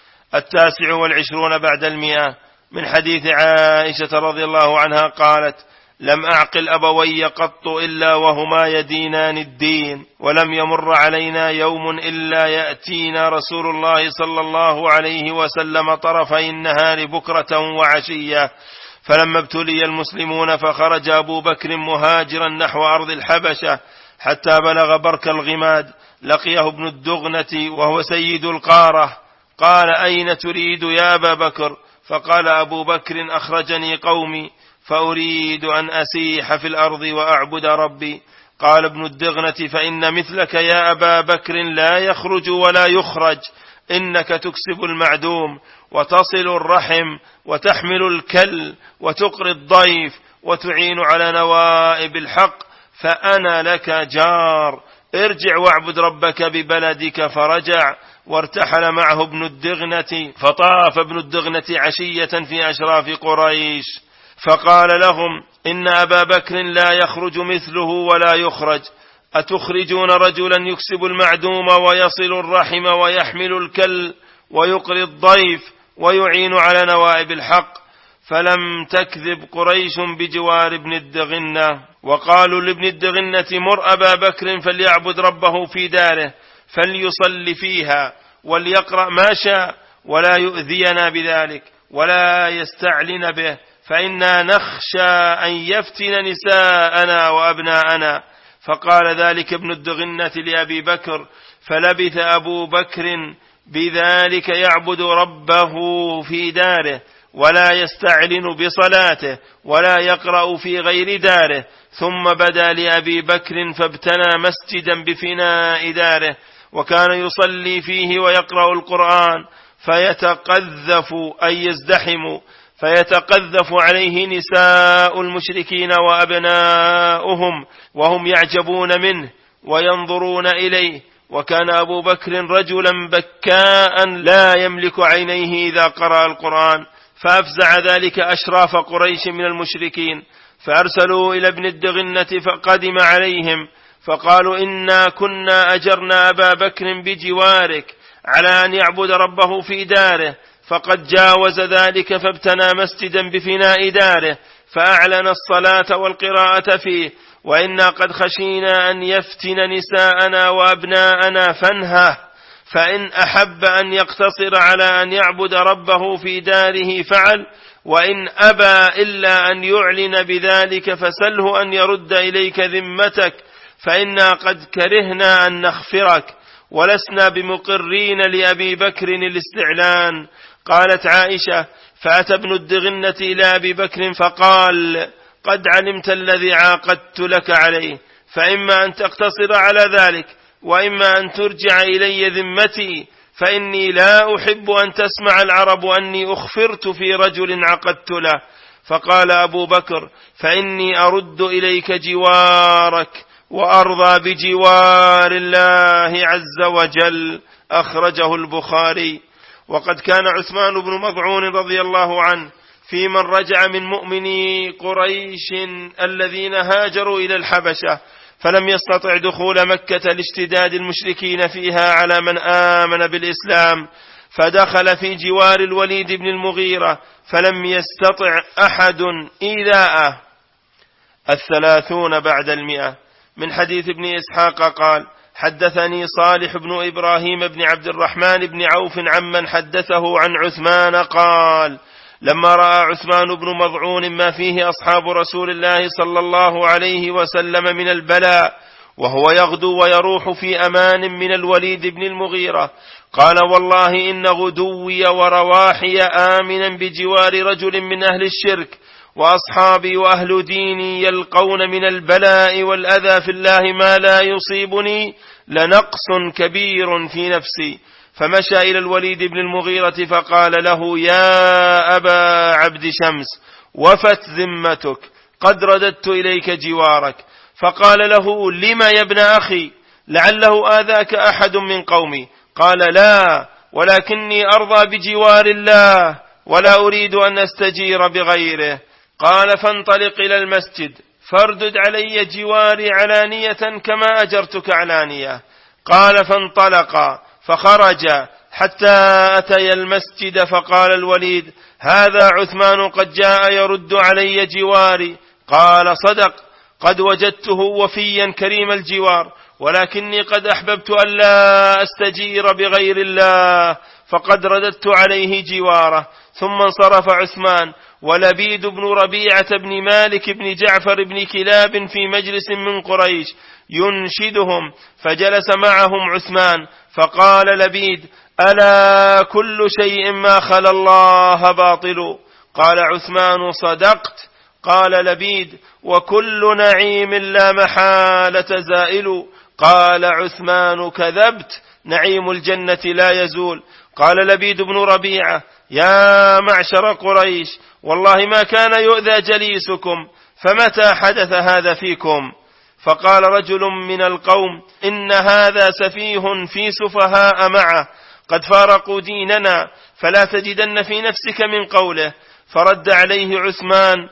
29 بعد 100 من حديث عائشة رضي الله عنها قالت: لم أعقل أبوي قط إلا وهما يدينان الدين، ولم يمر علينا يوم إلا يأتينا رسول الله صلى الله عليه وسلم طرفي النهار بكرة وعشية. فلما ابتلي المسلمون فخرج أبو بكر مهاجرا نحو أرض الحبشة حتى بلغ برك الغماد، لقيه ابن الدغنة وهو سيد القارة، قال: أين تريد يا أبا بكر؟ فقال أبو بكر: أخرجني قومي فأريد أن أسيح في الأرض وأعبد ربي. قال ابن الدغنة: فإن مثلك يا أبا بكر لا يخرج ولا يخرج، إنك تكسب المعدوم وتصل الرحم وتحمل الكل وتقري الضيف وتعين على نوائب الحق، فأنا لك جار، ارجع واعبد ربك ببلدك. فرجع وارتحل معه ابن الدغنة، فطاف ابن الدغنة عشية في أشراف قريش، فقال لهم: إن أبا بكر لا يخرج مثله ولا يخرج، أتخرجون رجلا يكسب المعدوم ويصل الرحم ويحمل الكل ويقري الضيف ويعين على نوائب الحق؟ فلم تكذب قريش بجوار ابن الدغنة، وقالوا لابن الدغنة: مر أبا بكر فليعبد ربه في داره، فليصلي فيها وليقرأ ما شاء، ولا يؤذينا بذلك ولا يستعلن به، فإنا نخشى أن يفتن نساءنا وأبناءنا. فقال ذلك ابن الدغنة لأبي بكر، فلبث أبو بكر بذلك يعبد ربه في داره، ولا يستعلن بصلاته، ولا يقرأ في غير داره. ثم بدا لأبي بكر فابتنى مسجدا بفناء داره، وكان يصلي فيه ويقرأ القرآن، فيتقذف أي يزدحم، فيتقذف عليه نساء المشركين وأبناؤهم وهم يعجبون منه وينظرون إليه. وكان أبو بكر رجلا بكاء لا يملك عينيه إذا قرأ القرآن، فأفزع ذلك أشراف قريش من المشركين، فأرسلوا إلى ابن الدغنة فقدم عليهم، فقالوا: إنا كنا أجرنا أبا بكر بجوارك على أن يعبد ربه في داره، فقد جاوز ذلك فابتنى مسجدا بفناء داره، فأعلن الصلاة والقراءة فيه، وإنا قد خشينا أن يفتن نساءنا وأبناءنا فانهه، فإن أحب أن يقتصر على أن يعبد ربه في داره فعل، وإن أبى إلا أن يعلن بذلك فسله أن يرد إليك ذمتك، فإنا قد كرهنا أن نخفرك ولسنا بمقرين لأبي بكر الاستعلان. قالت عائشة: فأتى ابن الدغنة إلى أبي بكر فقال: قد علمت الذي عاقدت لك عليه، فإما أن تقتصر على ذلك، وإما أن ترجع إلي ذمتي، فإني لا أحب أن تسمع العرب أني أخفرت في رجل عقدت له. فقال أبو بكر: فإني أرد إليك جوارك وأرضى بجوار الله عز وجل. أخرجه البخاري. وقد كان عثمان بن مضعون رضي الله عنه في من رجع من مؤمني قريش الذين هاجروا إلى الحبشة، فلم يستطع دخول مكة لاشتداد المشركين فيها على من آمن بالإسلام، فدخل في جوار الوليد بن المغيرة، فلم يستطع أحد إيذاءه. 30 بعد 100 من حديث ابن إسحاق قال: حدثني صالح بن إبراهيم بن عبد الرحمن بن عوف عمن حدثه عن عثمان قال: لما رأى عثمان بن مضعون ما فيه أصحاب رسول الله صلى الله عليه وسلم من البلاء وهو يغدو ويروح في أمان من الوليد بن المغيرة. قال والله إن غدوي ورواحي آمنا بجوار رجل من أهل الشرك، وأصحابي وأهل ديني يلقون من البلاء والأذى في الله ما لا يصيبني لنقص كبير في نفسي. فمشى إلى الوليد بن المغيرة فقال له: يا أبا عبد شمس، وفت ذمتك، قد رددت إليك جوارك. فقال له: لما يا ابن أخي؟ لعله آذاك أحد من قومي. قال: لا، ولكني أرضى بجوار الله ولا أريد أن أستجير بغيره. قال: فانطلق إلى المسجد فاردد علي جواري علانية كما أجرتك علانية. قال: فانطلق فخرج حتى أتي المسجد، فقال الوليد: هذا عثمان قد جاء يرد علي جواري. قال: صدق، قد وجدته وفيا كريم الجوار، ولكني قد أحببت ألا أستجير بغير الله، فقد رددت عليه جواره. ثم انصرف عثمان ولبيد بن ربيعة بن مالك بن جعفر بن كلاب في مجلس من قريش ينشدهم، فجلس معهم عثمان، فقال لبيد: ألا كل شيء ما خلا الله باطل؟ قال عثمان: صدقت. قال لبيد: وكل نعيم لا محالة زائل. قال عثمان: كذبت، نعيم الجنة لا يزول. قال لبيد بن ربيعة: يا معشر قريش، والله ما كان يؤذى جليسكم، فمتى حدث هذا فيكم؟ فقال رجل من القوم: إن هذا سفيه في سفهاء معه، قد فارقوا ديننا، فلا تجدن في نفسك من قوله. فرد عليه عثمان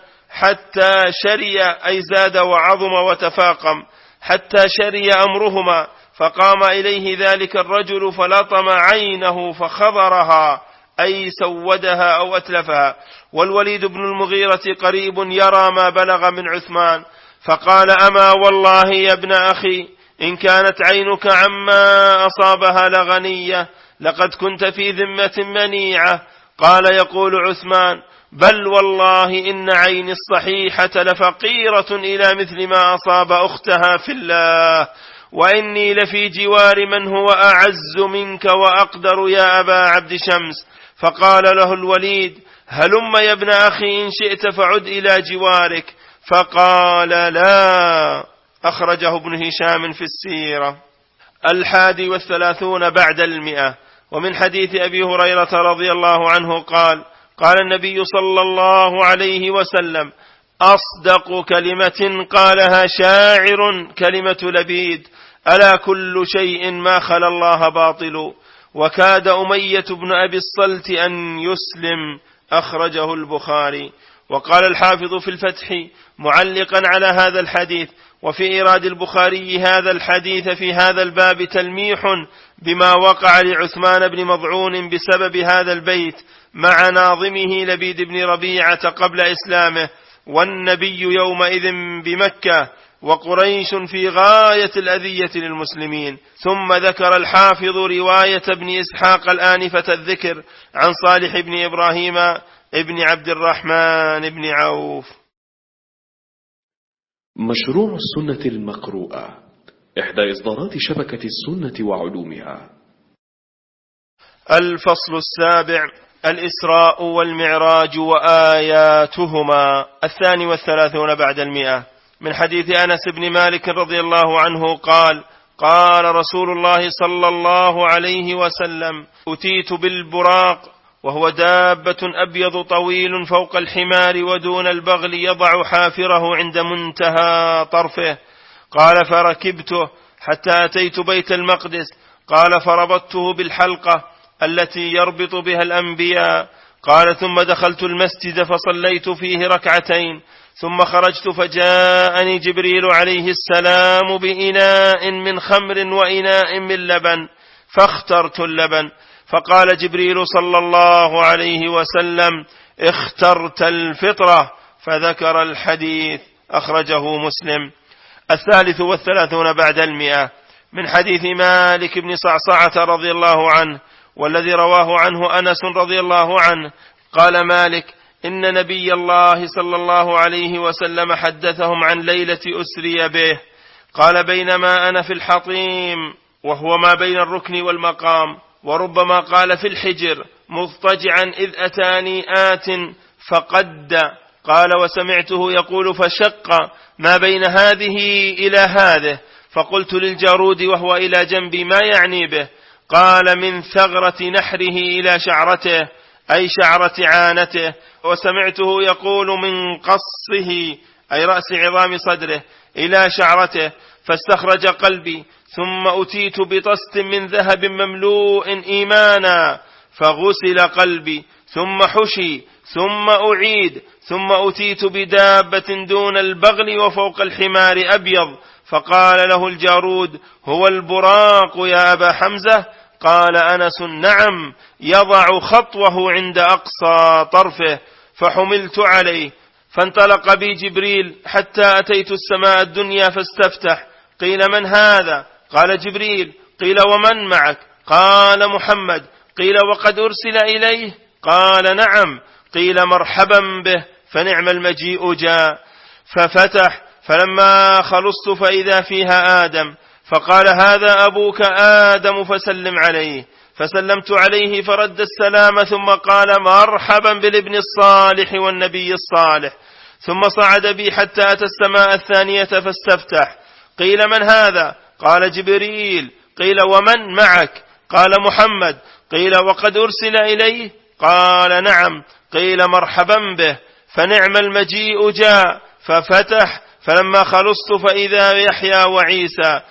حتى شري، أي زاد وعظم وتفاقم، حتى شري أمرهما. فقام إليه ذلك الرجل فلطم عينه فخضرها، أي سودها أو أتلفها. والوليد بن المغيرة قريب يرى ما بلغ من عثمان، فقال: أما والله يا ابن أخي، إن كانت عينك عما أصابها لغنية، لقد كنت في ذمة منيعة. قال يقول عثمان: بل والله إن عيني الصحيحة لفقيرة إلى مثل ما أصاب أختها في الله، وإني لفي جوار من هو أعز منك وأقدر يا أبا عبد شمس. فقال له الوليد: هلم يا ابن أخي إن شئت فعد إلى جوارك. فقال: لا. أخرجه ابن هشام في السيرة. 31 بعد 100. ومن حديث أبي هريرة رضي الله عنه قال: قال النبي صلى الله عليه وسلم: أصدق كلمة قالها شاعر كلمة لبيد: ألا كل شيء ما خلا الله باطل. وكاد أمية بن أبي الصلت أن يسلم. أخرجه البخاري. وقال الحافظ في الفتح معلقا على هذا الحديث: وفي إيراد البخاري هذا الحديث في هذا الباب تلميح بما وقع لعثمان بن مضعون بسبب هذا البيت مع ناظمه لبيد بن ربيعة قبل إسلامه، والنبي يومئذ بمكة، وقريش في غاية الأذية للمسلمين. ثم ذكر الحافظ رواية ابن إسحاق الآنفة الذكر عن صالح بن إبراهيم ابن عبد الرحمن بن عوف. مشروع السنة المقروءة، إحدى إصدارات شبكة السنة وعلومها. الفصل 7: الإسراء والمعراج وآياتهما. 32 بعد 100. من حديث أنس بن مالك رضي الله عنه قال: قال رسول الله صلى الله عليه وسلم: أتيت بالبراق، وهو دابة أبيض طويل فوق الحمار ودون البغل، يضع حافره عند منتهى طرفه. قال: فركبته حتى أتيت بيت المقدس. قال: فربطته بالحلقة التي يربط بها الأنبياء. قال: ثم دخلت المسجد فصليت فيه ركعتين، ثم خرجت فجاءني جبريل عليه السلام بإناء من خمر وإناء من لبن، فاخترت اللبن. فقال جبريل صلى الله عليه وسلم: اخترت الفطرة. فذكر الحديث. أخرجه مسلم. 33 بعد 100. من حديث مالك بن صعصعة رضي الله عنه، والذي رواه عنه أنس رضي الله عنه. قال مالك: إن نبي الله صلى الله عليه وسلم حدثهم عن ليلة أسري به، قال: بينما أنا في الحطيم، وهو ما بين الركن والمقام، وربما قال في الحجر مضطجعا، إذ أتاني آت فقد. قال: وسمعته يقول: فشق ما بين هذه إلى هذه. فقلت للجارود وهو إلى جنبي: ما يعني به؟ قال: من ثغرة نحره إلى شعرته، أي شعرة عانته. وسمعته يقول: من قصه، أي رأس عظام صدره، إلى شعرته. فاستخرج قلبي، ثم أتيت بطست من ذهب مملوء إيمانا، فغسل قلبي، ثم حشي، ثم أعيد، ثم أتيت بدابة دون البغل وفوق الحمار أبيض. فقال له الجارود: هو البراق يا أبا حمزة؟ قال أنس: نعم، يضع خطوه عند أقصى طرفه. فحملت عليه، فانطلق بي جبريل حتى أتيت السماء الدنيا فاستفتح. قيل: من هذا؟ قال: جبريل. قيل: ومن معك؟ قال: محمد. قيل: وقد أرسل إليه؟ قال: نعم. قيل: مرحبا به، فنعم المجيء جاء. ففتح، فلما خلصت فإذا فيها آدم، فقال: هذا أبوك آدم فسلم عليه. فسلمت عليه فرد السلام، ثم قال: مرحبا بالابن الصالح والنبي الصالح. ثم صعد بي حتى أتى السماء الثانية فاستفتح. قيل: من هذا؟ قال: جبريل. قيل: ومن معك؟ قال: محمد. قيل: وقد أرسل إليه؟ قال: نعم. قيل: مرحبا به، فنعم المجيء جاء. ففتح، فلما خلصت فإذا يحيى وعيسى،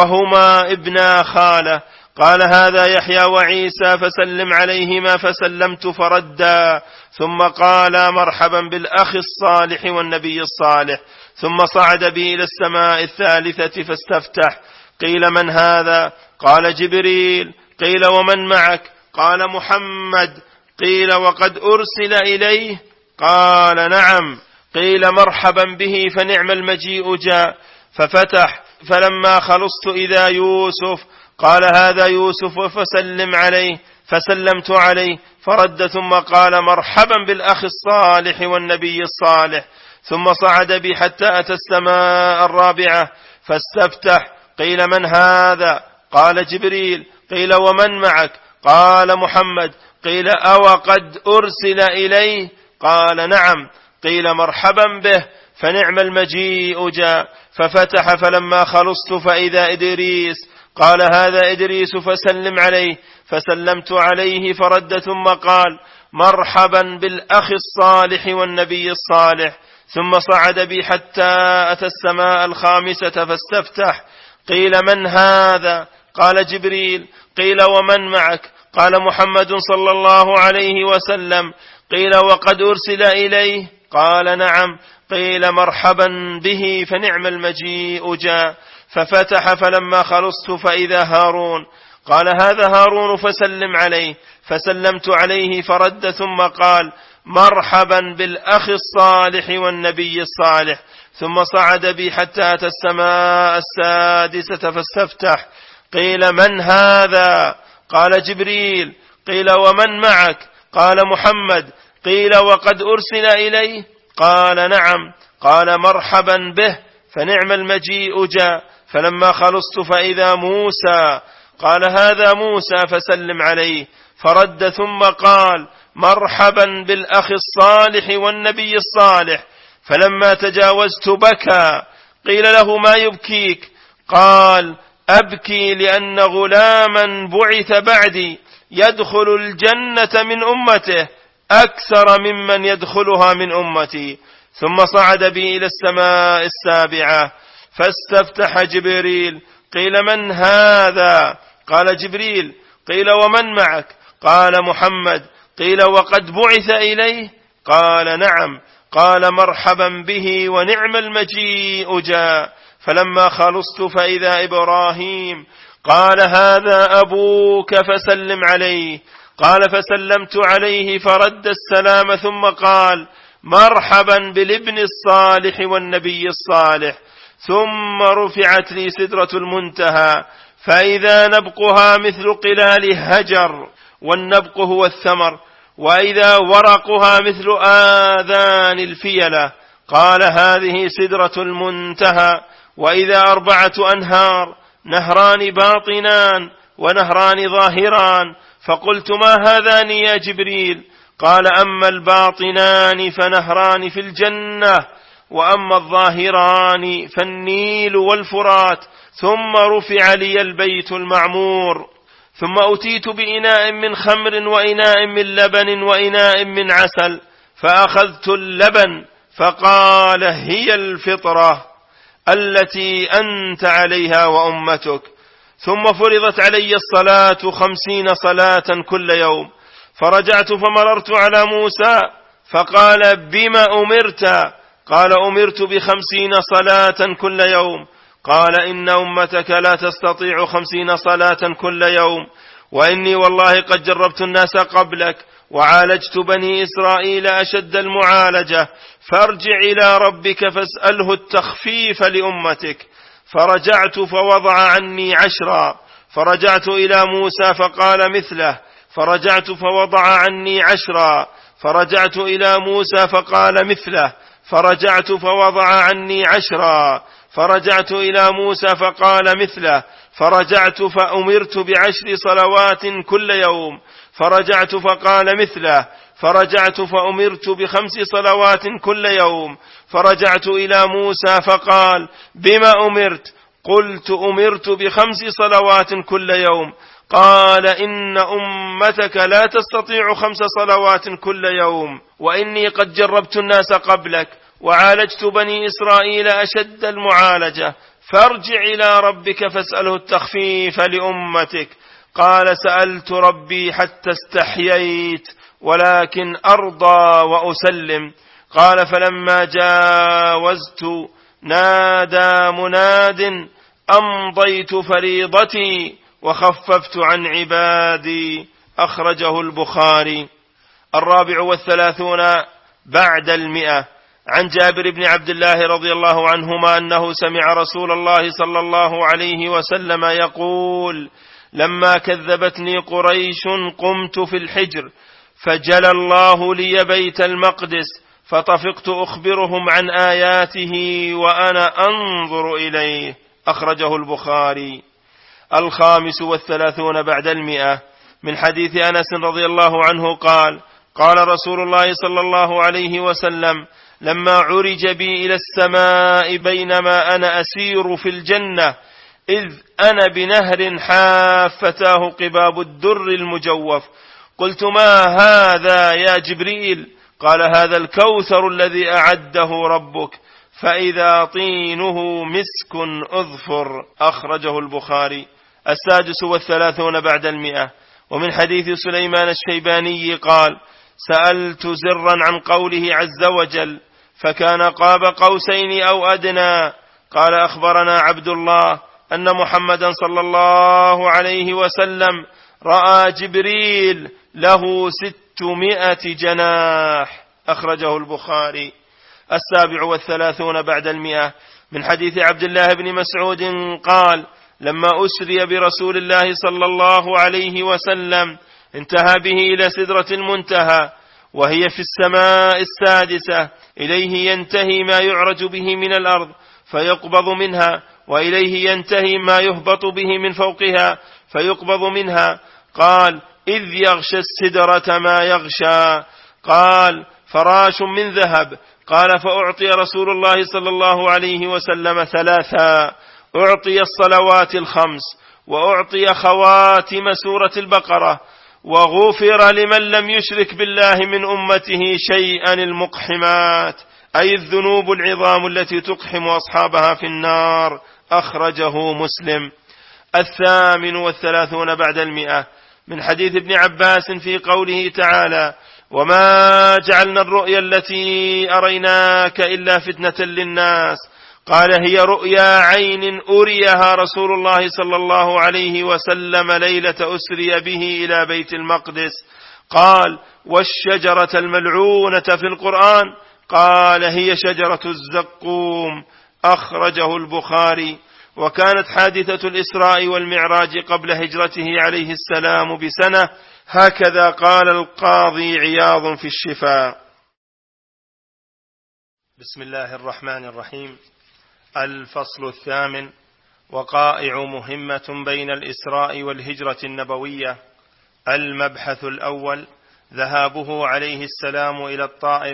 وهما ابنا خالة. قال: هذا يحيى وعيسى فسلم عليهما. فسلمت فردا، ثم قال: مرحبا بالأخ الصالح والنبي الصالح. ثم صعد بي إلى السماء الثالثة فاستفتح. قيل: من هذا؟ قال: جبريل. قيل: ومن معك؟ قال: محمد. قيل: وقد أرسل إليه؟ قال: نعم. قيل: مرحبا به، فنعم المجيء جاء. ففتح، فلما خلصت إذا يوسف. قال: هذا يوسف فسلم عليه. فسلمت عليه فرد، ثم قال: مرحبا بالأخ الصالح والنبي الصالح. ثم صعد بي حتى أتى السماء الرابعة فاستفتح. قيل: من هذا؟ قال: جبريل. قيل: ومن معك؟ قال: محمد. قيل: أو قد أرسل إليه؟ قال: نعم. قيل: مرحبا به، فنعم المجيء جاء. ففتح، فلما خلصت فإذا إدريس. قال: هذا إدريس فسلم عليه. فسلمت عليه فرد، ثم قال: مرحبا بالأخ الصالح والنبي الصالح. ثم صعد بي حتى أتى السماء الخامسة فاستفتح. قيل: من هذا؟ قال: جبريل. قيل: ومن معك؟ قال: محمد صلى الله عليه وسلم. قيل: وقد أرسل إليه؟ قال: نعم. قيل: مرحبا به، فنعم المجيء جاء. ففتح، فلما خلصت فإذا هارون. قال: هذا هارون فسلم عليه. فسلمت عليه فرد، ثم قال: مرحبا بالأخ الصالح والنبي الصالح. ثم صعد بي حتى أتى السماء السادسة فاستفتح. قيل: من هذا؟ قال: جبريل. قيل: ومن معك؟ قال: محمد. قيل: وقد أرسل إليه؟ قال: نعم. قال: مرحبا به، فنعم المجيء جاء. فلما خلصت فإذا موسى. قال: هذا موسى فسلم عليه. فرد، ثم قال: مرحبا بالأخ الصالح والنبي الصالح. فلما تجاوزت بكى. قيل له: ما يبكيك؟ قال: أبكي لأن غلاما بعث بعدي يدخل الجنة من أمته أكثر ممن يدخلها من أمتي. ثم صعد بي إلى السماء السابعة فاستفتح جبريل. قيل: من هذا؟ قال: جبريل. قيل: ومن معك؟ قال: محمد. قيل: وقد بعث إليه؟ قال: نعم. قال: مرحبا به، ونعم المجيء جاء. فلما خلصت فإذا إبراهيم. قال: هذا أبوك فسلم عليه. قال: فسلمت عليه فرد السلام، ثم قال: مرحبا بالابن الصالح والنبي الصالح. ثم رفعت لي سدرة المنتهى، فإذا نبقها مثل قلال هجر، والنبق هو الثمر، وإذا ورقها مثل آذان الفيلة. قال: هذه سدرة المنتهى، وإذا 4 أنهار، نهران باطنان ونهران ظاهران. فقلت: ما هذان يا جبريل؟ قال: أما الباطنان فنهران في الجنة، وأما الظاهران فالنيل والفرات. ثم رفع لي البيت المعمور، ثم أتيت بإناء من خمر وإناء من لبن وإناء من عسل، فأخذت اللبن فقال: هي الفطرة التي أنت عليها وأمتك. ثم فرضت علي الصلاة 50 صلاة كل يوم. فرجعت فمررت على موسى فقال: بما أمرت؟ قال: أمرت ب50 صلاة كل يوم. قال: إن أمتك لا تستطيع 50 صلاة كل يوم، وإني والله قد جربت الناس قبلك وعالجت بني إسرائيل أشد المعالجة، فارجع إلى ربك فاسأله التخفيف لأمتك. فرجعت فوضع عني 10. فرجعت إلى موسى فقال مثله. فرجعت فوضع عني 10. فرجعت إلى موسى فقال مثله. فرجعت فوضع عني 10. فرجعت إلى موسى فقال مثله. فرجعت فأمرت ب10 صلوات كل يوم. فرجعت فقال مثله. فرجعت فأمرت ب5 صلوات كل يوم. فرجعت إلى موسى فقال: بما أمرت؟ قلت: أمرت ب5 صلوات كل يوم. قال: إن أمتك لا تستطيع 5 صلوات كل يوم، وإني قد جربت الناس قبلك وعالجت بني إسرائيل أشد المعالجة، فارجع إلى ربك فاسأله التخفيف لأمتك. قال: سألت ربي حتى استحييت، ولكن أرضى وأسلم. قال: فلما جاوزت نادى مناد: أمضيت فريضتي وخففت عن عبادي. أخرجه البخاري. 34 بعد 100. عن جابر بن عبد الله رضي الله عنهما أنه سمع رسول الله صلى الله عليه وسلم يقول: لما كذبتني قريش قمت في الحجر، فجلى الله لي بيت المقدس، فطفقت أخبرهم عن آياته وأنا أنظر إليه. أخرجه البخاري. 35 بعد 100. من حديث أنس رضي الله عنه قال: قال رسول الله صلى الله عليه وسلم: لما عرج بي إلى السماء بينما أنا أسير في الجنة، إذ أنا بنهر حافتاه قباب الدر المجوف. قلت: ما هذا يا جبريل؟ قال: هذا الكوثر الذي أعده ربك، فإذا طينه مسك أظفر. أخرجه البخاري. 36 بعد 100. ومن حديث سليمان الشيباني قال: سألت زرا عن قوله عز وجل، فكان قاب قوسين أو أدنى. قال: أخبرنا عبد الله أن محمدا صلى الله عليه وسلم رأى جبريل له 600 جناح. أخرجه البخاري. 37 بعد 100. من حديث عبد الله بن مسعود قال: لما أسري برسول الله صلى الله عليه وسلم انتهى به إلى سدرة المنتهى، وهي في السماء السادسة، إليه ينتهي ما يعرج به من الأرض فيقبض منها، وإليه ينتهي ما يهبط به من فوقها فيقبض منها. قال: إذ يغشى السدرة ما يغشى. قال: فراش من ذهب. قال: فأعطي رسول الله صلى الله عليه وسلم 3: أعطي الصلوات 5، وأعطي خواتم سورة البقرة، وغفر لمن لم يشرك بالله من أمته شيئا المقحمات، أي الذنوب العظام التي تقحم أصحابها في النار. أخرجه مسلم. 38 بعد 100. من حديث ابن عباس في قوله تعالى: وما جعلنا الرؤيا التي أريناك إلا فتنة للناس. قال: هي رؤيا عين أريها رسول الله صلى الله عليه وسلم ليلة أسري به إلى بيت المقدس. قال: والشجرة الملعونة في القرآن؟ قال: هي شجرة الزقوم. أخرجه البخاري. وكانت حادثة الإسراء والمعراج قبل هجرته عليه السلام ب1 هكذا قال القاضي عياض في الشفاء. بسم الله الرحمن الرحيم. الفصل الثامن: وقائع مهمة بين الإسراء والهجرة النبوية. المبحث الأول: ذهابه عليه السلام إلى الطائف.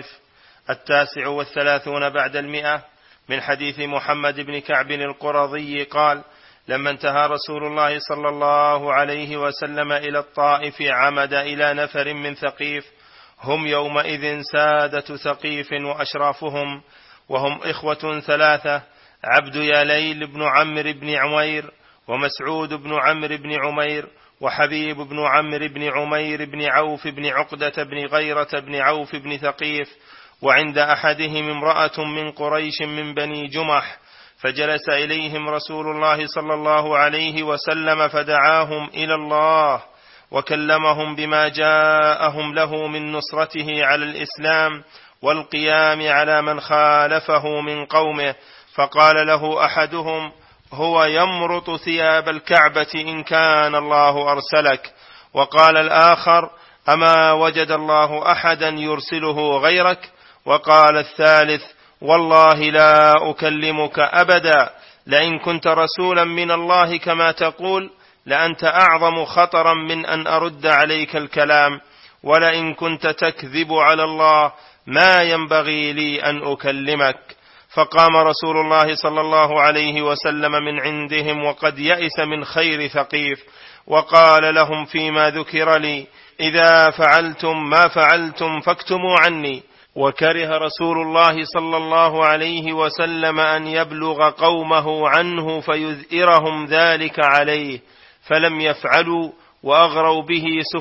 39 بعد 100، من حديث محمد بن كعب القرظي قال: لما انتهى رسول الله صلى الله عليه وسلم إلى الطائف عمد إلى نفر من ثقيف، هم يومئذ سادة ثقيف وأشرافهم، وهم إخوة 3: عبد ياليل بن عمرو بن عمير، ومسعود بن عمرو بن عمير، وحبيب بن عمرو بن عمير بن عوف بن عقدة بن غيرة بن عوف بن ثقيف. وعند أحدهم امرأة من قريش من بني جمح، فجلس إليهم رسول الله صلى الله عليه وسلم فدعاهم إلى الله، وكلمهم بما جاءهم له من نصرته على الإسلام والقيام على من خالفه من قومه. فقال له أحدهم: هو يمرط ثياب الكعبة إن كان الله أرسلك. وقال الآخر: أما وجد الله أحدا يرسله غيرك؟ وقال الثالث: والله لا أكلمك أبدا، لئن كنت رسولا من الله كما تقول لأنت أعظم خطرا من أن أرد عليك الكلام، ولئن كنت تكذب على الله ما ينبغي لي أن أكلمك. فقام رسول الله صلى الله عليه وسلم من عندهم وقد يئس من خير ثقيف، وقال لهم فيما ذكر لي: إذا فعلتم ما فعلتم فاكتموا عني. وكره رسول الله صلى الله عليه وسلم أن يبلغ قومه عنه فيذئرهم ذلك عليه، فلم يفعلوا، وأغروا به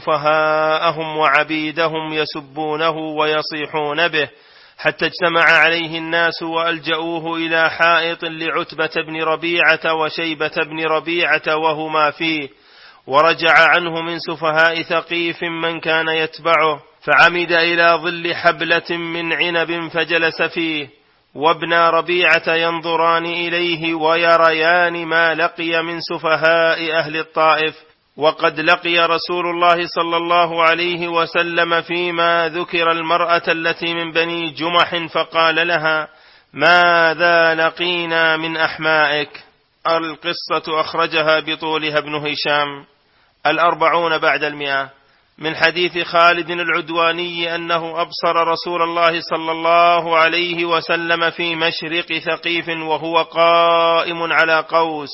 سفهاءهم وعبيدهم يسبونه ويصيحون به، حتى اجتمع عليه الناس وألجأوه إلى حائط لعتبة بن ربيعة وشيبة بن ربيعة وهما فيه، ورجع عنه من سفهاء ثقيف من كان يتبعه، فعمد إلى ظل حبلة من عنب فجلس فيه، وابن ربيعة ينظران إليه ويريان ما لقي من سفهاء أهل الطائف. وقد لقي رسول الله صلى الله عليه وسلم فيما ذكر المرأة التي من بني جمح، فقال لها: ماذا لقينا من أحمائك؟ القصة أخرجها بطولها ابن هشام. 40 بعد 100، من حديث خالد العدواني أنه أبصر رسول الله صلى الله عليه وسلم في مشرق ثقيف وهو قائم على قوس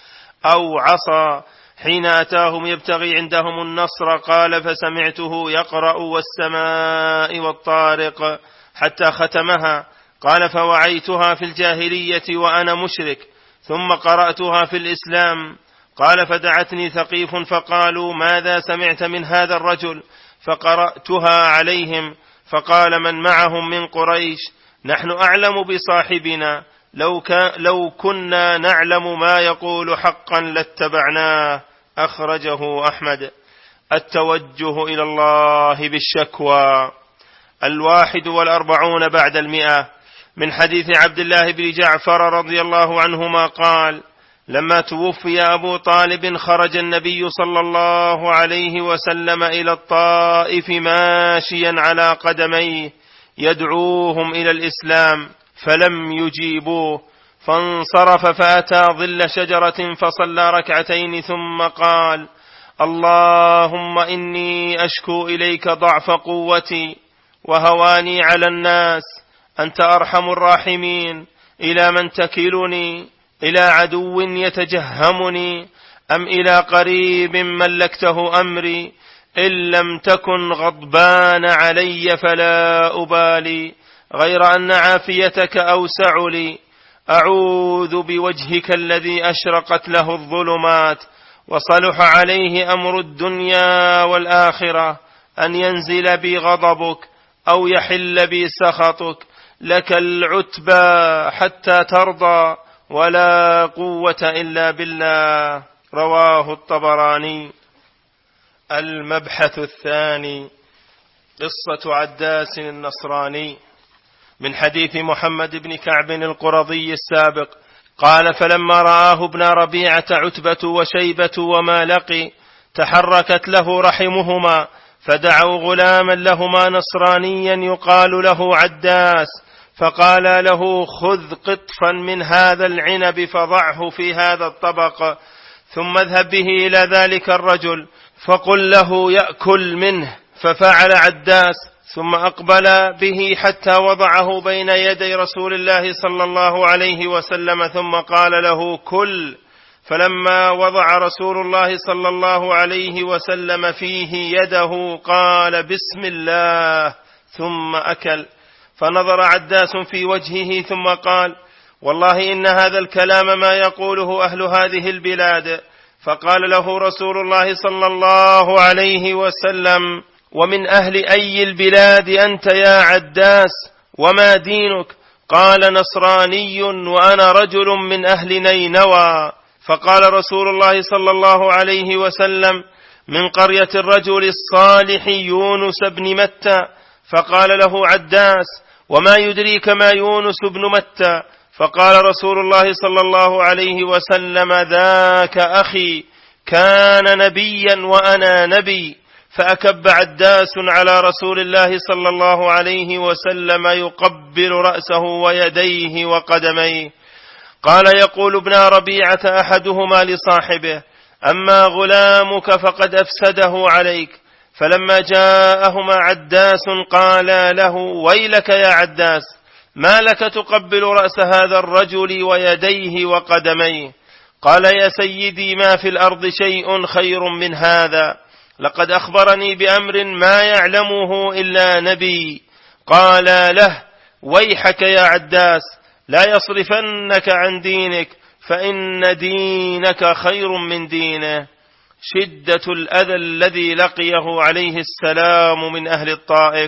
أو عصا، حين أتاهم يبتغي عندهم النصر، قال: فسمعته يقرأ والسماء والطارق حتى ختمها. قال: فوعيتها في الجاهلية وأنا مشرك، ثم قرأتها في الإسلام. قال: فدعتني ثقيف فقالوا: ماذا سمعت من هذا الرجل؟ فقرأتها عليهم، فقال من معهم من قريش: نحن أعلم بصاحبنا، لو كنا نعلم ما يقول حقا لاتبعناه. أخرجه أحمد. التوجه إلى الله بالشكوى. 41 بعد 100، من حديث عبد الله بن جعفر رضي الله عنهما قال: لما توفي أبو طالب خرج النبي صلى الله عليه وسلم إلى الطائف ماشيا على قدميه يدعوهم إلى الإسلام، فلم يجيبوه، فانصرف فأتى ظل شجرة فصلى ركعتين ثم قال: اللهم إني أشكو إليك ضعف قوتي وهواني على الناس، أنت أرحم الراحمين، إلى من تكلني؟ إلى عدو يتجهمني أم إلى قريب ملكته أمري؟ إن لم تكن غضبان علي فلا أبالي، غير أن عافيتك أوسع لي. أعوذ بوجهك الذي أشرقت له الظلمات وصلح عليه أمر الدنيا والآخرة أن ينزل بي غضبك أو يحل بي سخطك، لك العتبى حتى ترضى، ولا قوة إلا بالله. رواه الطبراني. المبحث الثاني: قصة عداس النصراني، من حديث محمد بن كعب القرظي السابق قال: فلما رآه ابن ربيعة عتبة وشيبة وما لقي تحركت له رحمهما، فدعوا غلاما لهما نصرانيا يقال له عداس، فقال له: خذ قطفا من هذا العنب فضعه في هذا الطبق، ثم اذهب به إلى ذلك الرجل فقل له يأكل منه. ففعل عداس، ثم أقبل به حتى وضعه بين يدي رسول الله صلى الله عليه وسلم، ثم قال له: كل. فلما وضع رسول الله صلى الله عليه وسلم فيه يده قال: بسم الله، ثم أكل. فنظر عداس في وجهه ثم قال: والله إن هذا الكلام ما يقوله أهل هذه البلاد. فقال له رسول الله صلى الله عليه وسلم: ومن أهل أي البلاد أنت يا عداس؟ وما دينك؟ قال: نصراني وأنا رجل من أهل نينوى. فقال رسول الله صلى الله عليه وسلم: من قرية الرجل الصالح يونس بن متى. فقال له عداس: وما يدريك ما يونس بن متى؟ فقال رسول الله صلى الله عليه وسلم: ذاك أخي كان نبيا وأنا نبي. فأكب عداس على رسول الله صلى الله عليه وسلم يقبل رأسه ويديه وقدميه. قال: يقول ابن ربيعة أحدهما لصاحبه: أما غلامك فقد أفسده عليك. فلما جاءهما عداس قال له: ويلك يا عداس، ما لك تقبل رأس هذا الرجل ويديه وقدميه؟ قال: يا سيدي، ما في الأرض شيء خير من هذا، لقد أخبرني بأمر ما يعلمه إلا نبي. قال له: ويحك يا عداس، لا يصرفنك عن دينك، فإن دينك خير من دينه. شدة الأذى الذي لقيه عليه السلام من أهل الطائف.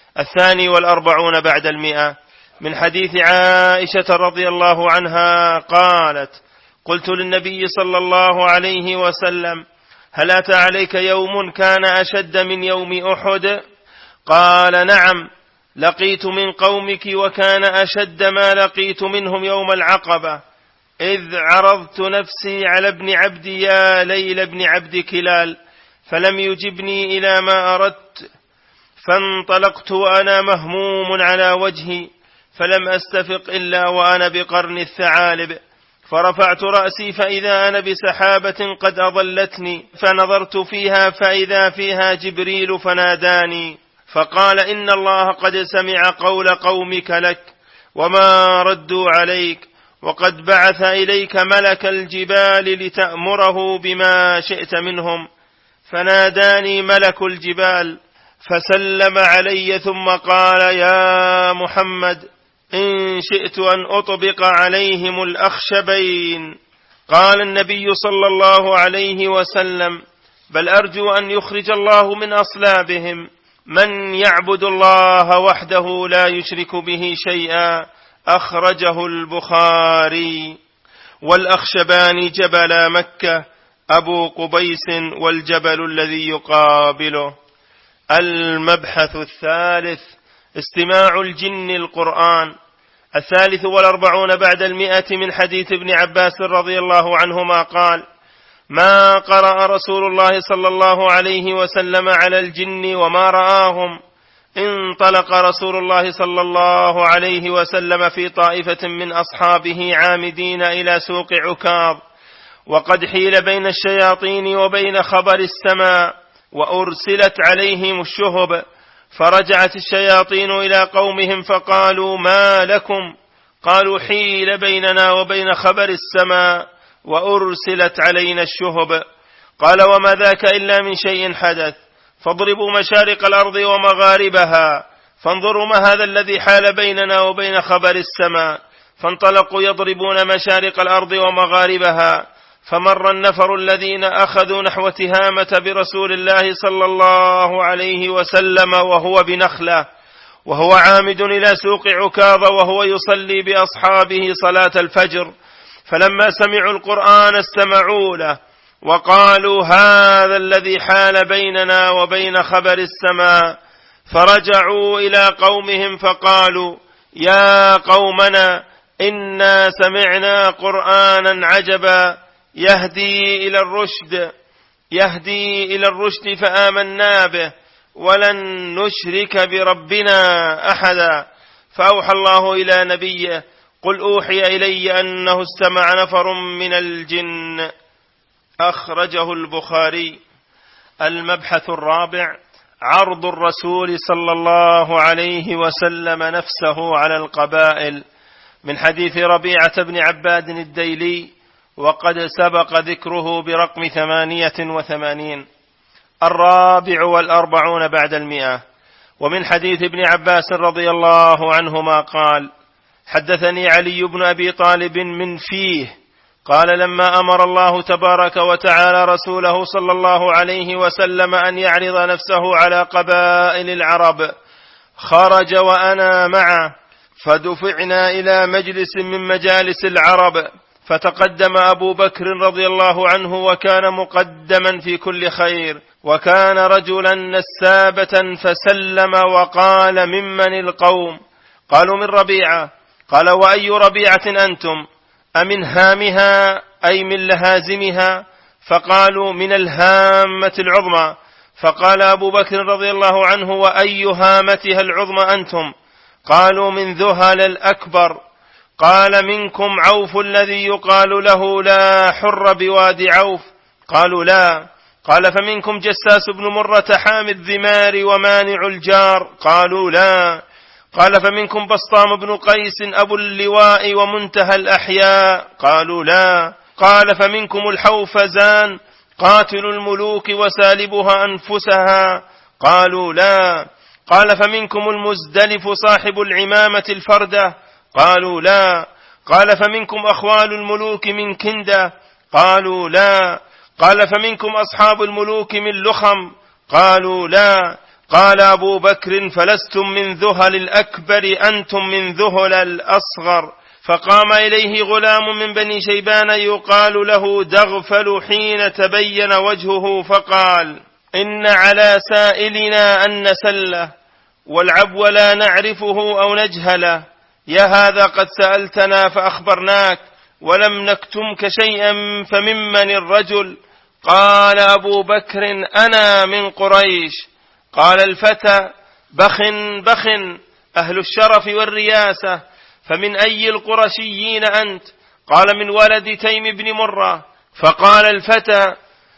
42 بعد 100. من حديث عائشة رضي الله عنها قالت: قلت للنبي صلى الله عليه وسلم: هل أتى عليك يوم كان أشد من يوم أحد؟ قال: نعم، لقيت من قومك وكان أشد ما لقيت منهم يوم العقبة، إذ عرضت نفسي على ابن عبد يا ليل بن عبد كلال فلم يجبني إلى ما أردت، فانطلقت وأنا مهموم على وجهي، فلم أستفق إلا وأنا بقرن الثعالب، فرفعت رأسي فإذا أنا بسحابة قد أضلتني، فنظرت فيها فإذا فيها جبريل فناداني فقال: إن الله قد سمع قول قومك لك وما ردوا عليك، وقد بعث إليك ملك الجبال لتأمره بما شئت منهم. فناداني ملك الجبال فسلم علي ثم قال: يا محمد، إن شئت أن أطبق عليهم الأخشبين. قال النبي صلى الله عليه وسلم: بل أرجو أن يخرج الله من أصلابهم من يعبد الله وحده لا يشرك به شيئا. أخرجه البخاري. والأخشبان جبل مكة، أبو قبيس والجبل الذي يقابله. المبحث الثالث: استماع الجن القرآن. 43 بعد 100 من حديث ابن عباس رضي الله عنهما قال: ما قرأ رسول الله صلى الله عليه وسلم على الجن وما رآهم. انطلق رسول الله صلى الله عليه وسلم في طائفة من أصحابه عامدين إلى سوق عكاظ، وقد حيل بين الشياطين وبين خبر السماء، وأرسلت عليهم الشهب. فرجعت الشياطين إلى قومهم فقالوا: ما لكم؟ قالوا: حيل بيننا وبين خبر السماء وأرسلت علينا الشهب. قال: وما ذاك إلا من شيء حدث، فاضربوا مشارق الأرض ومغاربها، فانظروا ما هذا الذي حال بيننا وبين خبر السماء. فانطلقوا يضربون مشارق الأرض ومغاربها، فمر النفر الذين أخذوا نحو تهامة برسول الله صلى الله عليه وسلم وهو بنخلة، وهو عامد إلى سوق عكاظ وهو يصلي بأصحابه صلاة الفجر. فلما سمعوا القرآن استمعوا له، وقالوا: هذا الذي حال بيننا وبين خبر السماء. فرجعوا إلى قومهم فقالوا: يا قومنا، إنا سمعنا قرآنا عجبا يهدي إلى الرشد فآمنا به ولن نشرك بربنا أحدا. فأوحى الله إلى نبيه: قل أوحي إلي أنه استمع نفر من الجن. أخرجه البخاري. المبحث الرابع: عرض الرسول صلى الله عليه وسلم نفسه على القبائل، من حديث ربيعة بن عباد الديلي، وقد سبق ذكره برقم 88. 44 بعد 100. ومن حديث ابن عباس رضي الله عنهما قال: حدثني علي بن أبي طالب من فيه قال: لما أمر الله تبارك وتعالى رسوله صلى الله عليه وسلم أن يعرض نفسه على قبائل العرب، خرج وأنا معه، فدفعنا إلى مجلس من مجالس العرب، فتقدم أبو بكر رضي الله عنه، وكان مقدما في كل خير، وكان رجلا نسابة، فسلم وقال: ممن القوم؟ قالوا: من ربيعة. قال: وأي ربيعة أنتم؟ أمن هامها أي من لهازمها؟ فقالوا: من الهامة العظمى. فقال أبو بكر رضي الله عنه: وأي هامتها العظمى أنتم؟ قالوا: من ذهل الأكبر. قال: منكم عوف الذي يقال له لا حر بوادي عوف؟ قالوا: لا. قال: فمنكم جساس بن مرة حامي الذمار ومانع الجار؟ قالوا: لا. قال: فمنكم بسطام بن قيس أبو اللواء ومنتهى الأحياء؟ قالوا: لا. قال: فمنكم الحوفزان قاتل الملوك وسالبها أنفسها؟ قالوا: لا. قال: فمنكم المزدلف صاحب العمامة الفردة؟ قالوا: لا. قال: فمنكم أخوال الملوك من كندة؟ قالوا: لا. قال: فمنكم أصحاب الملوك من لخم؟ قالوا: لا. قال أبو بكر: فلستم من ذهل الأكبر، أنتم من ذهل الأصغر. فقام إليه غلام من بني شيبان يقال له دغفل، حين تبين وجهه، فقال: إن على سائلنا أن نسله، والعبو لا نعرفه أو نجهله. يا هذا قد سألتنا فأخبرناك، ولم نكتمك شيئا، فممن الرجل؟ قال أبو بكر: أنا من قريش. قال الفتى: بخ بخ، أهل الشرف والرياسة، فمن أي القرشيين أنت؟ قال: من ولد تيم بن مرة. فقال الفتى: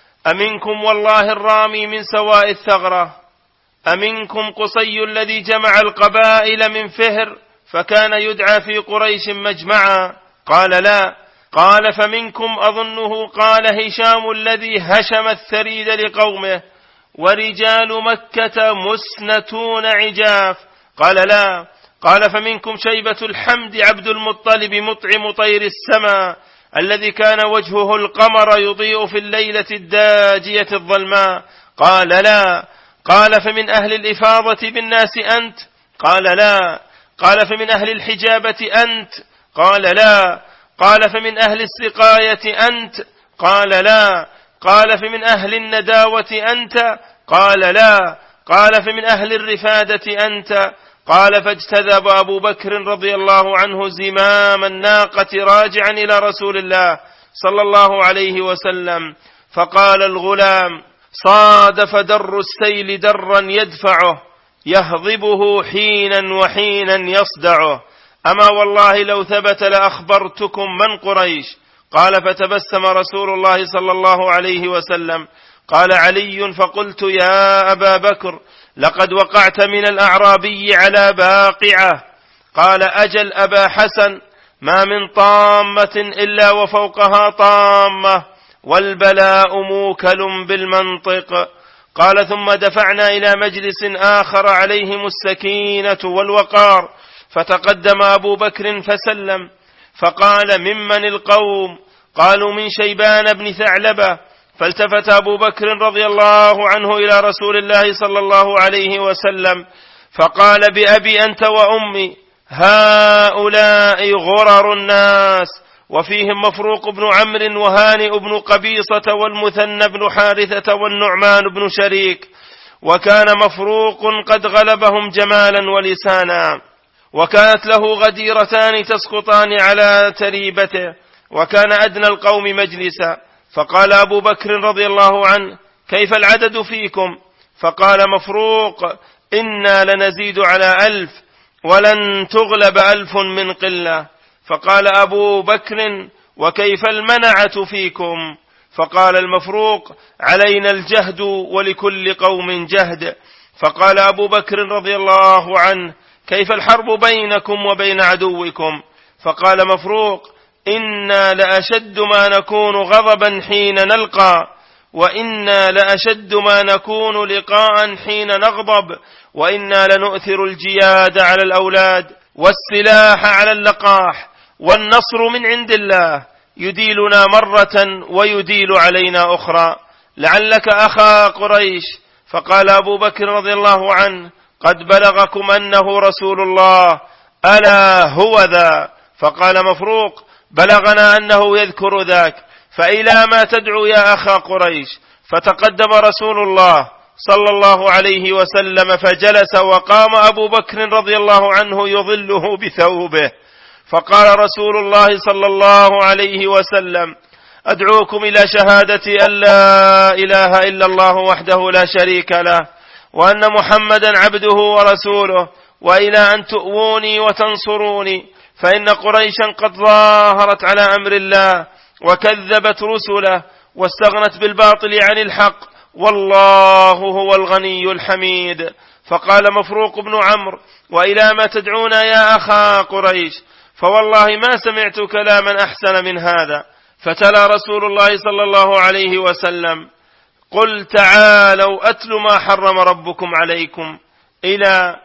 أمنكم والله الرامي من سواء الثغرة؟ أمنكم قصي الذي جمع القبائل من فهر، فكان يدعى في قريش مجمعا؟ قال: لا. قال: فمنكم أظنه قال هشام الذي هشم الثريد لقومه، ورجال مكة مسنتون عجاف؟ قال: لا. قال: فمنكم شيبة الحمد عبد المطلب مطعم طير السماء، الذي كان وجهه القمر يضيء في الليلة الداجية الظلماء؟ قال: لا. قال: فمن أهل الإفاضة بالناس أنت؟ قال: لا. قال: فمن أهل الحجابة أنت؟ قال: لا. قال: فمن أهل السقاية أنت؟ قال: لا. قال: فمن أهل النداوة أنت؟ قال: لا. قال: فمن أهل الرفادة أنت؟ قال: فاجتذب أبو بكر رضي الله عنه زمام الناقة راجعا إلى رسول الله صلى الله عليه وسلم، فقال الغلام: صادف در السيل درا يدفعه، يهضبه حينا وحينا يصدعه، أما والله لو ثبت لأخبرتكم من قريش. قال: فتبسم رسول الله صلى الله عليه وسلم. قال علي: فقلت: يا أبا بكر، لقد وقعت من الأعرابي على باقعة. قال: أجل أبا حسن، ما من طامة إلا وفوقها طامة، والبلاء موكل بالمنطق. قال: ثم دفعنا إلى مجلس آخر عليهم السكينة والوقار، فتقدم أبو بكر فسلم، فقال: ممن القوم؟ قالوا: من شيبان بن ثعلبة. فالتفت أبو بكر رضي الله عنه إلى رسول الله صلى الله عليه وسلم، فقال: بأبي أنت وأمي، هؤلاء غرر الناس، وفيهم مفروق بن عمرو وهانئ بن قبيصة والمثنى بن حارثة والنعمان بن شريك. وكان مفروق قد غلبهم جمالا ولسانا، وكانت له غديرتان تسقطان على تريبته، وكان أدنى القوم مجلسا. فقال أبو بكر رضي الله عنه: كيف العدد فيكم؟ فقال مفروق: إنا لنزيد على 1000. ولن تغلب 1000 من قلة. فقال أبو بكر: وكيف المنعة فيكم؟ فقال المفروق: علينا الجهد ولكل قوم جهد. فقال أبو بكر رضي الله عنه: كيف الحرب بينكم وبين عدوكم؟ فقال مفروق: إنا لأشد ما نكون غضبا حين نلقى، وإنا لأشد ما نكون لقاء حين نغضب، وإنا لنؤثر الجياد على الأولاد والسلاح على اللقاح، والنصر من عند الله يديلنا مرة ويديل علينا أخرى، لعلك أخا قريش. فقال أبو بكر رضي الله عنه: قد بلغكم أنه رسول الله، ألا هو ذا؟ فقال مفروق: بلغنا أنه يذكر ذاك، فإلى ما تدعو يا أخا قريش؟ فتقدم رسول الله صلى الله عليه وسلم فجلس، وقام أبو بكر رضي الله عنه يظله بثوبه. فقال رسول الله صلى الله عليه وسلم: أدعوكم إلى شهادة أن لا إله إلا الله وحده لا شريك له، وأن محمدا عبده ورسوله، وإلى أن تؤووني وتنصروني، فإن قريشا قد ظاهرت على أمر الله وكذبت رسله واستغنت بالباطل عن الحق، والله هو الغني الحميد. فقال مفروق بن عمرو: وإلى ما تدعونا يا أخا قريش؟ فوالله ما سمعت كلاما أحسن من هذا. فتلا رسول الله صلى الله عليه وسلم: قل تعالوا أتل ما حرم ربكم عليكم، إلى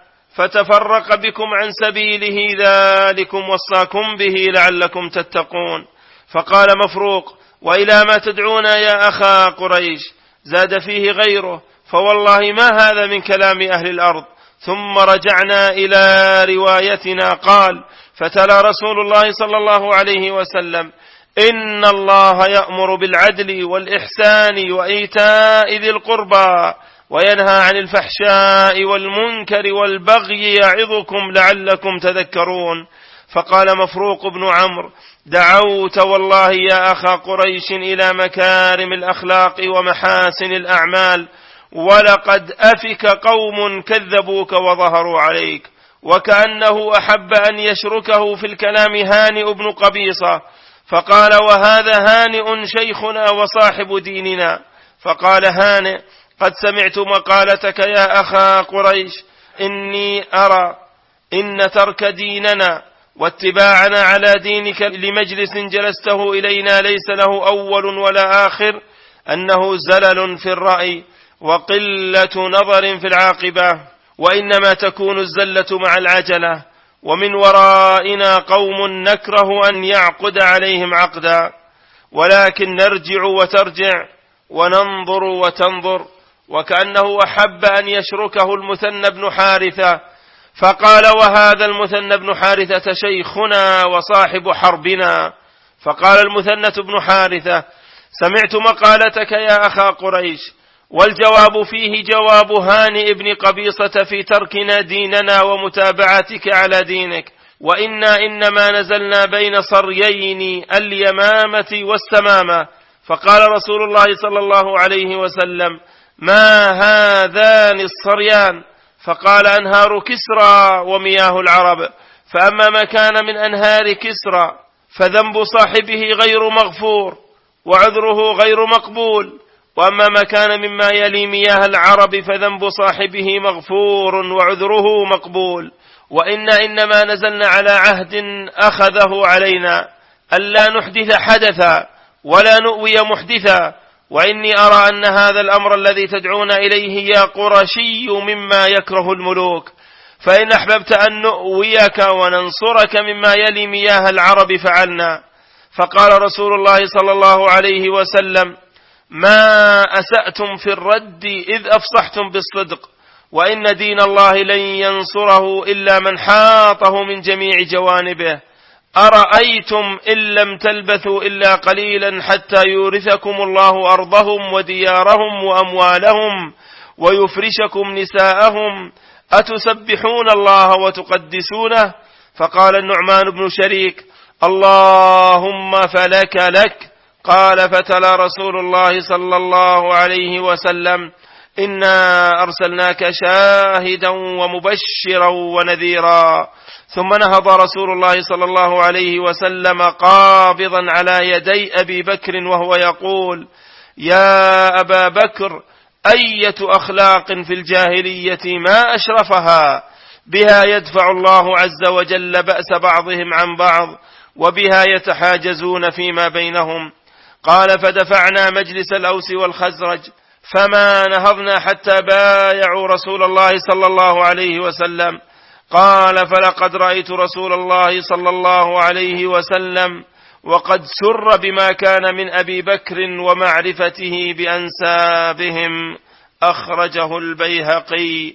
فتفرق بكم عن سبيله، ذلكم وصاكم به لعلكم تتقون. فقال مفروق: وإلى ما تدعونا يا أخا قريش؟ زاد فيه غيره: فوالله ما هذا من كلام أهل الأرض. ثم رجعنا إلى روايتنا. قال: فتلا رسول الله صلى الله عليه وسلم: إن الله يأمر بالعدل والإحسان وإيتاء ذي القربى، وينهى عن الفحشاء والمنكر والبغي، يعظكم لعلكم تذكرون. فقال مفروق بن عمرو: دعوت والله يا أخا قريش إلى مكارم الأخلاق ومحاسن الأعمال، ولقد أفك قوم كذبوك وظهروا عليك. وكأنه أحب أن يشركه في الكلام هانئ بن قبيصة، فقال: وهذا هانئ شيخنا وصاحب ديننا. فقال هانئ: قد سمعت مقالتك يا أخا قريش، إني أرى إن ترك ديننا واتباعنا على دينك لمجلس جلسته إلينا ليس له أول ولا آخر، أنه زلل في الرأي وقلة نظر في العاقبة، وإنما تكون الزلة مع العجلة، ومن ورائنا قوم نكره أن يعقد عليهم عقدا، ولكن نرجع وترجع وننظر وتنظر. وكأنه أحب أن يشركه المثنى بن حارثة، فقال: وهذا المثنى بن حارثة شيخنا وصاحب حربنا. فقال المثنى بن حارثة: سمعت مقالتك يا أخا قريش، والجواب فيه جواب هانئ بن قبيصة في تركنا ديننا ومتابعتك على دينك، وإنا إنما نزلنا بين صريين اليمامة والسمامة. فقال رسول الله صلى الله عليه وسلم: ما هذان الصريان؟ فقال: أنهار كسرى ومياه العرب، فأما ما كان من أنهار كسرى فذنب صاحبه غير مغفور وعذره غير مقبول، وأما ما كان مما يلي مياه العرب فذنب صاحبه مغفور وعذره مقبول. وإنما نزلنا على عهد أخذه علينا ألا نحدث حدثا ولا نؤوي محدثا، وإني أرى أن هذا الأمر الذي تدعون إليه يا قرشي مما يكره الملوك، فإن أحببت أن نؤويك وننصرك مما يلي مياه العرب فعلنا. فقال رسول الله صلى الله عليه وسلم: ما أسأتم في الرد إذ أفصحتم بالصدق، وإن دين الله لن ينصره إلا من حاطه من جميع جوانبه. أرأيتم إن لم تلبثوا إلا قليلا حتى يورثكم الله أرضهم وديارهم وأموالهم ويفرشكم نساءهم، أتسبحون الله وتقدسونه؟ فقال النعمان بن شريك: اللهم فلك لك. قال: فتلا رسول الله صلى الله عليه وسلم: إنا أرسلناك شاهدا ومبشرا ونذيرا. ثم نهض رسول الله صلى الله عليه وسلم قابضا على يدي أبي بكر وهو يقول: يا أبا بكر، أية أخلاق في الجاهلية ما أشرفها، بها يدفع الله عز وجل بأس بعضهم عن بعض، وبها يتحاجزون فيما بينهم. قال: فدفعنا مجلس الأوس والخزرج، فما نهضنا حتى بايعوا رسول الله صلى الله عليه وسلم. قال: فلقد رأيت رسول الله صلى الله عليه وسلم وقد سر بما كان من أبي بكر ومعرفته بأنسابهم. أخرجه البيهقي.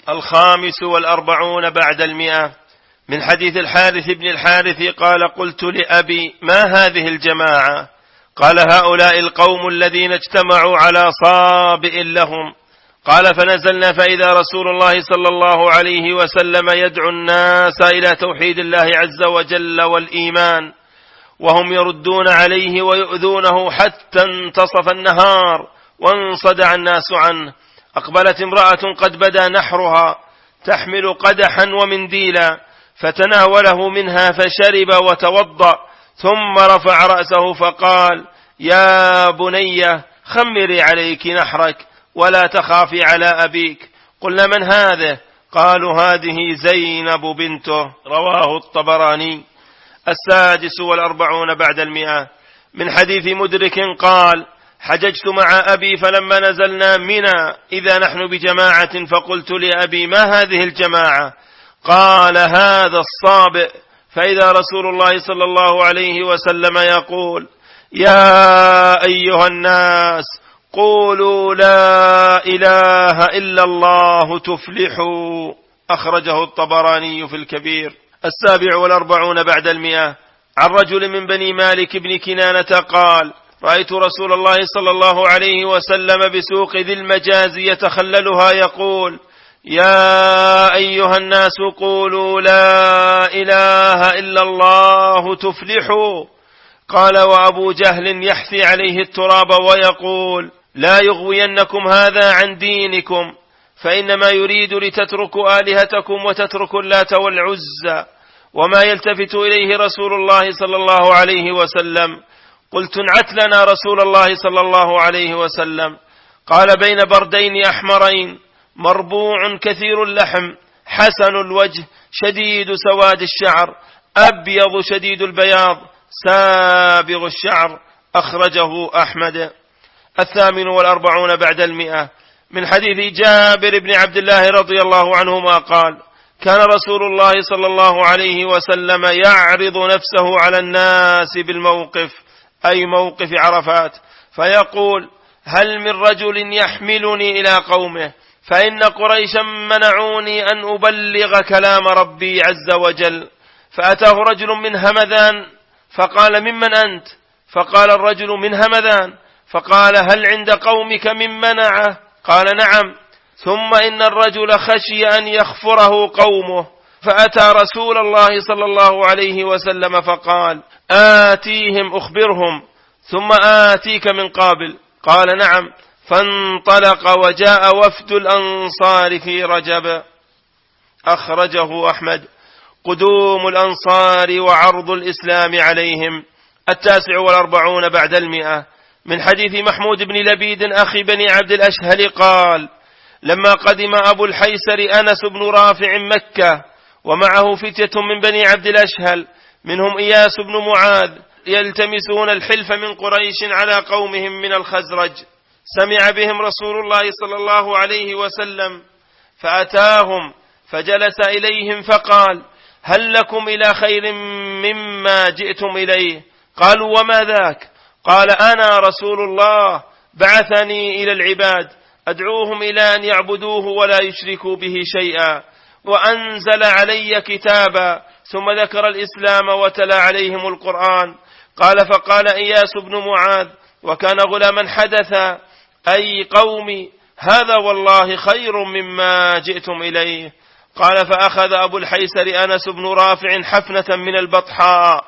45 بعد 100 من حديث الحارث بن الحارث قال: قلت لأبي: ما هذه الجماعة؟ قال: هؤلاء القوم الذين اجتمعوا على صابئ لهم. قال: فنزلنا فإذا رسول الله صلى الله عليه وسلم يدعو الناس إلى توحيد الله عز وجل والإيمان، وهم يردون عليه ويؤذونه حتى انتصف النهار وانصدع الناس عنه. أقبلت امرأة قد بدا نحرها تحمل قدحا ومنديلا، فتناوله منها فشرب وتوضأ، ثم رفع رأسه فقال: يا بني، خمري عليك نحرك ولا تخافي على أبيك. قلنا: من هذا؟ قالوا: هذه زينب بنته. رواه الطبراني. 46 بعد 100 من حديث مدرك قال: حججت مع أبي فلما نزلنا منى إذا نحن بجماعة، فقلت لأبي: ما هذه الجماعة؟ قال: هذا الصابئ. فإذا رسول الله صلى الله عليه وسلم يقول: يا أيها الناس، قولوا لا إله إلا الله تفلحوا. أخرجه الطبراني في الكبير. 47 بعد 100 عن رجل من بني مالك بن كنانة قال: رأيت رسول الله صلى الله عليه وسلم بسوق ذي المجاز يتخللها يقول: يا أيها الناس، قولوا لا إله إلا الله تفلحوا. قال: وأبو جهل يحثي عليه التراب ويقول: لا يغوينكم هذا عن دينكم، فإنما يريد لتتركوا آلهتكم وتتركوا اللات والعزى. وما يلتفت إليه رسول الله صلى الله عليه وسلم. قلت: انعت لنا رسول الله صلى الله عليه وسلم. قال: بين بردين أحمرين، مربوع كثير اللحم، حسن الوجه، شديد سواد الشعر، أبيض شديد البياض، سابغ الشعر. أخرجه أحمد. 48 بعد 100 من حديث جابر بن عبد الله رضي الله عنهما قال: كان رسول الله صلى الله عليه وسلم يعرض نفسه على الناس بالموقف، أي موقف عرفات، فيقول: هل من رجل يحملني إلى قومه، فإن قريشا منعوني أن أبلغ كلام ربي عز وجل. فأتاه رجل من همذان فقال: ممن أنت؟ فقال الرجل: من همذان. فقال: هل عند قومك من منعه؟ قال: نعم. ثم إن الرجل خشي أن يخفره قومه، فأتى رسول الله صلى الله عليه وسلم فقال: آتيهم أخبرهم ثم آتيك من قابل. قال: نعم. فانطلق وجاء وفد الأنصار في رجب. أخرجه أحمد. قدوم الأنصار وعرض الإسلام عليهم. 49 بعد 100 من حديث محمود بن لبيد أخي بني عبد الأشهل قال: لما قدم أبو الحيسر أنس بن رافع مكة ومعه فتية من بني عبد الأشهل منهم إياس بن معاذ يلتمسون الحلف من قريش على قومهم من الخزرج، سمع بهم رسول الله صلى الله عليه وسلم فأتاهم فجلس إليهم فقال: هل لكم إلى خير مما جئتم إليه؟ قالوا: وما ذاك؟ قال: أنا رسول الله بعثني إلى العباد أدعوهم إلى أن يعبدوه ولا يشركوا به شيئا، وأنزل علي كتابا، ثم ذكر الإسلام وتلا عليهم القرآن. قال: فقال إياس بن معاذ وكان غلاما حدثا: أي قومي، هذا والله خير مما جئتم إليه. قال: فأخذ أبو الحيسر أنس بن رافع حفنة من البطحاء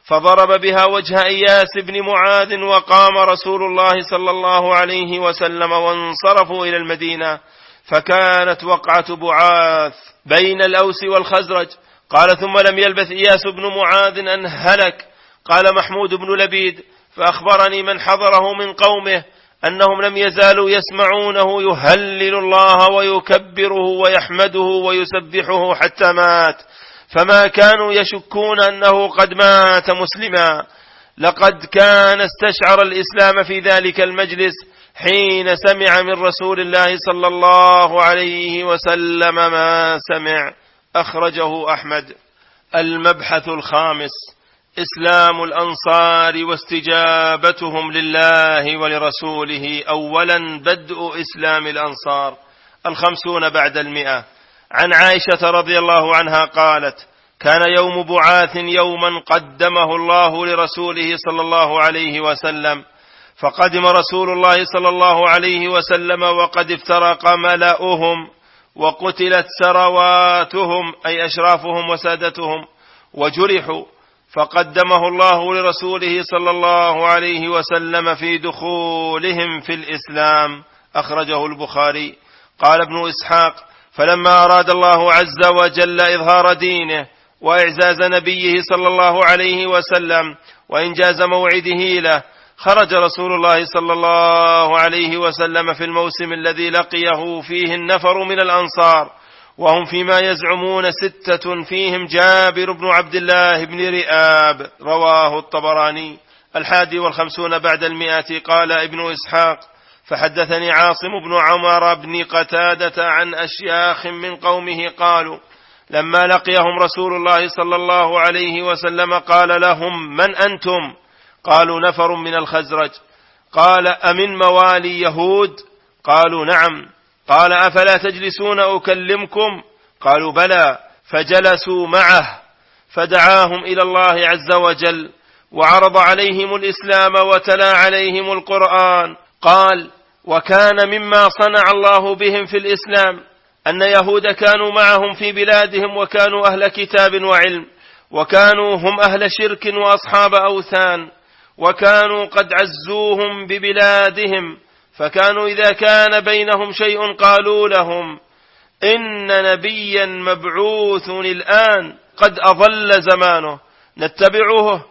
فضرب بها وجه إياس بن معاذ، وقام رسول الله صلى الله عليه وسلم وانصرفوا إلى المدينة، فكانت وقعة بعاث بين الأوس والخزرج. قال ثم لم يلبث إياس بن معاذ أن هلك. قال محمود بن لبيد فأخبرني من حضره من قومه أنهم لم يزالوا يسمعونه يهلل الله ويكبره ويحمده ويسبحه حتى مات، فما كانوا يشكون أنه قد مات مسلما. لقد كان استشعر الإسلام في ذلك المجلس حين سمع من رسول الله صلى الله عليه وسلم ما سمع. أخرجه أحمد. المبحث الخامس: إسلام الأنصار واستجابتهم لله ولرسوله. أولا بدء إسلام الأنصار. 50 بعد 100. عن عائشة رضي الله عنها قالت: كان يوم بعاث يوما قدمه الله لرسوله صلى الله عليه وسلم، فقدم رسول الله صلى الله عليه وسلم وقد افترق ملأهم وقتلت سرواتهم أي أشرافهم وسادتهم وجرحوا، فقدمه الله لرسوله صلى الله عليه وسلم في دخولهم في الإسلام. أخرجه البخاري. قال ابن إسحاق: فلما أراد الله عز وجل إظهار دينه وإعزاز نبيه صلى الله عليه وسلم وإنجاز موعده له، خرج رسول الله صلى الله عليه وسلم في الموسم الذي لقيه فيه النفر من الأنصار، وهم فيما يزعمون 6 فيهم جابر بن عبد الله بن رئاب. رواه الطبراني. 51 بعد 100. قال ابن إسحاق: فحدثني عاصم بن عمر بن قتادة عن أشياخ من قومه قالوا: لما لقيهم رسول الله صلى الله عليه وسلم قال لهم: من أنتم؟ قالوا: نفر من الخزرج. قال: أمن موالي يهود؟ قالوا: نعم. قال: أفلا تجلسون أكلمكم؟ قالوا: بلى. فجلسوا معه فدعاهم إلى الله عز وجل وعرض عليهم الإسلام وتلا عليهم القرآن. قال: وكان مما صنع الله بهم في الإسلام أن يهود كانوا معهم في بلادهم، وكانوا أهل كتاب وعلم، وكانوا هم أهل شرك وأصحاب أوثان، وكانوا قد عزوهم ببلادهم، فكانوا إذا كان بينهم شيء قالوا لهم: إن نبيا مبعوث الآن قد أضل زمانه، نتبعه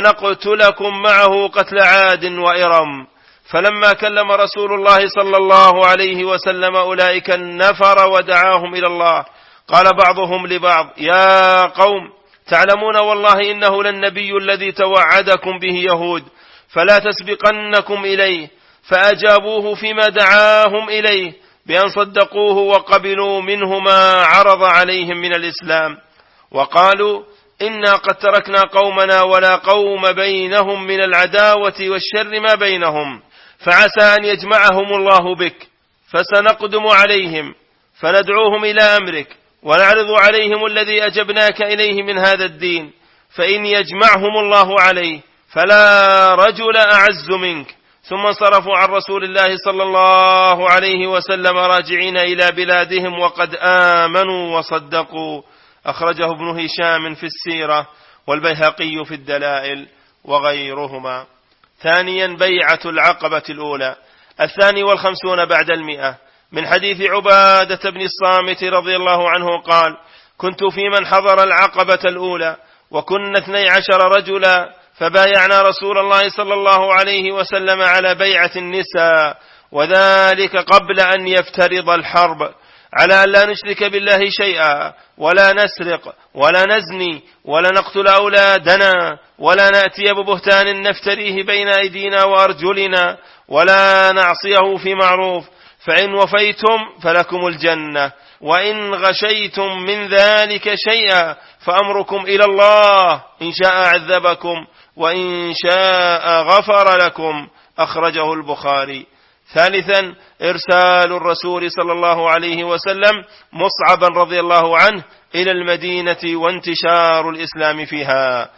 فنقتلكم معه قتل عاد وإرم. فلما كلم رسول الله صلى الله عليه وسلم أولئك النفر ودعاهم إلى الله، قال بعضهم لبعض: يا قوم، تعلمون والله إنه للنبي الذي توعدكم به يهود، فلا تسبقنكم إليه. فأجابوه فيما دعاهم إليه بأن صدقوه وقبلوا منه ما عرض عليهم من الإسلام، وقالوا: إنا قد تركنا قومنا ولا قوم بينهم من العداوة والشر ما بينهم، فعسى أن يجمعهم الله بك، فسنقدم عليهم فندعوهم إلى أمرك ونعرض عليهم الذي أجبناك إليه من هذا الدين، فإن يجمعهم الله عليه فلا رجل أعز منك. ثم انصرفوا عن رسول الله صلى الله عليه وسلم راجعين إلى بلادهم وقد آمنوا وصدقوا. أخرجه ابن هشام في السيرة والبيهقي في الدلائل وغيرهما. ثانيا بيعة العقبة الأولى. 52 بعد 100. من حديث عبادة بن الصامت رضي الله عنه قال: كنت في من حضر العقبة الأولى وكنا 12 رجلا، فبايعنا رسول الله صلى الله عليه وسلم على بيعة النساء، وذلك قبل أن يفترض الحرب، على أن لا نشرك بالله شيئا، ولا نسرق، ولا نزني، ولا نقتل أولادنا، ولا نأتي ببهتان نفتريه بين أيدينا وأرجلنا، ولا نعصيه في معروف، فإن وفيتم فلكم الجنة، وإن غشيتم من ذلك شيئا فأمركم إلى الله، إن شاء عذبكم وإن شاء غفر لكم. أخرجه البخاري. ثالثا إرسال الرسول صلى الله عليه وسلم مصعبا رضي الله عنه إلى المدينة وانتشار الإسلام فيها.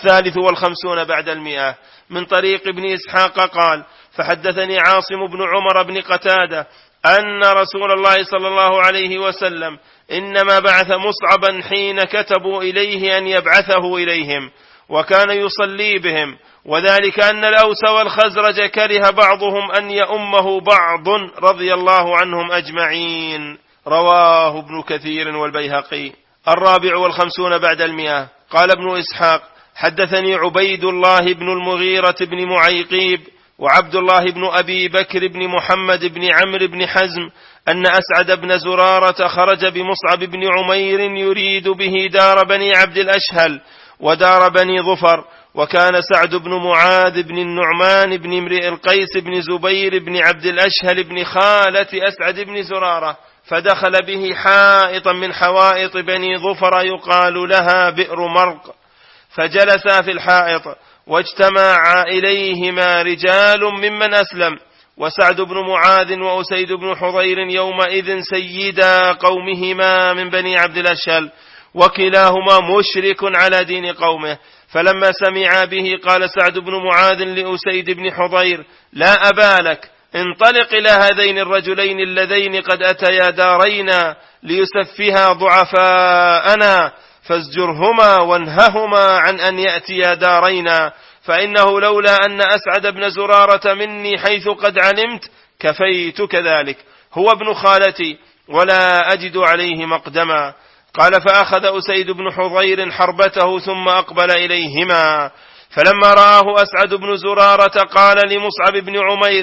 53 بعد 100. من طريق ابن إسحاق قال: فحدثني عاصم بن عمر بن قتادة أن رسول الله صلى الله عليه وسلم إنما بعث مصعبا حين كتبوا إليه أن يبعثه إليهم، وكان يصلي بهم، وذلك أن الأوس والخزرج كره بعضهم أن يؤمه بعض رضي الله عنهم أجمعين. رواه ابن كثير والبيهقي. 54 بعد 100. قال ابن إسحاق: حدثني عبيد الله بن المغيرة بن معيقيب وعبد الله بن أبي بكر بن محمد بن عمرو بن حزم أن أسعد بن زرارة خرج بمصعب بن عمير يريد به دار بني عبد الأشهل ودار بني ظفر، وكان سعد بن معاذ بن النعمان بن امرئ القيس بن زبير بن عبد الأشهل بن خالة أسعد بن زرارة، فدخل به حائطا من حوائط بني ظفر يقال لها بئر مرق، فجلسا في الحائط، واجتمع إليهما رجال ممن أسلم، وسعد بن معاذ وأسيد بن حضير يومئذ سيدا قومهما من بني عبد الأشهل، وكلاهما مشرك على دين قومه. فلما سمع به قال سعد بن معاذ لأسيد بن حضير: لا أبا لك، انطلق إلى هذين الرجلين اللذين قد أتيا دارينا ليسفها ضعفاءنا، فازجرهما وانههما عن أن يأتيا دارينا، فإنه لولا أن أسعد بن زرارة مني حيث قد علمت كفيتك ذلك، هو ابن خالتي ولا أجد عليه مقدما. قال: فأخذ أسيد بن حضير حربته ثم أقبل إليهما، فلما رآه أسعد بن زرارة قال لمصعب بن عمير: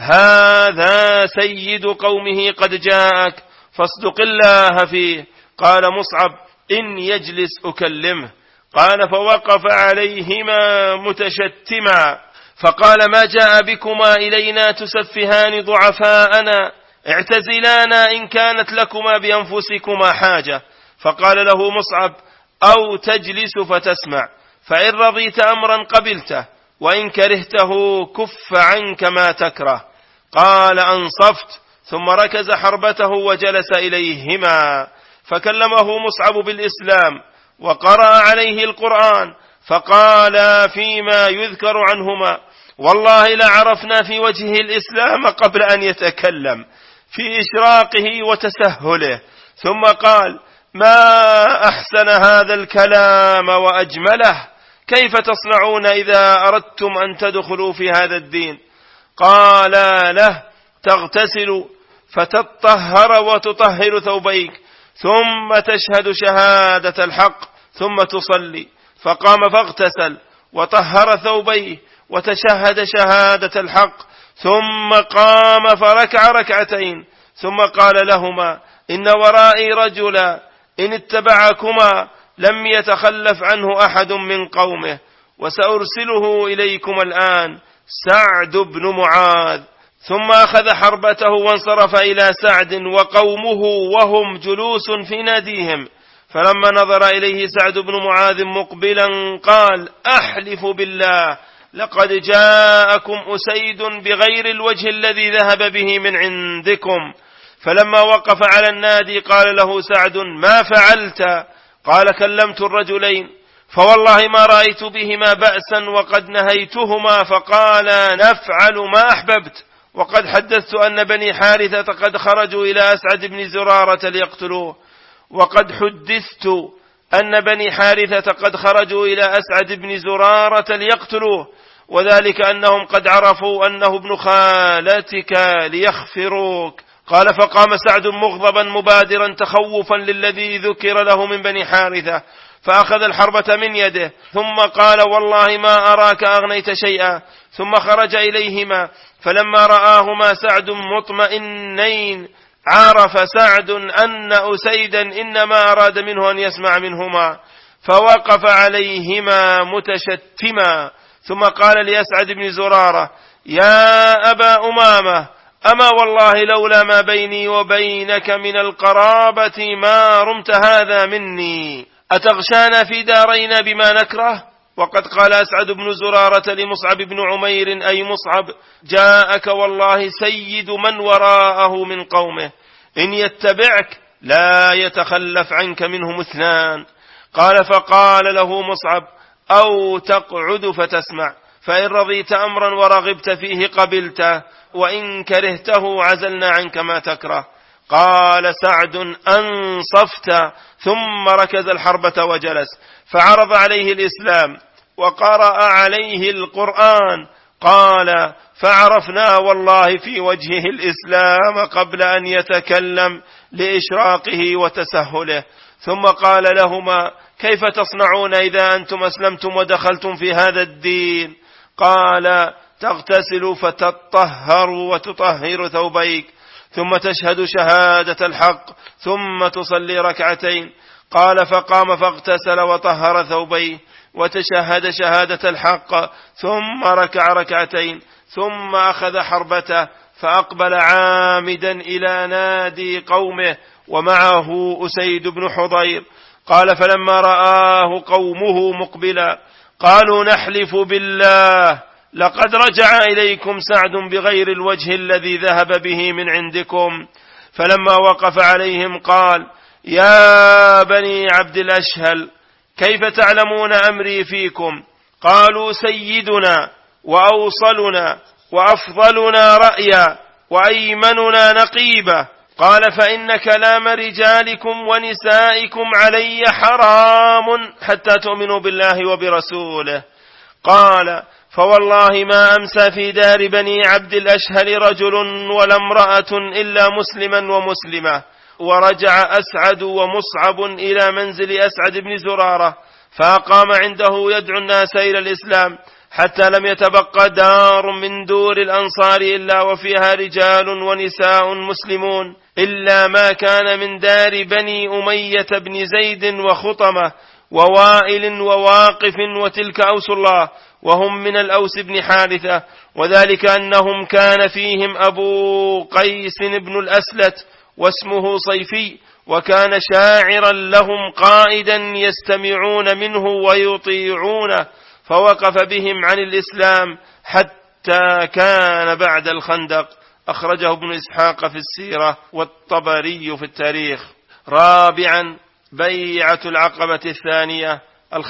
هذا سيد قومه قد جاءك، فاصدق الله فيه. قال مصعب: إن يجلس أكلمه. قال: فوقف عليهما متشتما، فقال: ما جاء بكما إلينا تسفهان ضعفاءنا؟ اعتزلانا إن كانت لكما بأنفسكما حاجة. فقال له مصعب: أو تجلس فتسمع، فإن رضيت أمرا قبلته، وإن كرهته كف عنك ما تكره. قال: أنصفت. ثم ركز حربته وجلس إليهما، فكلمه مصعب بالإسلام وقرأ عليه القرآن، فقال فيما يذكر عنهما: والله لعرفنا في وجهه الإسلام قبل أن يتكلم، في إشراقه وتسهله. ثم قال: ما أحسن هذا الكلام وأجمله، كيف تصنعون إذا أردتم أن تدخلوا في هذا الدين؟ قال له: تغتسل فتطهر وتطهر ثوبيك، ثم تشهد شهادة الحق، ثم تصلي. فقام فاغتسل وطهر ثوبيه وتشهد شهادة الحق، ثم قام فركع ركعتين، ثم قال لهما: إن ورائي رجلا إن اتبعكما لم يتخلف عنه أحد من قومه، وسأرسله إليكم الآن، سعد بن معاذ. ثم أخذ حربته وانصرف إلى سعد وقومه وهم جلوس في ناديهم، فلما نظر إليه سعد بن معاذ مقبلا قال: أحلف بالله لقد جاءكم أسيد بغير الوجه الذي ذهب به من عندكم. فلما وقف على النادي قال له سعد: ما فعلت؟ قال: كلمت الرجلين، فوالله ما رأيت بهما بأسا وقد نهيتهما، فقال: نفعل ما أحببت. وقد حدثت أن بني حارثة قد خرجوا إلى أسعد بن زرارة ليقتلوه، وقد حدثت أن بني حارثة قد خرجوا إلى أسعد بن زرارة ليقتلوه، وذلك أنهم قد عرفوا أنه ابن خالتك ليخفروك. قال: فقام سعد مغضبا مبادرا تخوفا للذي ذكر له من بني حارثة، فأخذ الحربة من يده، ثم قال: والله ما أراك أغنيت شيئا. ثم خرج إليهما، فلما رآهما سعد مطمئنين عرف سعد أن أسيدا إنما أراد منه أن يسمع منهما، فوقف عليهما متشتما، ثم قال لأسعد بن زرارة: يا أبا أمامة، أما والله لولا ما بيني وبينك من القرابة ما رمت هذا مني، أتغشانا في دارينا بما نكره؟ وقد قال أسعد بن زرارة لمصعب بن عمير: أي مصعب، جاءك والله سيد من وراءه من قومه، إن يتبعك لا يتخلف عنك منهم اثنان. قال: فقال له مصعب: أو تقعد فتسمع، فإن رضيت أمرا ورغبت فيه قبلته، وإن كرهته عزلنا عنك ما تكره. قال سعد: أنصفت. ثم ركز الحربة وجلس، فعرض عليه الإسلام، وقرأ عليه القرآن. قال: فعرفنا والله في وجهه الإسلام قبل أن يتكلم لإشراقه وتسهله. ثم قال لهما: كيف تصنعون إذا أنتم أسلمتم ودخلتم في هذا الدين؟ قال: تغتسل فتطهر وتطهر ثوبيك، ثم تشهد شهادة الحق، ثم تصلي ركعتين. قال: فقام فاغتسل وطهر ثوبيه وتشهد شهادة الحق، ثم ركع ركعتين، ثم أخذ حربته فأقبل عامدا إلى نادي قومه ومعه أسيد بن حضير. قال: فلما رآه قومه مقبلا قالوا: نحلف بالله لقد رجع إليكم سعد بغير الوجه الذي ذهب به من عندكم. فلما وقف عليهم قال: يا بني عبد الأشهل، كيف تعلمون أمري فيكم؟ قالوا: سيدنا وأوصلنا وأفضلنا رأيا وأيمننا نقيبة. قال: فإن كلام رجالكم ونسائكم علي حرام حتى تؤمنوا بالله وبرسوله. قال: فوالله ما أمسى في دار بني عبد الأشهل رجل ولا امرأة إلا مسلما ومسلمة. ورجع أسعد ومصعب إلى منزل أسعد بن زرارة فأقام عنده يدعو الناس إلى الإسلام، حتى لم يتبقى دار من دور الأنصار إلا وفيها رجال ونساء مسلمون، إلا ما كان من دار بني أمية بن زيد وخطمة ووائل وواقف وتلك أوس الله، وهم من الأوس بن حارثة. وذلك أنهم كان فيهم أبو قيس بن الأسلت واسمه صيفي، وكان شاعرا لهم قائدا يستمعون منه ويطيعونه، فوقف بهم عن الإسلام حتى كان بعد الخندق. أخرجه ابن إسحاق في السيرة والطبري في التاريخ. رابعا: بيعة العقبة الثانية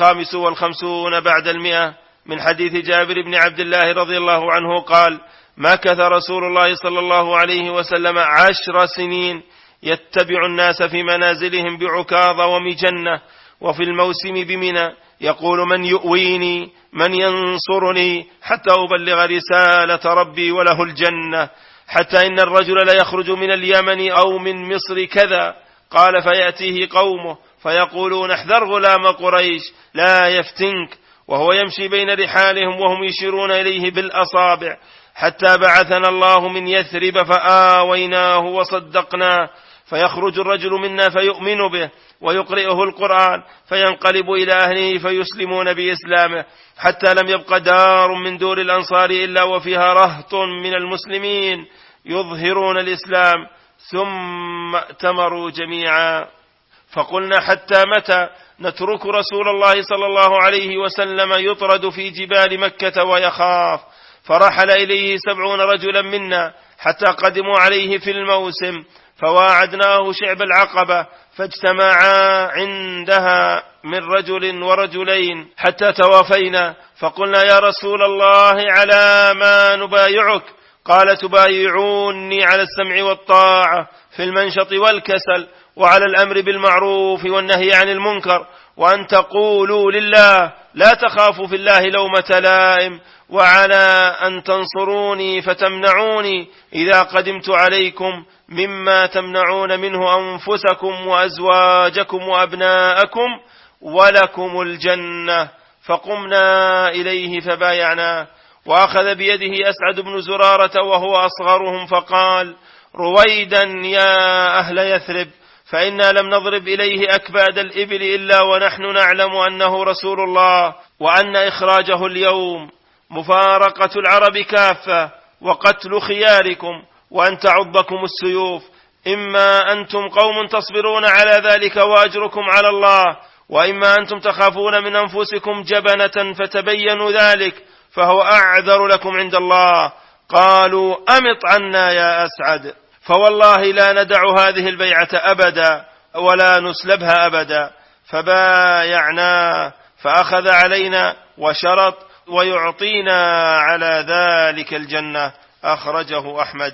55 بعد 100، من حديث جابر بن عبد الله رضي الله عنه قال: مكث رسول الله صلى الله عليه وسلم 10 سنين يتبع الناس في منازلهم بعكاظ ومجنة وفي الموسم بمنى، يقول: من يؤويني من ينصرني حتى أبلغ رسالة ربي وله الجنة، حتى إن الرجل لا يخرج من اليمن أو من مصر كذا. قال: فيأتيه قومه فيقولون: احذر غلام قريش لا يفتنك، وهو يمشي بين رحالهم وهم يشيرون إليه بالأصابع، حتى بعثنا الله من يثرب فآويناه وصدقناه، فيخرج الرجل منا فيؤمن به ويقرئه القرآن فينقلب إلى أهله فيسلمون بإسلامه، حتى لم يبق دار من دور الأنصار إلا وفيها رهط من المسلمين يظهرون الإسلام. ثم ائتمروا جميعا، فقلنا: حتى متى نترك رسول الله صلى الله عليه وسلم يطرد في جبال مكة ويخاف؟ فرحل إليه 70 رجلا منا حتى قدموا عليه في الموسم، فواعدناه شعب العقبة، فاجتمعا عندها من رجل ورجلين حتى توافينا، فقلنا: يا رسول الله على ما نبايعك؟ قال: تبايعوني على السمع والطاعة في المنشط والكسل، وعلى الأمر بالمعروف والنهي عن المنكر، وأن تقولوا لله لا تخافوا في الله لومة لائم، وعلى أن تنصروني فتمنعوني إذا قدمت عليكم مما تمنعون منه أنفسكم وأزواجكم وأبناءكم، ولكم الجنة. فقمنا إليه فبايعناه، وأخذ بيده أسعد بن زرارة وهو أصغرهم فقال: رويدا يا أهل يثرب، فإنا لم نضرب إليه أكباد الإبل إلا ونحن نعلم أنه رسول الله، وأن إخراجه اليوم مفارقة العرب كافة وقتل خياركم، وأن تعضكم السيوف، إما أنتم قوم تصبرون على ذلك وأجركم على الله، وإما أنتم تخافون من أنفسكم جبنة فتبينوا ذلك، فهو أعذر لكم عند الله. قالوا: أمط عنا يا أسعد، فوالله لا ندع هذه البيعة أبدا ولا نسلبها أبدا. فبايعنا، فأخذ علينا وشرط ويعطينا على ذلك الجنة. أخرجه أحمد.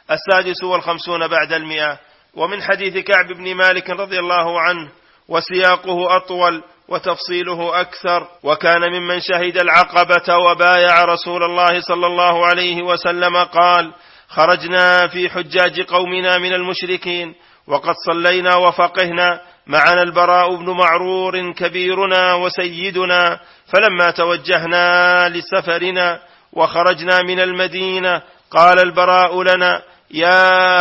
56 بعد 100، ومن حديث كعب بن مالك رضي الله عنه، وسياقه أطول وتفصيله أكثر. وكان ممن شهد العقبة وبايع رسول الله صلى الله عليه وسلم قال: خرجنا في حجاج قومنا من المشركين وقد صلينا وفقهنا، معنا البراء بن معرور كبيرنا وسيدنا، فلما توجهنا لسفرنا وخرجنا من المدينة قال البراء لنا: يا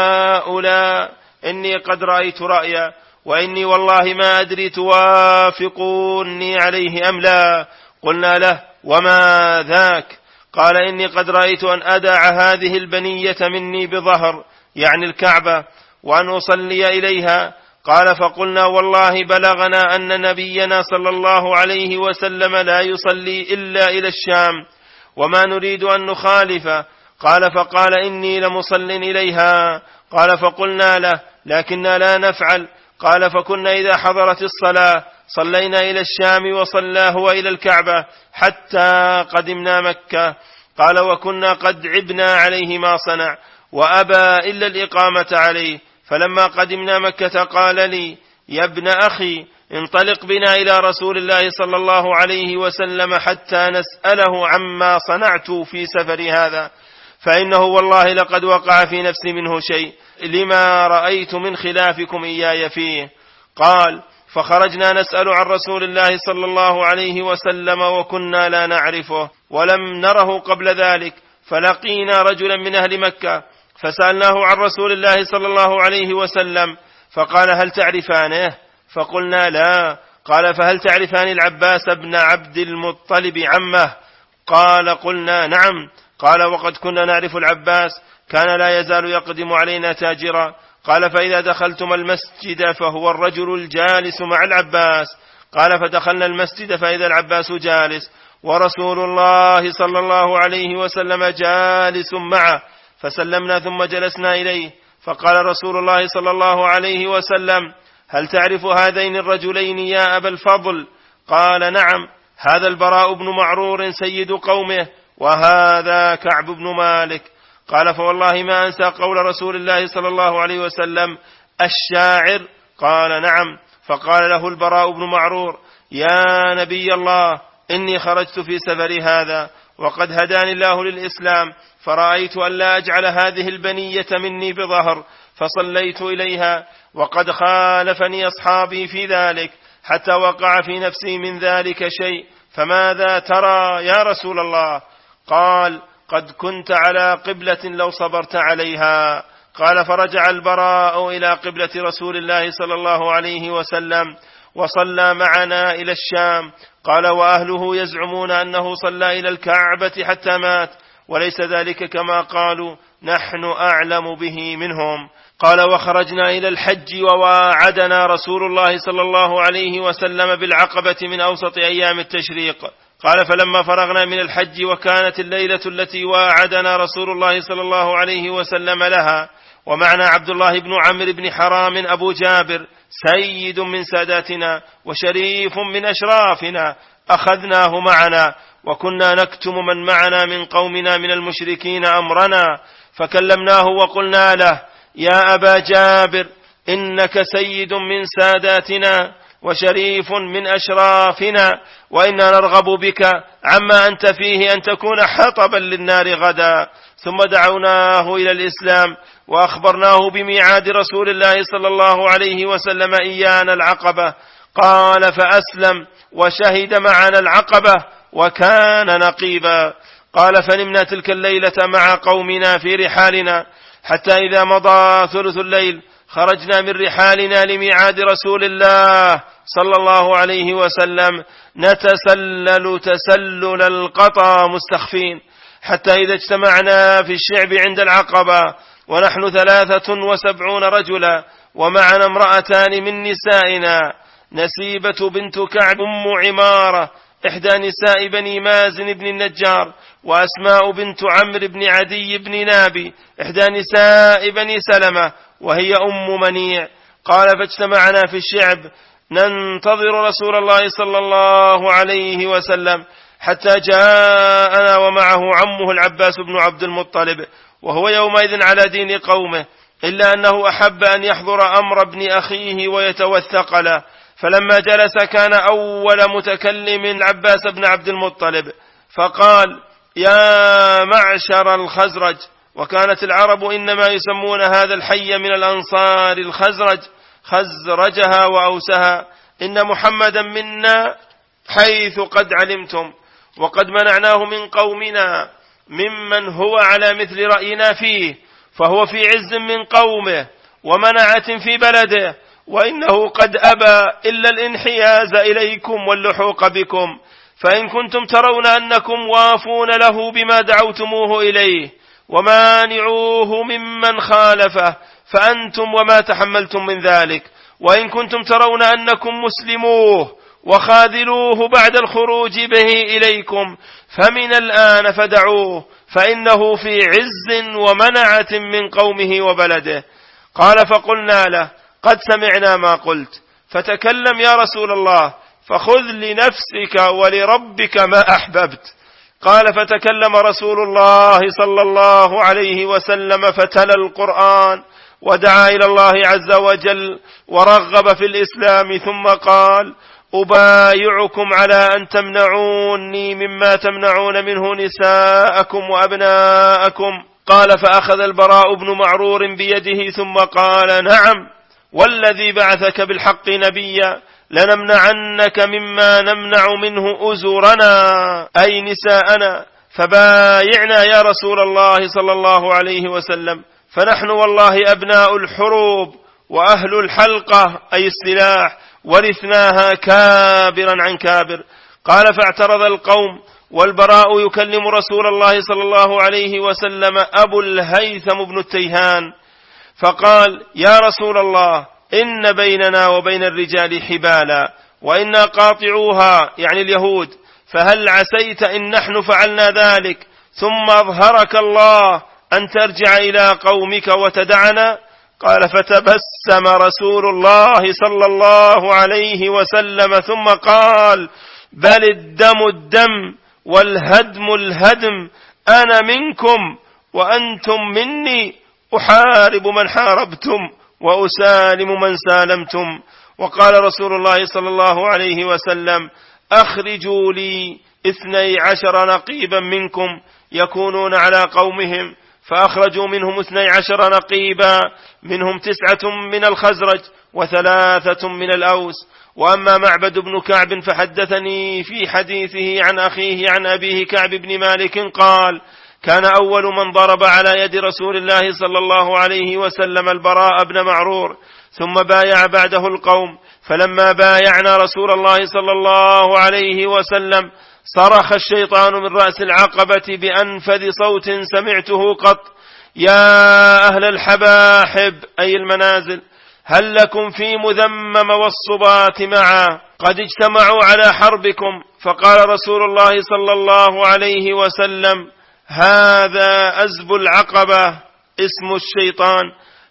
هؤلاء إني قد رأيت رأيا، وإني والله ما أدري توافقوني عليه أم لا. قلنا له: وما ذاك؟ قال: إني قد رأيت أن أدع هذه البنية مني بظهر، يعني الكعبة، وأن أصلي إليها. قال: فقلنا: والله بلغنا أن نبينا صلى الله عليه وسلم لا يصلي إلا إلى الشام، وما نريد أن نخالفه. قال: فقال: إني لمصل إليها. قال: فقلنا له: لكننا لا نفعل. قال: فكنا إذا حضرت الصلاة صلينا إلى الشام وصلى هو إلى الكعبة حتى قدمنا مكة. قال: وكنا قد عبنا عليه ما صنع، وأبى إلا الإقامة عليه. فلما قدمنا مكة قال لي: يا ابن أخي، انطلق بنا إلى رسول الله صلى الله عليه وسلم حتى نسأله عما صنعت في سفر هذا، فإنه والله لقد وقع في نفسي منه شيء لما رأيت من خلافكم إياي فيه. قال: فخرجنا نسأل عن رسول الله صلى الله عليه وسلم وكنا لا نعرفه ولم نره قبل ذلك، فلقينا رجلا من أهل مكة فسألناه عن رسول الله صلى الله عليه وسلم، فقال: هل تعرفانه؟ فقلنا: لا. قال: فهل تعرفان العباس بن عبد المطلب عمه؟ قال: قلنا: نعم. قال: وقد كنا نعرف العباس، كان لا يزال يقدم علينا تاجرا. قال: فإذا دخلتم المسجد فهو الرجل الجالس مع العباس. قال: فدخلنا المسجد فإذا العباس جالس ورسول الله صلى الله عليه وسلم جالس معه، فسلمنا ثم جلسنا إليه، فقال رسول الله صلى الله عليه وسلم: هل تعرف هذين الرجلين يا أبا الفضل؟ قال: نعم، هذا البراء بن معرور سيد قومه، وهذا كعب بن مالك. قال: فوالله ما أنسى قول رسول الله صلى الله عليه وسلم: الشاعر. قال: نعم. فقال له البراء بن معرور: يا نبي الله، إني خرجت في سفري هذا وقد هداني الله للإسلام، فرأيت أن لا أجعل هذه البنية مني بظهر، فصليت إليها، وقد خالفني أصحابي في ذلك حتى وقع في نفسي من ذلك شيء، فماذا ترى يا رسول الله؟ قال: قد كنت على قبلة لو صبرت عليها. قال: فرجع البراء إلى قبلة رسول الله صلى الله عليه وسلم وصلى معنا إلى الشام. قال: وأهله يزعمون أنه صلى إلى الكعبة حتى مات، وليس ذلك كما قالوا، نحن أعلم به منهم. قال: وخرجنا إلى الحج وواعدنا رسول الله صلى الله عليه وسلم بالعقبة من أوسط أيام التشريق. قال: فلما فرغنا من الحج وكانت الليلة التي واعدنا رسول الله صلى الله عليه وسلم لها، ومعنا عبد الله بن عمرو بن حرام أبو جابر سيد من ساداتنا وشريف من أشرافنا، أخذناه معنا، وكنا نكتم من معنا من قومنا من المشركين أمرنا، فكلمناه وقلنا له: يا أبا جابر، إنك سيد من ساداتنا وشريف من أشرافنا، وإنا نرغب بك عما أنت فيه أن تكون حطبا للنار غدا. ثم دعوناه إلى الإسلام وأخبرناه بميعاد رسول الله صلى الله عليه وسلم إيانا العقبة. قال: فأسلم وشهد معنا العقبة وكان نقيبا. قال: فنمنا تلك الليلة مع قومنا في رحالنا، حتى إذا مضى ثلث الليل خرجنا من رحالنا لميعاد رسول الله صلى الله عليه وسلم، نتسلل تسلل القطا مستخفين، حتى إذا اجتمعنا في الشعب عند العقبة ونحن 73 رجلا، ومعنا امرأتان من نسائنا، نسيبة بنت كعب أم عمارة إحدى نساء بني مازن بن النجار، وأسماء بنت عمرو بن عدي بن نابي إحدى نساء بني سلمة وهي أم منيع. قال: فاجتمعنا في الشعب ننتظر رسول الله صلى الله عليه وسلم حتى جاءنا ومعه عمه العباس بن عبد المطلب، وهو يومئذ على دين قومه، إلا أنه أحب أن يحضر أمر ابن أخيه ويتوثق له، فلما جلس كان أول متكلم العباس بن عبد المطلب، فقال: يا معشر الخزرج. وكانت العرب إنما يسمون هذا الحي من الأنصار الخزرج، خزرجها وأوسها. إن محمدا منا حيث قد علمتم، وقد منعناه من قومنا ممن هو على مثل رأينا فيه، فهو في عز من قومه ومنعة في بلده، وإنه قد أبى إلا الانحياز إليكم واللحوق بكم، فإن كنتم ترون أنكم وافون له بما دعوتموه إليه ومانعوه ممن خالفه فأنتم وما تحملتم من ذلك، وإن كنتم ترون أنكم مسلموه وخاذلوه بعد الخروج به إليكم فمن الآن فدعوه، فإنه في عز ومنعة من قومه وبلده. قال: فقلنا له: قد سمعنا ما قلت، فتكلم يا رسول الله، فخذ لنفسك ولربك ما أحببت. قال: فتكلم رسول الله صلى الله عليه وسلم فتلا القرآن ودعا إلى الله عز وجل ورغب في الإسلام، ثم قال: أبايعكم على أن تمنعوني مما تمنعون منه نساءكم وأبناءكم. قال: فأخذ البراء بن معرور بيده ثم قال: نعم والذي بعثك بالحق نبيا، لنمنعنك مما نمنع منه أزورنا أي نساءنا، فبايعنا يا رسول الله صلى الله عليه وسلم، فنحن والله أبناء الحروب وأهل الحلقة أي السلاح، ورثناها كابرا عن كابر. قال: فاعترض القوم والبراء يكلم رسول الله صلى الله عليه وسلم أبو الهيثم بن التيهان، فقال: يا رسول الله، إن بيننا وبين الرجال حبالا وإنا قاطعوها، يعني اليهود، فهل عسيت إن نحن فعلنا ذلك ثم أظهرك الله أن ترجع إلى قومك وتدعنا؟ قال: فتبسم رسول الله صلى الله عليه وسلم ثم قال: بل الدم الدم والهدم الهدم، أنا منكم وأنتم مني، أحارب من حاربتم وأسالم من سالمتم. وقال رسول الله صلى الله عليه وسلم: أخرجوا لي 12 نقيبا منكم يكونون على قومهم، فأخرجوا منهم 12 نقيبا، منهم 9 من الخزرج و3 من الأوس. وأما معبد بن كعب فحدثني في حديثه عن أخيه عن أبيه كعب بن مالك قال: كان أول من ضرب على يد رسول الله صلى الله عليه وسلم البراء بن معرور، ثم بايع بعده القوم، فلما بايعنا رسول الله صلى الله عليه وسلم صرخ الشيطان من رأس العقبة بأنفذ صوت سمعته قط: يا أهل الحباحب أي المنازل، هل لكم في مذمم والصبات معا قد اجتمعوا على حربكم؟ فقال رسول الله صلى الله عليه وسلم: هذا أزب العقبة اسم الشيطان،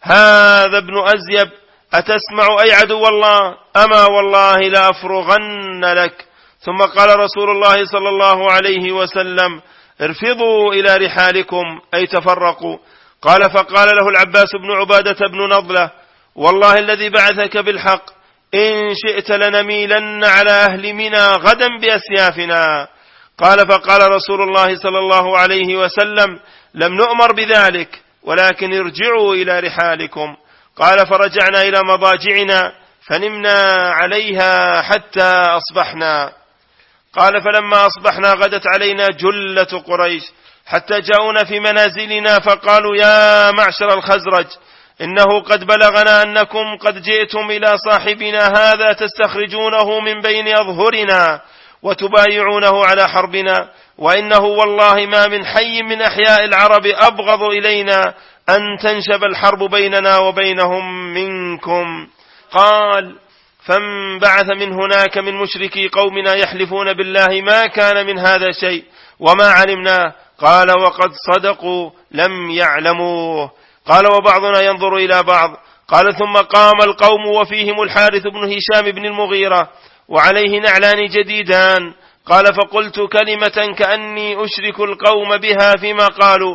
هذا ابن أزيب، أتسمع أي عدو الله؟ أما والله لأفرغن لك. ثم قال رسول الله صلى الله عليه وسلم: ارفضوا إلى رحالكم أي تفرقوا. قال: فقال له العباس بن عبادة بن نضلة: والله الذي بعثك بالحق، إن شئت لنميلن على أهل منى غدا بأسيافنا. قال: فقال رسول الله صلى الله عليه وسلم: لم نؤمر بذلك، ولكن ارجعوا إلى رحالكم. قال: فرجعنا إلى مضاجعنا فنمنا عليها حتى أصبحنا. قال: فلما أصبحنا غدت علينا جلة قريش حتى جاءونا في منازلنا، فقالوا: يا معشر الخزرج، إنه قد بلغنا أنكم قد جئتم إلى صاحبنا هذا تستخرجونه من بين أظهرنا وتبايعونه على حربنا، وإنه والله ما من حي من أحياء العرب أبغض إلينا أن تنشب الحرب بيننا وبينهم منكم. قال: فانبعث من هناك من مشركي قومنا يحلفون بالله ما كان من هذا شيء وما علمناه. قال: وقد صدقوا لم يعلموه. قال: وبعضنا ينظر إلى بعض. قال: ثم قام القوم وفيهم الحارث بن هشام بن المغيرة وعليه نعلان جديدان. قال: فقلت كلمة كأني أشرك القوم بها فيما قالوا: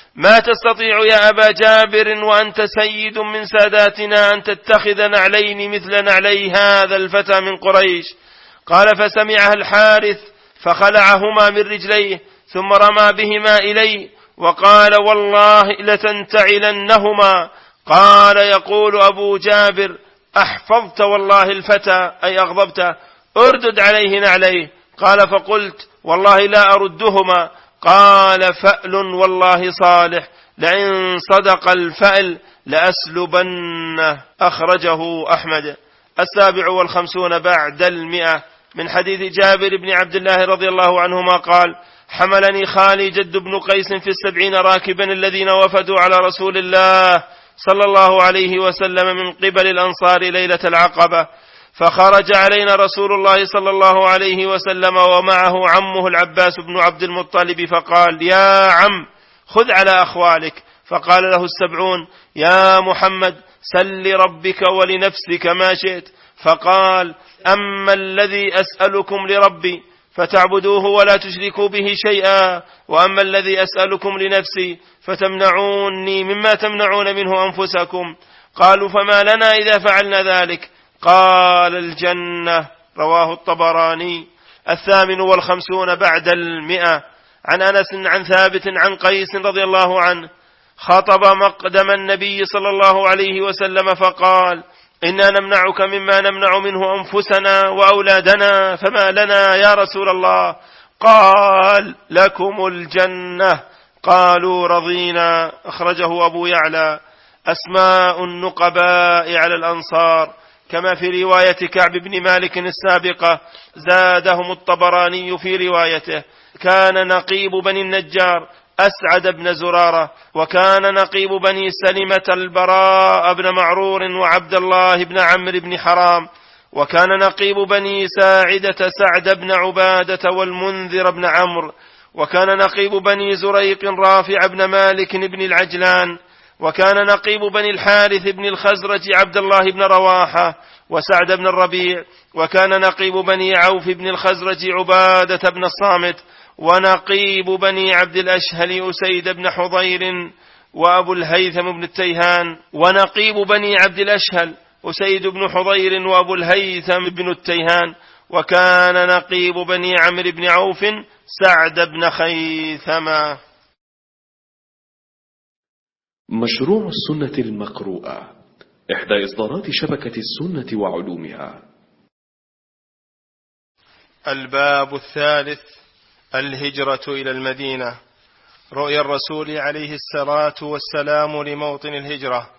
ما تستطيع يا أبا جابر وأنت سيد من ساداتنا أن تتخذ نعلين مثل نعلي هذا الفتى من قريش. قال فسمعها الحارث فخلعهما من رجليه ثم رمى بهما إليه وقال والله لتنتعلنهما. قال يقول أبو جابر أحفظت والله الفتى أي أغضبته، أردد عليه نعليه. قال فقلت والله لا أردهما. قال فأل والله صالح، لئن صدق الفأل لأسلبنه. أخرجه أحمد. 57 بعد 100 من حديث جابر بن عبد الله رضي الله عنهما قال حملني خالي جد بن قيس في 70 راكبا الذين وفدوا على رسول الله صلى الله عليه وسلم من قبل الأنصار ليلة العقبة، فخرج علينا رسول الله صلى الله عليه وسلم ومعه عمه العباس بن عبد المطلب فقال يا عم خذ على أخوالك. فقال له 70 يا محمد سل ربك ولنفسك ما شئت. فقال أما الذي أسألكم لربي فتعبدوه ولا تشركوا به شيئا، وأما الذي أسألكم لنفسي فتمنعوني مما تمنعون منه أنفسكم. قالوا فما لنا إذا فعلنا ذلك؟ قال الجنة. رواه الطبراني. 58 بعد 100 عن أنس عن ثابت عن قيس رضي الله عنه خطب مقدم النبي صلى الله عليه وسلم فقال إنا نمنعك مما نمنع منه أنفسنا وأولادنا، فما لنا يا رسول الله؟ قال لكم الجنة. قالوا رضينا. أخرجه أبو يعلى. أسماء النقباء على الأنصار كما في رواية كعب بن مالك السابقة، زادهم الطبراني في روايته كان نقيب بني النجار أسعد بن زرارة، وكان نقيب بني سلمة البراء بن معرور وعبد الله بن عمرو بن حرام، وكان نقيب بني ساعدة سعد بن عبادة والمنذر بن عمرو، وكان نقيب بني زريق رافع بن مالك بن العجلان، وكان نقيب بني الحارث بن الخزرج عبد الله بن رواحة وسعد بن الربيع، وكان نقيب بني عوف بن الخزرج عبادة بن الصامت، ونقيب بني عبد الأشهل أسيد بن حضير وأبو الهيثم بن التيهان، ونقيب بني عبد الأشهل أسيد بن حضير وأبو الهيثم بن التيهان، وكان نقيب بني عمرو بن عوف سعد بن خيثمة. مشروع السنة المقروءة، إحدى إصدارات شبكة السنة وعلومها. الباب 3 الهجرة إلى المدينة. رؤيا الرسول عليه الصلاة والسلام لموطن الهجرة.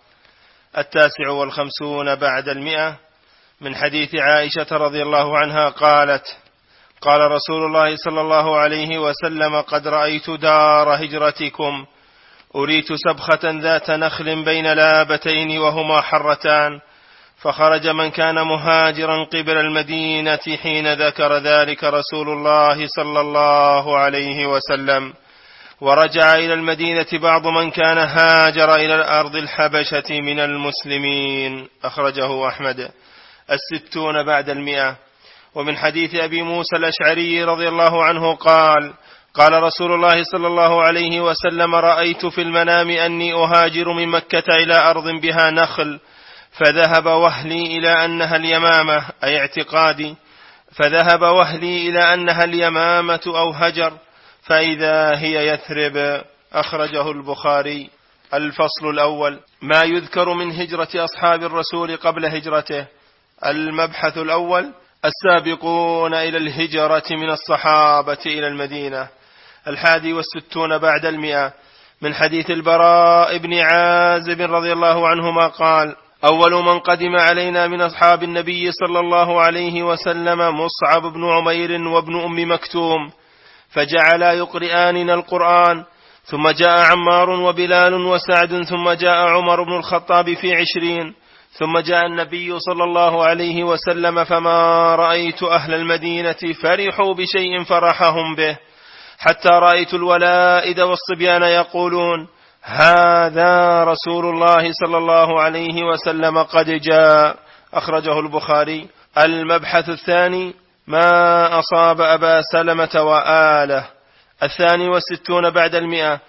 59 بعد 100 من حديث عائشة رضي الله عنها قالت قال رسول الله صلى الله عليه وسلم قد رأيت دار هجرتكم، أريت سبخة ذات نخل بين لابتين وهما حرتان، فخرج من كان مهاجرا قبل المدينة حين ذكر ذلك رسول الله صلى الله عليه وسلم، ورجع إلى المدينة بعض من كان هاجر إلى الأرض الحبشة من المسلمين. أخرجه أحمد. 60 بعد 100 ومن حديث أبي موسى الأشعري رضي الله عنه قال قال رسول الله صلى الله عليه وسلم رأيت في المنام أني أهاجر من مكة إلى أرض بها نخل، فذهب وهلي إلى أنها اليمامة، أي اعتقادي، فذهب وهلي إلى أنها اليمامة أو هجر، فإذا هي يثرب. أخرجه البخاري. الفصل الأول ما يذكر من هجرة أصحاب الرسول قبل هجرته. المبحث الأول السابقون إلى الهجرة من الصحابة إلى المدينة. 61 بعد 100 من حديث البراء بن عازب رضي الله عنهما قال أول من قدم علينا من أصحاب النبي صلى الله عليه وسلم مصعب بن عمير وابن أم مكتوم، فجعلا يقرئاننا القرآن، ثم جاء عمار وبلال وسعد، ثم جاء عمر بن الخطاب في 20، ثم جاء النبي صلى الله عليه وسلم، فما رأيت أهل المدينة فرحوا بشيء فرحهم به، حتى رأيت الولائد والصبيان يقولون هذا رسول الله صلى الله عليه وسلم قد جاء. أخرجه البخاري. المبحث الثاني ما أصاب أبا سلمة وآله. 62 بعد 100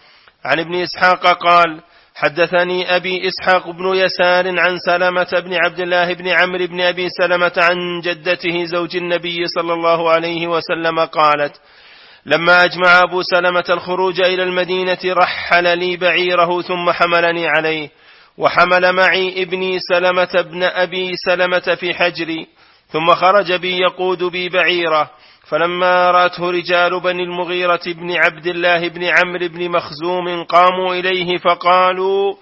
عن ابن إسحاق قال: حدثني أبي إسحاق بن يسار عن سلمة بن عبد الله بن عمرو بن أبي سلمة عن جدته زوج النبي صلى الله عليه وسلم قالت: لما أجمع أبو سلمة الخروج إلى المدينة رحل لي بعيره ثم حملني عليه، وحمل معي ابني سلمة بن أبي سلمة في حجري، ثم خرج بي يقود بي بعيره، فلما رأته رجال بني المغيرة بن عبد الله بن عمرو بن مخزوم قاموا إليه فقالوا: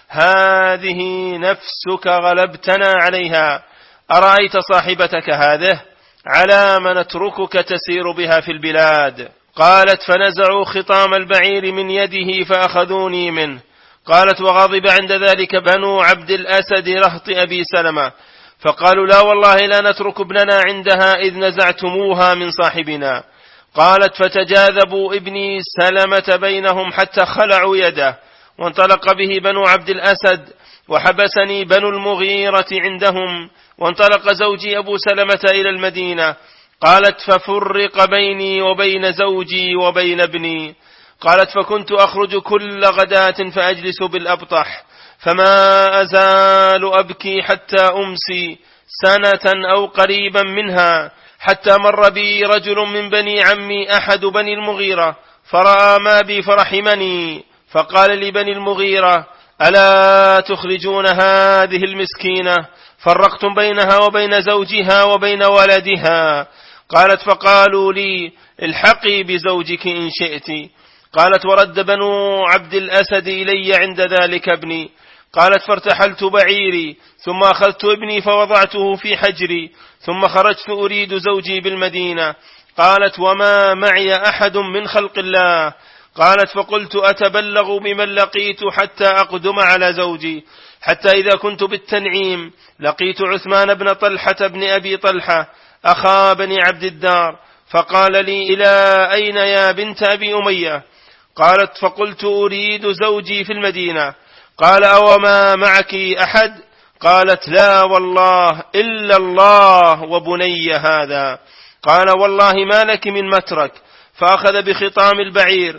هذه نفسك غلبتنا عليها، أرأيت صاحبتك هذه؟ على ما نتركك تسير بها في البلاد؟ قالت: فنزعوا خطام البعير من يده فأخذوني منه. قالت: وغضب عند ذلك بنو عبد الأسد رهط أبي سلمة، فقالوا: لا والله لا نترك ابننا عندها إذ نزعتموها من صاحبنا. قالت: فتجاذبوا ابني سلمة بينهم حتى خلعوا يده، وانطلق به بنو عبد الأسد، وحبسني بنو المغيرة عندهم، وانطلق زوجي أبو سلمة إلى المدينة. قالت: ففرق بيني وبين زوجي وبين ابني. قالت: فكنت أخرج كل غداة فأجلس بالأبطح، فما أزال أبكي حتى أمسي سنة أو قريبا منها، حتى مر بي رجل من بني عمي أحد بني المغيرة فرأى ما بي فرحمني، فقال لبني المغيرة: ألا تخرجون هذه المسكينة؟ فرقتم بينها وبين زوجها وبين ولدها. قالت: فقالوا لي: الحقي بزوجك إن شئت. قالت: ورد بنو عبد الأسد إلي عند ذلك ابني. قالت: فارتحلت بعيري، ثم أخذت ابني فوضعته في حجري، ثم خرجت أريد زوجي بالمدينة. قالت: وما معي أحد من خلق الله. قالت: فقلت أتبلغ بمن لقيت حتى أقدم على زوجي، حتى إذا كنت بالتنعيم لقيت عثمان بن طلحة بن أبي طلحة أخا بني عبد الدار، فقال لي: إلى أين يا بنت أبي أمية؟ قالت: فقلت أريد زوجي في المدينة. قال: أوما معك أحد؟ قالت: لا والله إلا الله وبني هذا. قال: والله ما لك من مترك. فأخذ بخطام البعير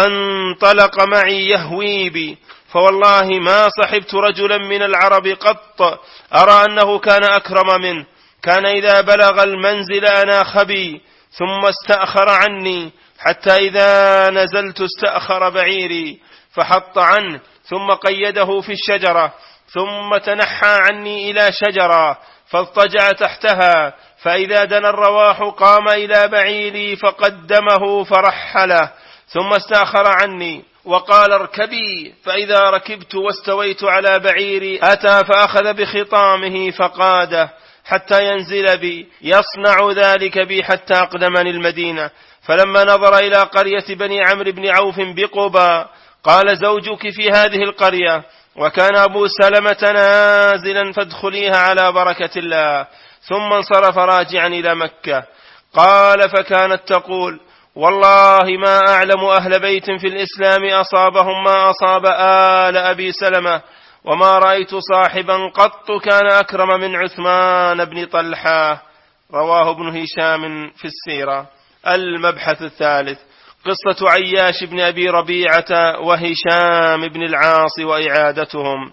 فانطلق معي يهوي بي، فوالله ما صحبت رجلا من العرب قط أرى أنه كان أكرم منه. كان إذا بلغ المنزل أناخ بي ثم استأخر عني، حتى إذا نزلت استأخر بعيري فحط عنه، ثم قيده في الشجرة، ثم تنحى عني إلى شجرة فاضطجع تحتها، فإذا دنا الرواح قام إلى بعيري فقدمه فرحله، ثم استأخر عني وقال: اركبي. فإذا ركبت واستويت على بعيري أتى فأخذ بخطامه فقاده حتى ينزل بي، يصنع ذلك بي حتى أقدمني المدينة. فلما نظر إلى قرية بني عمرو بن عوف بقبى قال: زوجك في هذه القرية، وكان أبو سلمة نازلا فادخليها على بركة الله. ثم انصرف راجعا إلى مكة. قال: فكانت تقول: والله ما أعلم أهل بيت في الإسلام أصابهم ما أصاب آل أبي سلمة، وما رأيت صاحبا قط كان أكرم من عثمان بن طلحة. رواه ابن هشام في السيرة. المبحث الثالث: قصة عياش بن أبي ربيعة وهشام بن العاص وإعادتهم.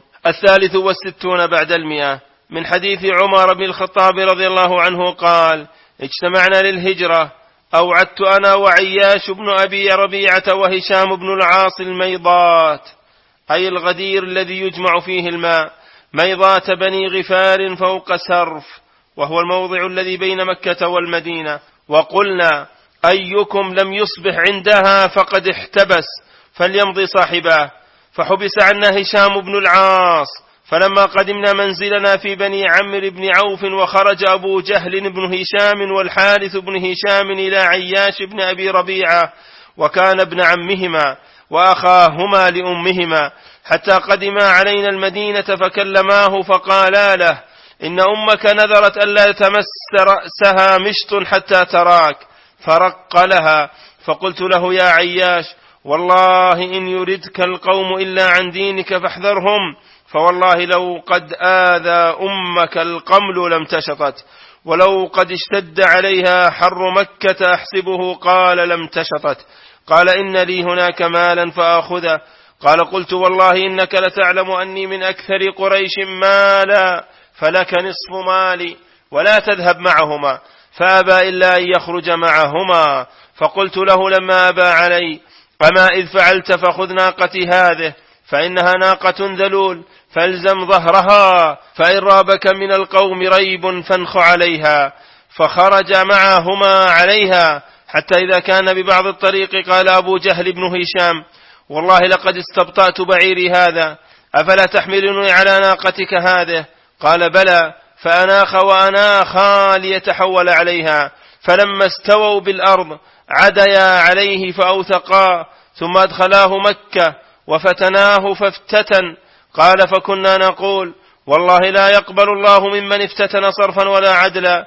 63 بعد 100 من حديث عمر بن الخطاب رضي الله عنه قال: اجتمعنا للهجرة، أوعدت أنا وعياش بن أبي ربيعة وهشام بن العاص الميضات، أي الغدير الذي يجمع فيه الماء، ميضات بني غفار فوق سرف، وهو الموضع الذي بين مكة والمدينة. وقلنا: أيكم لم يصبح عندها فقد احتبس فليمضي صاحبه. فحبس عنا هشام بن العاص. فلما قدمنا منزلنا في بني عمرو بن عوف، وخرج أبو جهل بن هشام والحارث بن هشام إلى عياش بن أبي ربيعة، وكان ابن عمهما وأخاهما لأمهما، حتى قدما علينا المدينة فكلماه فقالا له: إن أمك نذرت ألا تمس رأسها مشط حتى تراك، فرق لها. فقلت له: يا عياش، والله إن يردك القوم إلا عن دينك فاحذرهم، فوالله لو قد آذى أمك القمل لم تشطت، ولو قد اشتد عليها حر مكة أحسبه قال لم تشطت. قال إن لي هناك مالا فآخذه. قال قلت والله إنك لتعلم أني من أكثر قريش مالا، فلك نصف مالي ولا تذهب معهما. فأبى إلا أن يخرج معهما. فقلت له لما أبى علي أما إذ فعلت فخذ ناقتي هذه فإنها ناقة ذلول فالزم ظهرها، فإن رابك من القوم ريب فانخ عليها. فخرج معهما عليها حتى إذا كان ببعض الطريق قال أبو جهل بن هشام والله لقد استبطأت بعيري هذا، أفلا تحملني على ناقتك هذه؟ قال بلى. فأناخ وأناخا ليتحول عليها، فلما استووا بالأرض عديا عليه فأوثقا، ثم أدخلاه مكة وفتناه فافتتن. قال فكنا نقول والله لا يقبل الله ممن افتتن صرفا ولا عدلا،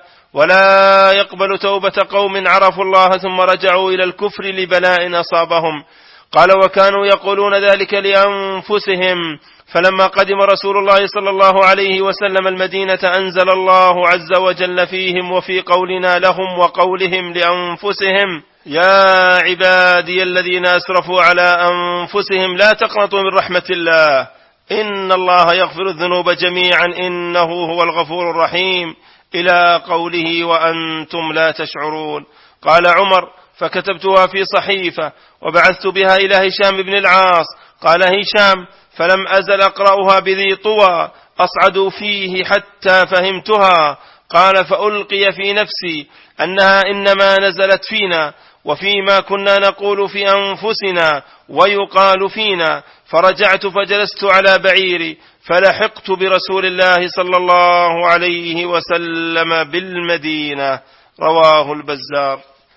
ولا يقبل توبة قوم عرفوا الله ثم رجعوا إلى الكفر لبلاء أصابهم. قال وكانوا يقولون ذلك لأنفسهم، فلما قدم رسول الله صلى الله عليه وسلم المدينة أنزل الله عز وجل فيهم وفي قولنا لهم وقولهم لأنفسهم يا عبادي الذين أسرفوا على أنفسهم لا تقنطوا من رحمة الله إن الله يغفر الذنوب جميعا إنه هو الغفور الرحيم، إلى قوله وأنتم لا تشعرون. قال عمر فكتبتها في صحيفة وبعثت بها إلى هشام بن العاص. قال هشام فلم أزل أقرأها بذي طوى أصعد فيه حتى فهمتها. قال فألقي في نفسي أنها إنما نزلت فينا وفيما كنا نقول في أنفسنا ويقال فينا، فرجعت فجلست على بعيري فلحقت برسول الله صلى الله عليه وسلم بالمدينة. رواه البزار.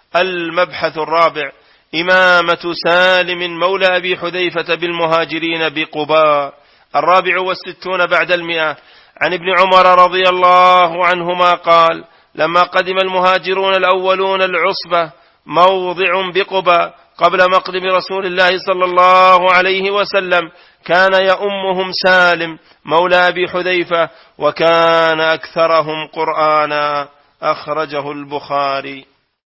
المبحث الرابع إمامة سالم مولى أبي حذيفة بالمهاجرين بقباء. 64 بعد 100 عن ابن عمر رضي الله عنهما قال لما قدم المهاجرون الأولون العصبة موضع بقباء قبل مقدم رسول الله صلى الله عليه وسلم كان يؤمهم سالم مولى أبي حذيفة وكان أكثرهم قرآنا. أخرجه البخاري.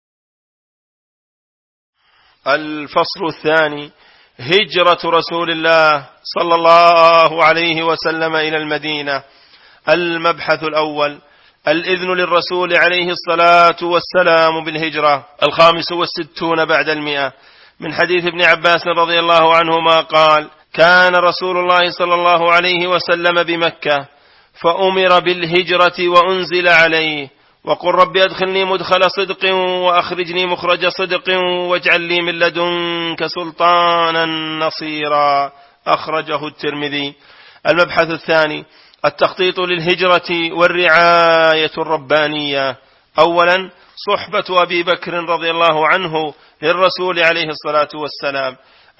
الفصل الثاني هجرة رسول الله صلى الله عليه وسلم إلى المدينة. المبحث الأول الإذن للرسول عليه الصلاة والسلام بالهجرة. 65 بعد 100 من حديث ابن عباس رضي الله عنهما قال كان رسول الله صلى الله عليه وسلم بمكة فأمر بالهجرة وأنزل عليه وقل رب أدخلني مدخل صدق وأخرجني مخرج صدق واجعل لي من لدنك سلطانا نصيرا. أخرجه الترمذي. المبحث الثاني التخطيط للهجرة والرعاية الربانية. أولا صحبة أبي بكر رضي الله عنه للرسول عليه الصلاة والسلام.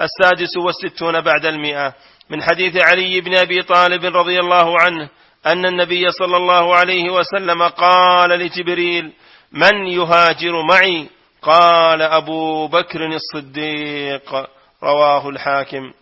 66 بعد 100 من حديث علي بن أبي طالب رضي الله عنه أن النبي صلى الله عليه وسلم قال لجبريل من يهاجر معي؟ قال أبو بكر الصديق. رواه الحاكم.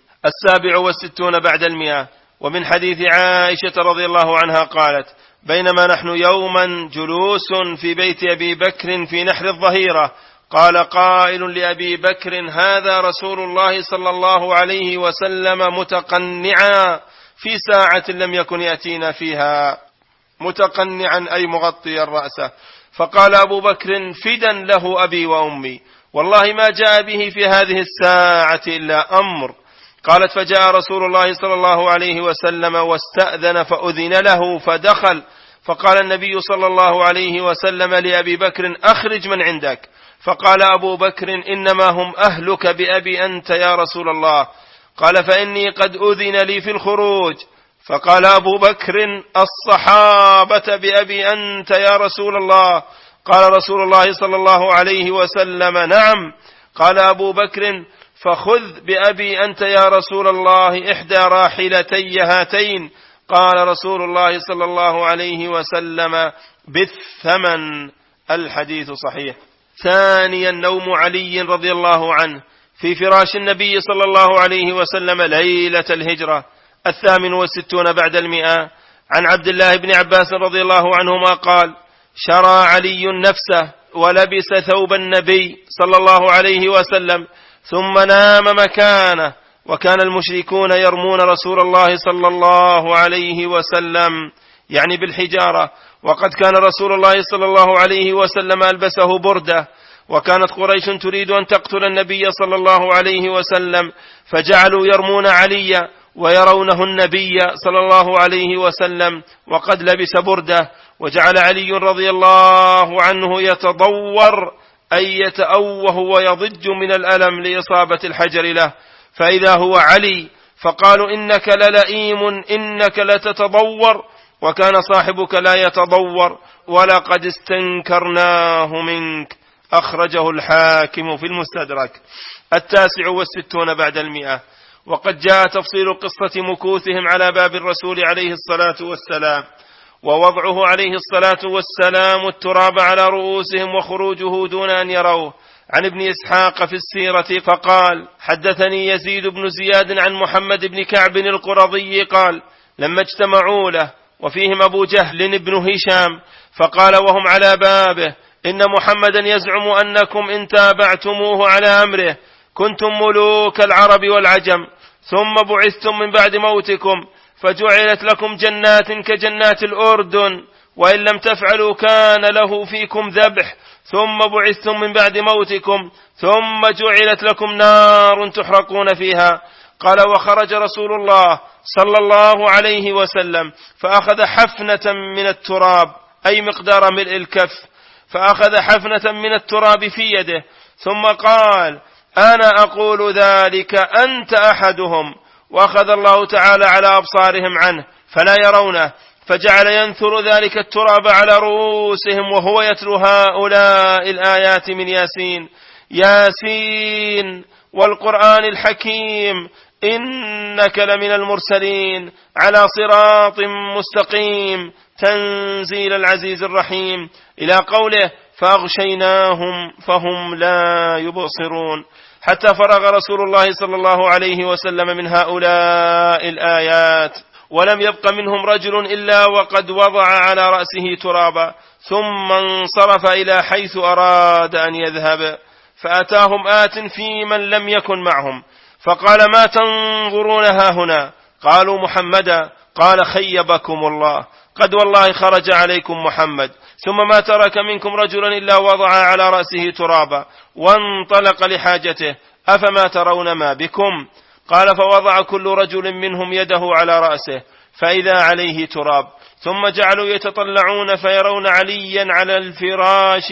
67 بعد 100 ومن حديث عائشة رضي الله عنها قالت بينما نحن يوما جلوس في بيت أبي بكر في نحر الظهيرة قال قائل لأبي بكر هذا رسول الله صلى الله عليه وسلم متقنعا في ساعة لم يكن يأتينا فيها، متقنعا أي مغطيا رأسه. فقال أبو بكر فدا له أبي وأمي والله ما جاء به في هذه الساعة إلا أمر. قالت فجاء رسول الله صلى الله عليه وسلم واستأذن فأذن له فدخل فقال النبي صلى الله عليه وسلم لأبي بكر أخرج من عندك. فقال أبو بكر إنما هم أهلك بأبي أنت يا رسول الله. قال فإني قد أذن لي في الخروج. فقال أبو بكر الصحابة بأبي أنت يا رسول الله. قال رسول الله صلى الله عليه وسلم نعم. قال أبو بكر فخذ بأبي أنت يا رسول الله إحدى راحلتي هاتين. قال رسول الله صلى الله عليه وسلم بالثمن. الحديث صحيح. ثانيا نوم علي رضي الله عنه في فراش النبي صلى الله عليه وسلم ليلة الهجرة. 68 بعد 100 عن عبد الله بن عباس رضي الله عنهما قال شرى علي نفسه ولبس ثوب النبي صلى الله عليه وسلم ثم نام مكانه، وكان المشركون يرمون رسول الله صلى الله عليه وسلم يعني بالحجارة، وقد كان رسول الله صلى الله عليه وسلم ألبسه بردة، وكانت قريش تريد أن تقتل النبي صلى الله عليه وسلم، فجعلوا يرمون علي ويرونه النبي صلى الله عليه وسلم وقد لبس بردة، وجعل علي رضي الله عنه يتضور أي يتأوه ويضج من الألم لإصابة الحجر له، فإذا هو علي فقالوا إنك للئيم إنك لتتضور، وكان صاحبك لا يتضور ولقد استنكرناه منك. أخرجه الحاكم في المستدرك. 69 بعد 100. وقد جاء تفصيل قصة مكوثهم على باب الرسول عليه الصلاة والسلام، ووضعه عليه الصلاة والسلام التراب على رؤوسهم وخروجه دون أن يروه. عن ابن إسحاق في السيرة فقال: حدثني يزيد بن زياد عن محمد بن كعب القرظي قال: لما اجتمعوا له وفيهم أبو جهل بن هشام فقال وهم على بابه: إن محمدا يزعم أنكم إن تابعتموه على أمره كنتم ملوك العرب والعجم، ثم بعثتم من بعد موتكم فجعلت لكم جنات كجنات الأردن، وإن لم تفعلوا كان له فيكم ذبح، ثم بعثتم من بعد موتكم ثم جعلت لكم نار تحرقون فيها. قال: وخرج رسول الله صلى الله عليه وسلم فأخذ حفنة من التراب أي مقدار ملء الكف، فأخذ حفنة من التراب في يده ثم قال: أنا أقول ذلك أنت أحدهم، وأخذ الله تعالى على أبصارهم عنه فلا يرونه، فجعل ينثر ذلك التراب على رؤوسهم وهو يتلو هؤلاء الآيات من ياسين: ياسين والقرآن الحكيم إنك لمن المرسلين على صراط مستقيم تنزيل العزيز الرحيم، إلى قوله: فأغشيناهم فهم لا يبصرون، حتى فرغ رسول الله صلى الله عليه وسلم من هؤلاء الآيات، ولم يبق منهم رجل إلا وقد وضع على رأسه ترابا، ثم انصرف إلى حيث أراد أن يذهب، فأتاهم آت في من لم يكن معهم فقال: ما تنظرون هاهنا؟ قالوا: محمدا. قال: خيبكم الله، قد والله خرج عليكم محمد، ثم ما ترك منكم رجلا إلا وضع على رأسه ترابا وانطلق لحاجته، أفما ترون ما بكم؟ قال: فوضع كل رجل منهم يده على رأسه فإذا عليه تراب، ثم جعلوا يتطلعون فيرون عليا على الفراش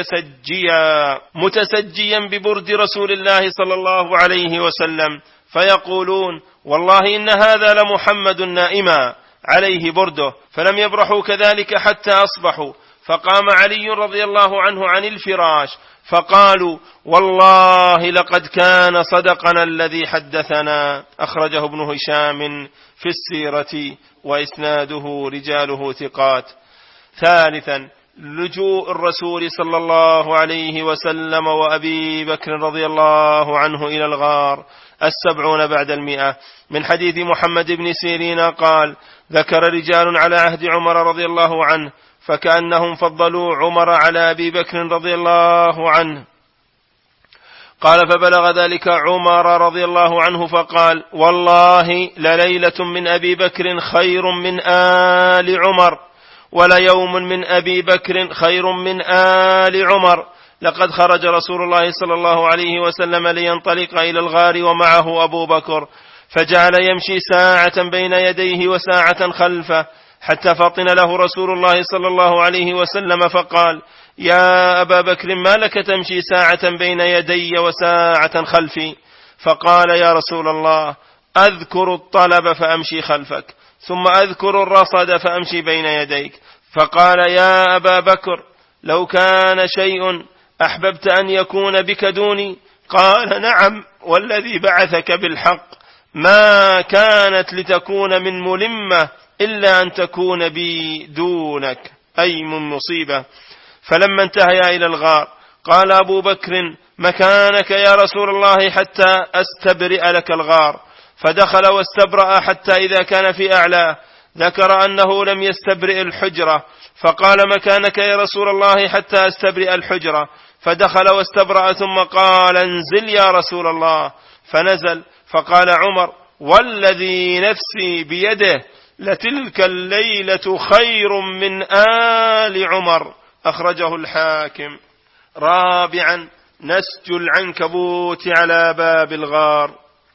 متسجيا ببرد رسول الله صلى الله عليه وسلم، فيقولون: والله إن هذا لمحمد نائما عليه برده، فلم يبرحوا كذلك حتى أصبحوا، فقام علي رضي الله عنه عن الفراش فقالوا: والله لقد كان صدقنا الذي حدثنا. أخرجه ابن هشام في السيرة وإسناده رجاله ثقات. 3. لجوء الرسول صلى الله عليه وسلم وأبي بكر رضي الله عنه إلى الغار. 70 بعد 100. من حديث محمد بن سيرين قال: ذكر رجال على عهد عمر رضي الله عنه فكأنهم فضلوا عمر على أبي بكر رضي الله عنه. قال: فبلغ ذلك عمر رضي الله عنه فقال: والله لليلة من أبي بكر خير من آل عمر، وليوم من أبي بكر خير من آل عمر. لقد خرج رسول الله صلى الله عليه وسلم لينطلق إلى الغار ومعه أبو بكر، فجعل يمشي ساعة بين يديه وساعة خلفه، حتى فطن له رسول الله صلى الله عليه وسلم فقال: يا أبا بكر ما لك تمشي ساعة بين يدي وساعة خلفي؟ فقال: يا رسول الله أذكر الطلب فأمشي خلفك، ثم أذكر الرصد فأمشي بين يديك. فقال: يا أبا بكر لو كان شيء أحببت أن يكون بك دوني؟ قال: نعم والذي بعثك بالحق، ما كانت لتكون من ملمة إلا أن تكون بي دونك، أي من مصيبة. فلما انتهيا إلى الغار قال أبو بكر: مكانك يا رسول الله حتى أستبرئ لك الغار. فدخل واستبرأ حتى إذا كان في أعلاه ذكر أنه لم يستبرئ الحجرة، فقال مكانك يا رسول الله حتى أستبرئ الحجرة، فدخل واستبرأ ثم قال انزل يا رسول الله، فنزل. فقال عمر والذي نفسي بيده لتلك الليلة خير من آل عمر، أخرجه الحاكم. رابعا نسج العنكبوت على باب الغار.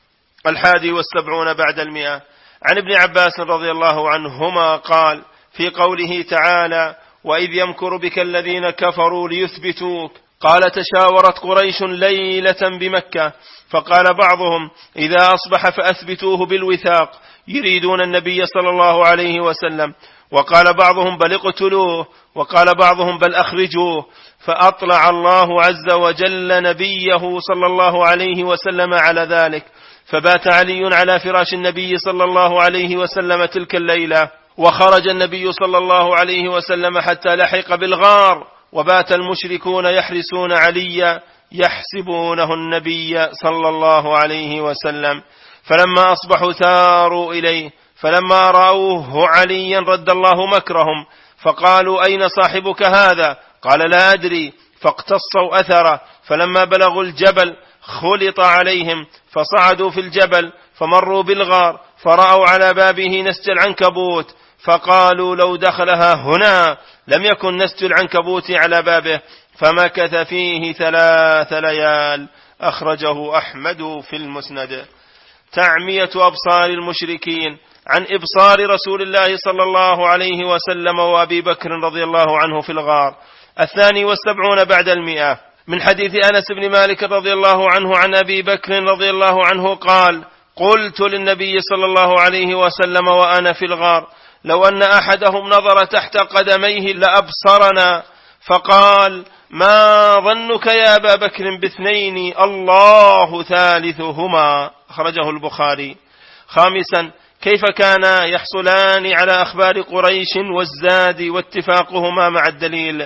71 بعد 100 عن ابن عباس رضي الله عنهما قال في قوله تعالى وإذ يمكر بك الذين كفروا ليثبتوك، قال تشاورت قريش ليلة بمكة فقال بعضهم إذا أصبح فأثبتوه بالوثاق، يريدون النبي صلى الله عليه وسلم، وقال بعضهم بل اقتلوه، وقال بعضهم بل أخرجوه، فأطلع الله عز وجل نبيه صلى الله عليه وسلم على ذلك، فبات علي على فراش النبي صلى الله عليه وسلم تلك الليلة، وخرج النبي صلى الله عليه وسلم حتى لحق بالغار، وبات المشركون يحرسون علي يحسبونه النبي صلى الله عليه وسلم، فلما أصبحوا ثاروا إليه، فلما رأوه عليا رد الله مكرهم، فقالوا أين صاحبك هذا؟ قال لا أدري، فاقتصوا أثره، فلما بلغوا الجبل خلط عليهم، فصعدوا في الجبل فمروا بالغار، فرأوا على بابه نسج العنكبوت، فقالوا لو دخلها هنا لم يكن نسج العنكبوت على بابه، فمكث فيه 3 ليال، أخرجه أحمد في المسند. تعمية أبصار المشركين عن إبصار رسول الله صلى الله عليه وسلم وأبي بكر رضي الله عنه في الغار. 72 بعد 100 من حديث أنس بن مالك رضي الله عنه عن أبي بكر رضي الله عنه قال قلت للنبي صلى الله عليه وسلم وأنا في الغار لو أن أحدهم نظر تحت قدميه لأبصرنا، فقال ما ظنك يا أبا بكر باثنين الله ثالثهما، أخرجه البخاري. خامسا كيف كان يحصلان على أخبار قريش والزاد واتفاقهما مع الدليل.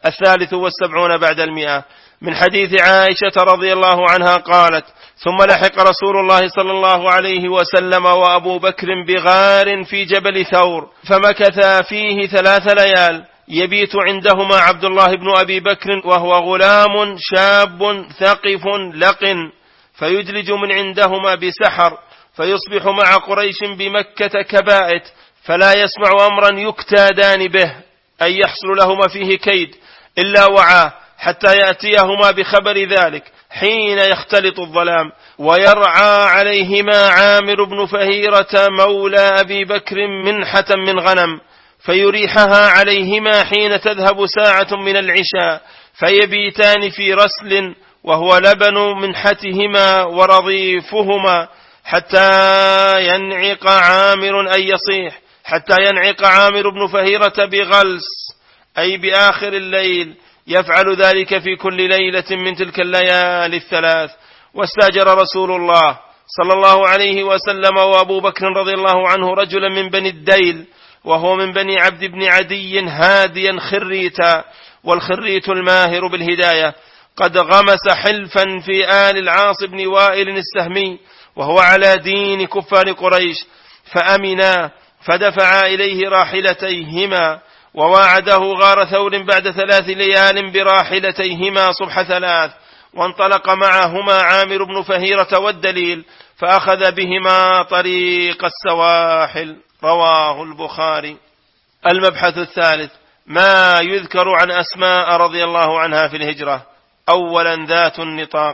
73 بعد 100 من حديث عائشة رضي الله عنها قالت ثم لحق رسول الله صلى الله عليه وسلم وأبو بكر بغار في جبل ثور، فمكث فيه 3 ليال، يبيت عندهما عبد الله بن أبي بكر وهو غلام شاب ثقف لقن، فيدلج من عندهما بسحر، فيصبح مع قريش بمكة كبائت، فلا يسمع أمرا يكتادان به أي يحصل لهما فيه كيد إلا وعاه، حتى يأتيهما بخبر ذلك حين يختلط الظلام، ويرعى عليهما عامر بن فهيرة مولى أبي بكر منحة من غنم، فيريحها عليهما حين تذهب ساعة من العشاء، فيبيتان في رسل وهو لبن منحتهما ورضيفهما، حتى ينعق عامر أي يصيح، حتى ينعق عامر بن فهيرة بغلس أي بآخر الليل، يفعل ذلك في كل ليلة من تلك الليالي 3. واستأجر رسول الله صلى الله عليه وسلم وأبو بكر رضي الله عنه رجلا من بني الديل، وهو من بني عبد بن عدي هاديا خريتا، والخريت الماهر بالهداية، قد غمس حلفا في آل العاص بن وائل السهمي، وهو على دين كفار قريش، فأمنا فدفعا إليه راحلتيهما، وواعده غار ثور بعد 3 ليال براحلتيهما صبح 3، وانطلق معهما عامر بن فهيرة والدليل، فأخذ بهما طريق السواحل، رواه البخاري. المبحث الثالث ما يذكر عن أسماء رضي الله عنها في الهجرة. أولا ذات النطاق.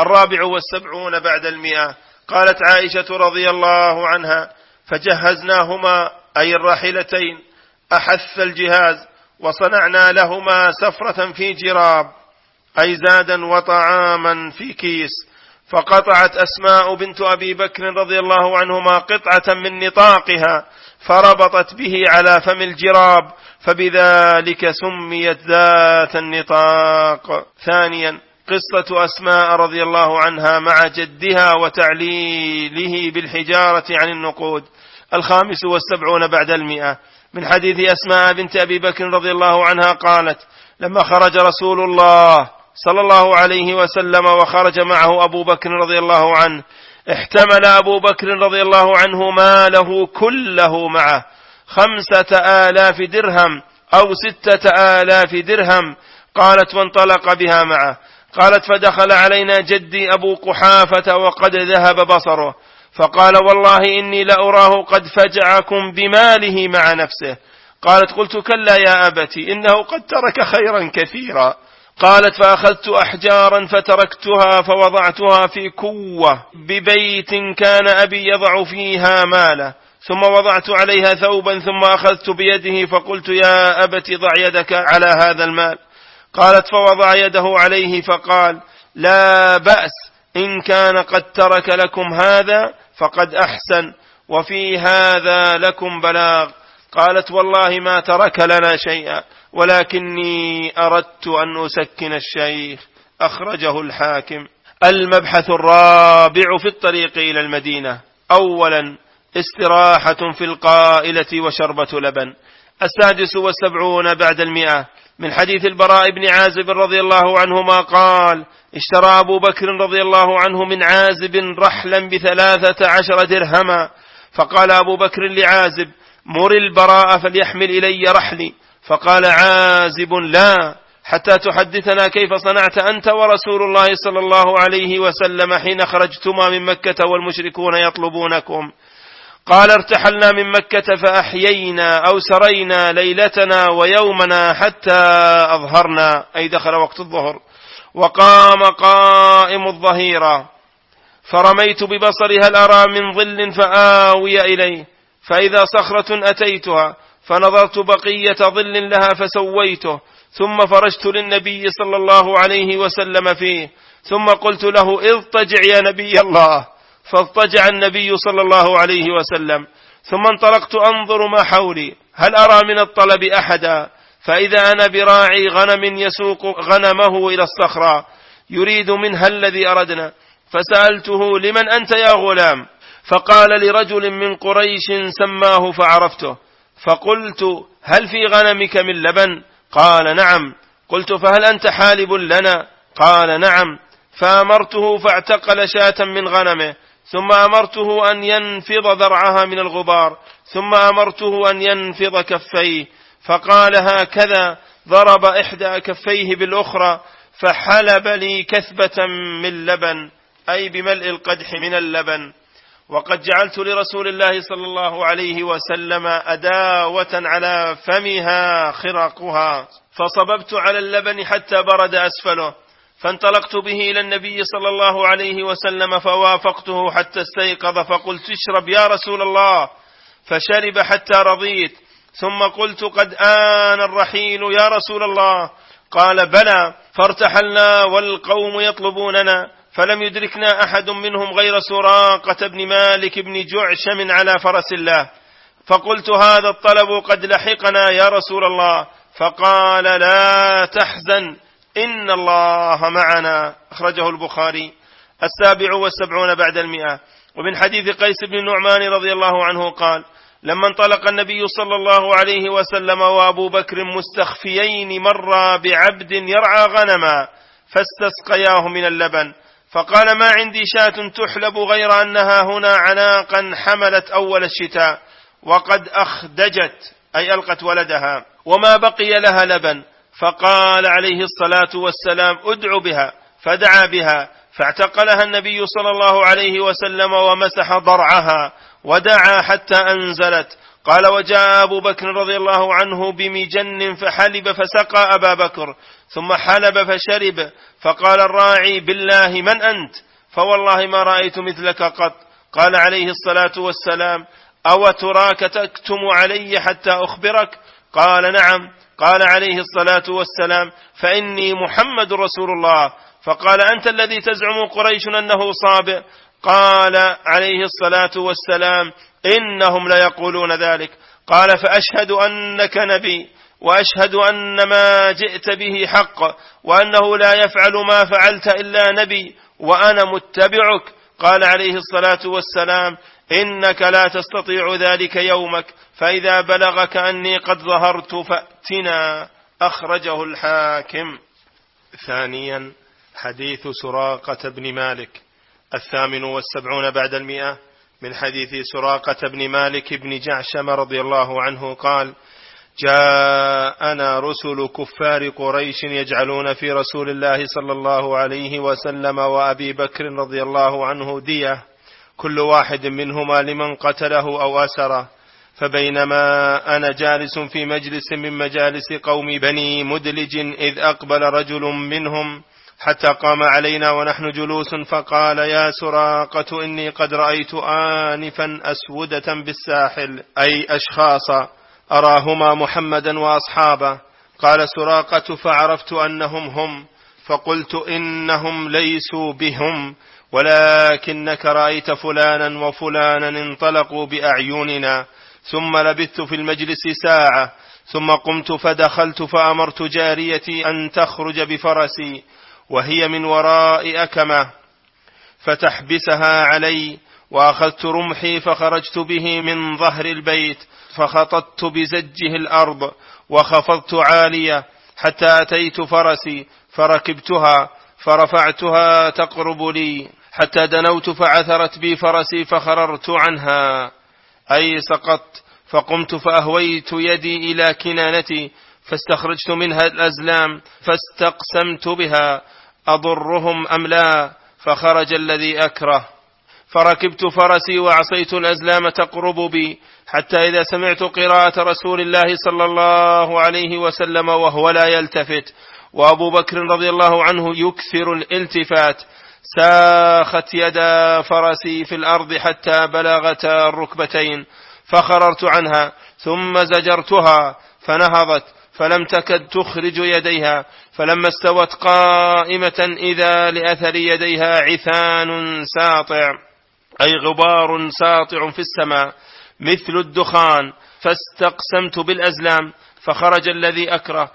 74 بعد 100 قالت عائشة رضي الله عنها فجهزناهما أي الراحلتين أحث الجهاز، وصنعنا لهما سفرة في جراب أي زادا وطعاما في كيس، فقطعت أسماء بنت أبي بكر رضي الله عنهما قطعة من نطاقها فربطت به على فم الجراب، فبذلك سميت ذات النطاق. ثانيا قصة أسماء رضي الله عنها مع جدها وتعليله بالحجارة عن النقود. 75 بعد 100 من حديث أسماء بنت أبي بكر رضي الله عنها قالت لما خرج رسول الله صلى الله عليه وسلم وخرج معه أبو بكر رضي الله عنه، احتمل أبو بكر رضي الله عنه ماله كله معه، 5,000 درهم أو 6,000 درهم. قالت وانطلق بها معه. قالت فدخل علينا جدي أبو قحافة وقد ذهب بصره، فقال والله إني لأراه قد فجعكم بماله مع نفسه. قالت قلت كلا يا أبتي إنه قد ترك خيرا كثيرا. قالت فأخذت أحجارا فتركتها فوضعتها في كوة ببيت كان أبي يضع فيها ماله، ثم وضعت عليها ثوبا، ثم أخذت بيده فقلت يا أبت ضع يدك على هذا المال. قالت فوضع يده عليه فقال لا بأس، إن كان قد ترك لكم هذا فقد أحسن، وفي هذا لكم بلاغ. قالت والله ما ترك لنا شيئا، ولكني أردت أن أسكن الشيخ. أخرجه الحاكم. المبحث الرابع في الطريق إلى المدينة. أولا استراحة في القائلة وشربة لبن. 76 بعد 100 من حديث البراء بن عازب رضي الله عنهما قال اشترى أبو بكر رضي الله عنه من عازب رحلا ب13 درهما، فقال أبو بكر لعازب مر البراء فليحمل إلي رحلي، فقال عازب لا حتى تحدثنا كيف صنعت أنت ورسول الله صلى الله عليه وسلم حين خرجتما من مكة والمشركون يطلبونكم. قال ارتحلنا من مكة فأحيينا أو سرينا ليلتنا ويومنا حتى أظهرنا، أي دخل وقت الظهر، وقام قائم الظهيرة، فرميت ببصري هل أرى من ظل فآوي إليه، فإذا صخرة أتيتها فنظرت بقية ظل لها فسويته، ثم فرجت للنبي صلى الله عليه وسلم فيه، ثم قلت له اضطجع يا نبي الله، فاضطجع النبي صلى الله عليه وسلم. ثم انطلقت أنظر ما حولي هل أرى من الطلب أحدا، فإذا أنا براعي غنم يسوق غنمه إلى الصخرة يريد منها الذي أردنا، فسألته لمن أنت يا غلام؟ فقال لرجل من قريش سماه فعرفته، فقلت هل في غنمك من لبن؟ قال نعم. قلت فهل أنت حالب لنا؟ قال نعم. فأمرته فاعتقل شاة من غنمه، ثم أمرته أن ينفض ذرعها من الغبار، ثم أمرته أن ينفض كفيه، فقال هكذا، ضرب إحدى كفيه بالأخرى فحلب لي كثبة من لبن، أي بملء القدح من اللبن. وقد جعلت لرسول الله صلى الله عليه وسلم أداوة على فمها خرقها، فصببت على اللبن حتى برد أسفله، فانطلقت به إلى النبي صلى الله عليه وسلم فوافقته حتى استيقظ، فقلت اشرب يا رسول الله، فشرب حتى رضيت، ثم قلت قد آن الرحيل يا رسول الله، قال بلى، فارتحلنا والقوم يطلبوننا، فلم يدركنا أحد منهم غير سراقة بن مالك بن جعشم على فرس الله، فقلت هذا الطلب قد لحقنا يا رسول الله، فقال لا تحزن إن الله معنا. أخرجه البخاري. 77 بعد 100 ومن حديث قيس بن نعمان رضي الله عنه قال لما انطلق النبي صلى الله عليه وسلم وأبو بكر مستخفيين مرا بعبد يرعى غنما فاستسقياه من اللبن، فقال ما عندي شاة تحلب غير أنها هنا عناقا حملت أول الشتاء وقد أخدجت، أي ألقت ولدها، وما بقي لها لبن، فقال عليه الصلاة والسلام ادع بها، فدعا بها، فاعتقلها النبي صلى الله عليه وسلم ومسح ضرعها ودعا حتى أنزلت. قال وجاء أبو بكر رضي الله عنه بمجن فحلب فسقى أبا بكر، ثم حلب فشرب، فقال الراعي بالله من أنت؟ فوالله ما رأيت مثلك قط. قال عليه الصلاة والسلام أو تراك تكتم علي حتى أخبرك؟ قال نعم. قال عليه الصلاة والسلام فإني محمد رسول الله. فقال أنت الذي تزعم قريش أنه صابئ؟ قال عليه الصلاة والسلام إنهم ليقولون ذلك. قال فأشهد أنك نبي، وأشهد أن ما جئت به حق، وأنه لا يفعل ما فعلت إلا نبي، وأنا متبعك. قال عليه الصلاة والسلام إنك لا تستطيع ذلك يومك، فإذا بلغك أني قد ظهرت فأتنا. أخرجه الحاكم. ثانيا حديث سراقة بن مالك. 78 بعد 100 من حديث سراقة بن مالك بن جعشم رضي الله عنه قال: جاءنا رسل كفار قريش يجعلون في رسول الله صلى الله عليه وسلم وأبي بكر رضي الله عنه دية، كل واحد منهما لمن قتله أو أسره. فبينما أنا جالس في مجلس من مجالس قوم بني مدلج إذ أقبل رجل منهم حتى قام علينا ونحن جلوس فقال: يا سراقة إني قد رأيت آنفا أسودة بالساحل، أي أشخاصا أراهما محمدا وأصحابه. قال سراقة: فعرفت أنهم هم، فقلت: إنهم ليسوا بهم، ولكنك رأيت فلانا وفلانا انطلقوا بأعيننا. ثم لبثت في المجلس ساعة، ثم قمت فدخلت فأمرت جاريتي أن تخرج بفرسي وهي من وراء أكمة فتحبسها علي، وأخذت رمحي فخرجت به من ظهر البيت، فخططت بزجه الأرض وخفضت عالية حتى أتيت فرسي فركبتها فرفعتها تقرب لي حتى دنوت فعثرت بي فرسي فخررت عنها، أي سقطت. فقمت فأهويت يدي إلى كنانتي فاستخرجت منها الأزلام فاستقسمت بها أضرهم أم لا، فخرج الذي أكره. فركبت فرسي وعصيت الأزلام تقرب بي حتى إذا سمعت قراءة رسول الله صلى الله عليه وسلم وهو لا يلتفت وأبو بكر رضي الله عنه يكثر الالتفات، ساخت يدا فرسي في الأرض حتى بلغتا الركبتين، فخررت عنها ثم زجرتها فنهضت فلم تكد تخرج يديها، فلما استوت قائمة إذا لأثر يديها عثان ساطع، أي غبار ساطع في السماء مثل الدخان. فاستقسمت بالأزلام فخرج الذي أكره،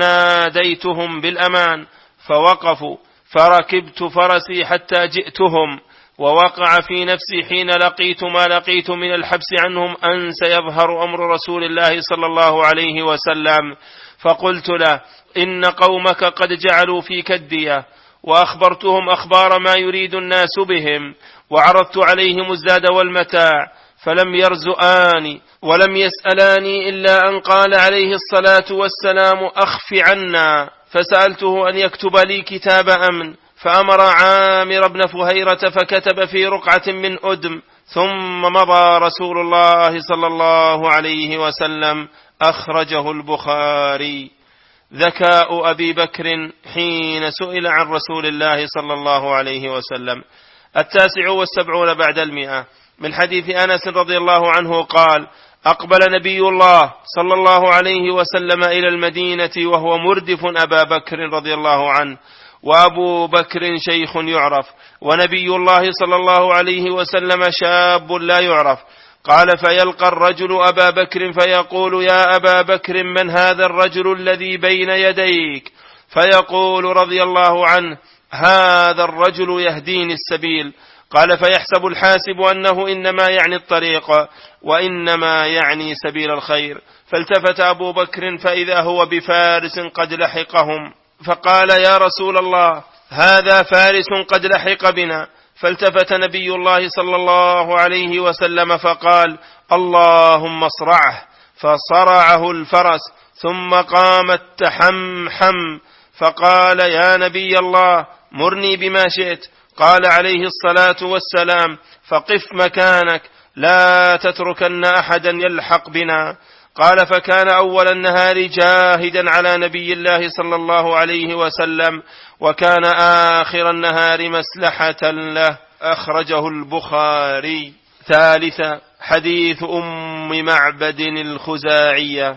فناديتهم بالأمان فوقفوا، فركبت فرسي حتى جئتهم. ووقع في نفسي حين لقيت ما لقيت من الحبس عنهم أن سيظهر أمر رسول الله صلى الله عليه وسلم، فقلت له: إن قومك قد جعلوا فيك الدية. وأخبرتهم أخبار ما يريد الناس بهم، وعرضت عليهم الزاد والمتاع، فلم يرزؤاني ولم يسألاني إلا أن قال عليه الصلاة والسلام: أخف عنا. فسألته أن يكتب لي كتاب أمن، فأمر عامر بن فهيرة فكتب في رقعة من أدم، ثم مضى رسول الله صلى الله عليه وسلم. أخرجه البخاري. ذكاء أبي بكر حين سئل عن رسول الله صلى الله عليه وسلم. 79 بعد 100 من حديث أنس رضي الله عنه قال: أقبل نبي الله صلى الله عليه وسلم إلى المدينة وهو مردف أبا بكر رضي الله عنه، وأبو بكر شيخ يعرف، ونبي الله صلى الله عليه وسلم شاب لا يعرف. قال: فيلقى الرجل أبا بكر فيقول: يا أبا بكر من هذا الرجل الذي بين يديك؟ فيقول رضي الله عنه: هذا الرجل يهديني السبيل. قال: فيحسب الحاسب أنه إنما يعني الطريق وإنما يعني سبيل الخير. فالتفت أبو بكر فإذا هو بفارس قد لحقهم، فقال: يا رسول الله، هذا فارس قد لحق بنا. فالتفت نبي الله صلى الله عليه وسلم فقال: اللهم اصرعه. فصرعه الفرس ثم قام التحمحم، فقال: يا نبي الله، مرني بما شئت. قال عليه الصلاة والسلام: فقف مكانك، لا تتركن أحدا يلحق بنا. قال: فكان أول النهار جاهدا على نبي الله صلى الله عليه وسلم، وكان آخر النهار مسلحة له. أخرجه البخاري. 3 حديث أم معبد الخزاعية.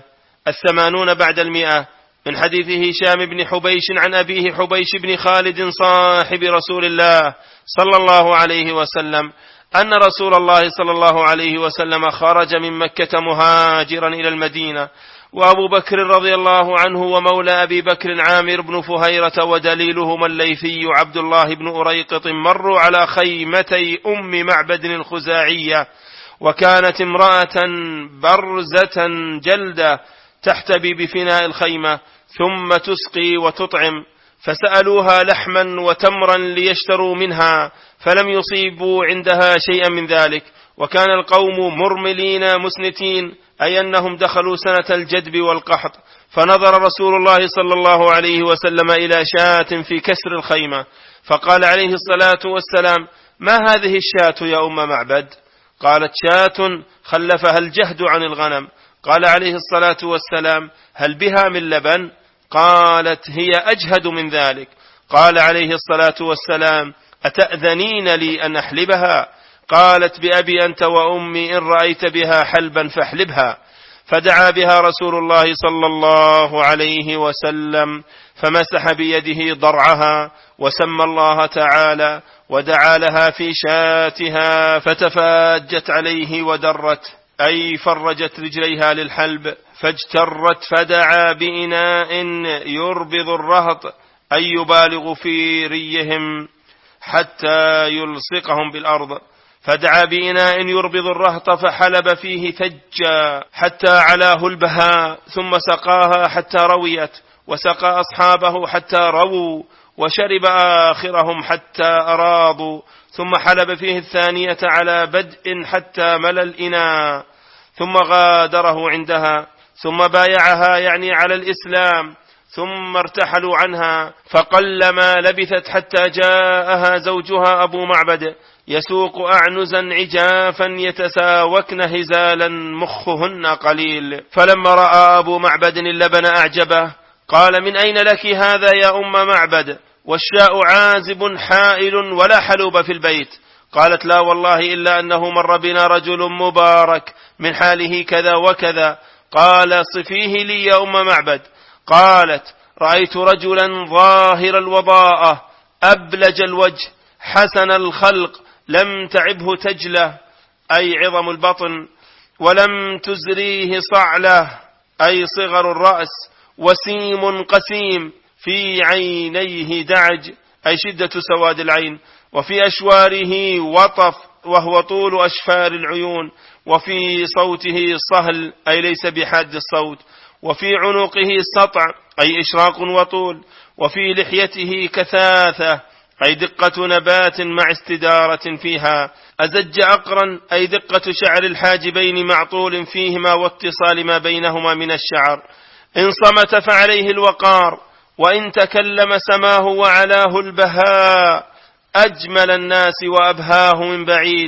80 بعد 100 من حديث هشام بن حبيش عن أبيه حبيش بن خالد صاحب رسول الله صلى الله عليه وسلم أن رسول الله صلى الله عليه وسلم خرج من مكة مهاجرا إلى المدينة، وأبو بكر رضي الله عنه ومولى أبي بكر عامر بن فهيرة ودليلهما الليثي عبد الله بن أريقط مروا على خيمتي أم معبد الخزاعية، وكانت امرأة برزة جلدة تحتبي بفناء الخيمة ثم تسقي وتطعم، فسألوها لحما وتمرا ليشتروا منها، فلم يصيبوا عندها شيئا من ذلك، وكان القوم مرملين مسنتين، أي أنهم دخلوا سنة الجدب والقحط. فنظر رسول الله صلى الله عليه وسلم إلى شاة في كسر الخيمة، فقال عليه الصلاة والسلام: ما هذه الشاة يا أم معبد؟ قالت: شاة خلفها الجهد عن الغنم. قال عليه الصلاة والسلام: هل بها من لبن؟ قالت: هي أجهد من ذلك. قال عليه الصلاة والسلام: أتأذنين لي أن أحلبها؟ قالت: بأبي أنت وأمي، إن رأيت بها حلبا فاحلبها. فدعا بها رسول الله صلى الله عليه وسلم، فمسح بيده ضرعها وسمى الله تعالى، ودعا لها في شاتها فتفاجت عليه ودرت، أي فرجت رجليها للحلب فاجترت، فدعا بإناء يربض الرهط، أي يبالغ في ريهم حتى يلصقهم بالأرض. فدعا بإناء يربض الرهط فحلب فيه ثجا حتى علاه البهاء، ثم سقاها حتى رويت، وسقى أصحابه حتى رووا، وشرب آخرهم حتى أراضوا، ثم حلب فيه الثانية على بدء حتى ملى الإناء، ثم غادره عندها، ثم بايعها يعني على الإسلام، ثم ارتحلوا عنها. فقلما لبثت حتى جاءها زوجها أبو معبد يسوق أعنزا عجافا يتساوكن هزالا مخهن قليل. فلما رأى أبو معبد اللبن أعجبه، قال: من أين لك هذا يا أم معبد؟ والشاء عازب حائل ولا حلوب في البيت. قالت: لا والله، إلا أنه مر بنا رجل مبارك من حاله كذا وكذا. قال: صفيه لي يا أم معبد. قالت: رأيت رجلا ظاهر الوضاءة أبلج الوجه حسن الخلق، لم تعبه تجله، أي عظم البطن، ولم تزريه صعله، أي صغر الرأس، وسيم قسيم، في عينيه دعج، أي شدة سواد العين، وفي أشواره وطف، وهو طول أشفار العيون، وفي صوته صهل، أي ليس بحاد الصوت، وفي عنقه سطع، أي إشراق وطول، وفي لحيته كثاثة، أي دقة نبات مع استدارة فيها، أزج أقرا، أي دقة شعر الحاجبين مع طول فيهما واتصال ما بينهما من الشعر. إن صمت فعليه الوقار، وإن تكلم سماه وعلاه البهاء، أجمل الناس وأبهاه من بعيد،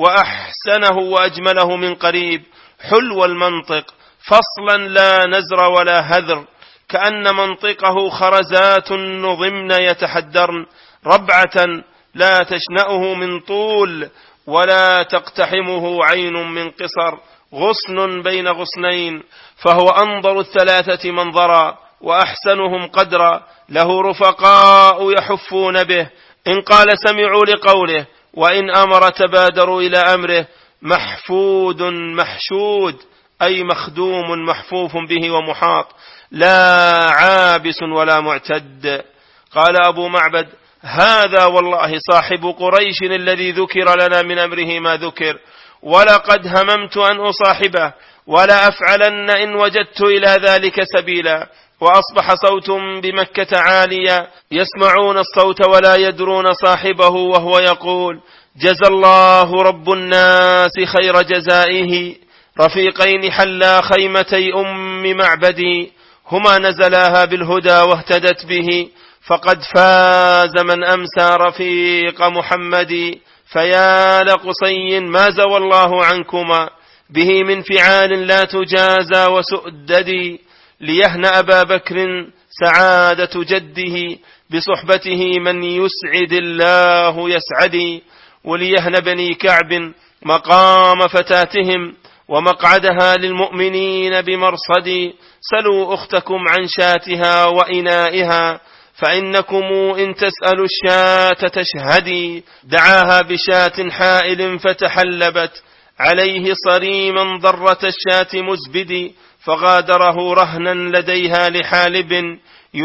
وأحسنه وأجمله من قريب، حلو المنطق، فصلا لا نزر ولا هذر، كأن منطقه خرزات نظمن يتحدرن، ربعة لا تشنأه من طول ولا تقتحمه عين من قصر، غصن بين غصنين، فهو أنظر الثلاثة منظرا وأحسنهم قدرا، له رفقاء يحفون به، إن قال سمعوا لقوله، وإن أمر تبادروا إلى أمره، محفود محشود، أي مخدوم محفوف به ومحاط، لا عابس ولا معتد. قال أبو معبد: هذا والله صاحب قريش الذي ذكر لنا من أمره ما ذكر، ولقد هممت أن أصاحبه، ولا أفعلن إن وجدت إلى ذلك سبيلا. وأصبح صوت بمكة عاليا، يسمعون الصوت ولا يدرون صاحبه، وهو يقول: جزى الله رب الناس خير جزائه، رفيقين حلا خيمتي أم معبدي، هما نزلاها بالهدى واهتدت به، فقد فاز من أمسى رفيق محمد. فيا لقصي ما زوى الله عنكما، به من فعال لا تجازى وسؤدد، ليهنأ أبا بكر سعادة جده، بصحبته من يسعد الله يسعدي، وليهن بني كعب مقام فتاتهم، ومقعدها للمؤمنين بمرصد. سلوا أختكم عن شاتها وإنائها، فإنكم إن تسألوا الشاة تشهدي. دعاها بشاة حائل فتحلبت، عليه صريما ضرة الشاة مزبد، فغادره رهنا لديها لحالب،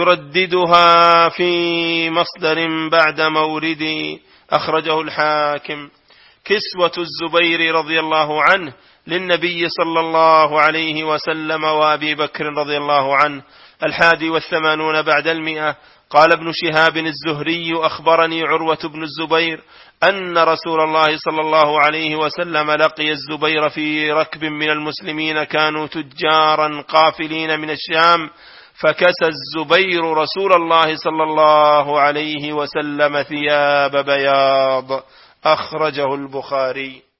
يرددها في مصدر بعد مورد. أخرجه الحاكم. كسوة الزبير رضي الله عنه للنبي صلى الله عليه وسلم وأبي بكر رضي الله عنه. 81 بعد 100. قال ابن شهاب الزهري: أخبرني عروة بن الزبير أن رسول الله صلى الله عليه وسلم لقي الزبير في ركب من المسلمين كانوا تجارا قافلين من الشام، فكسى الزبير رسول الله صلى الله عليه وسلم ثياب بياض. أخرجه البخاري.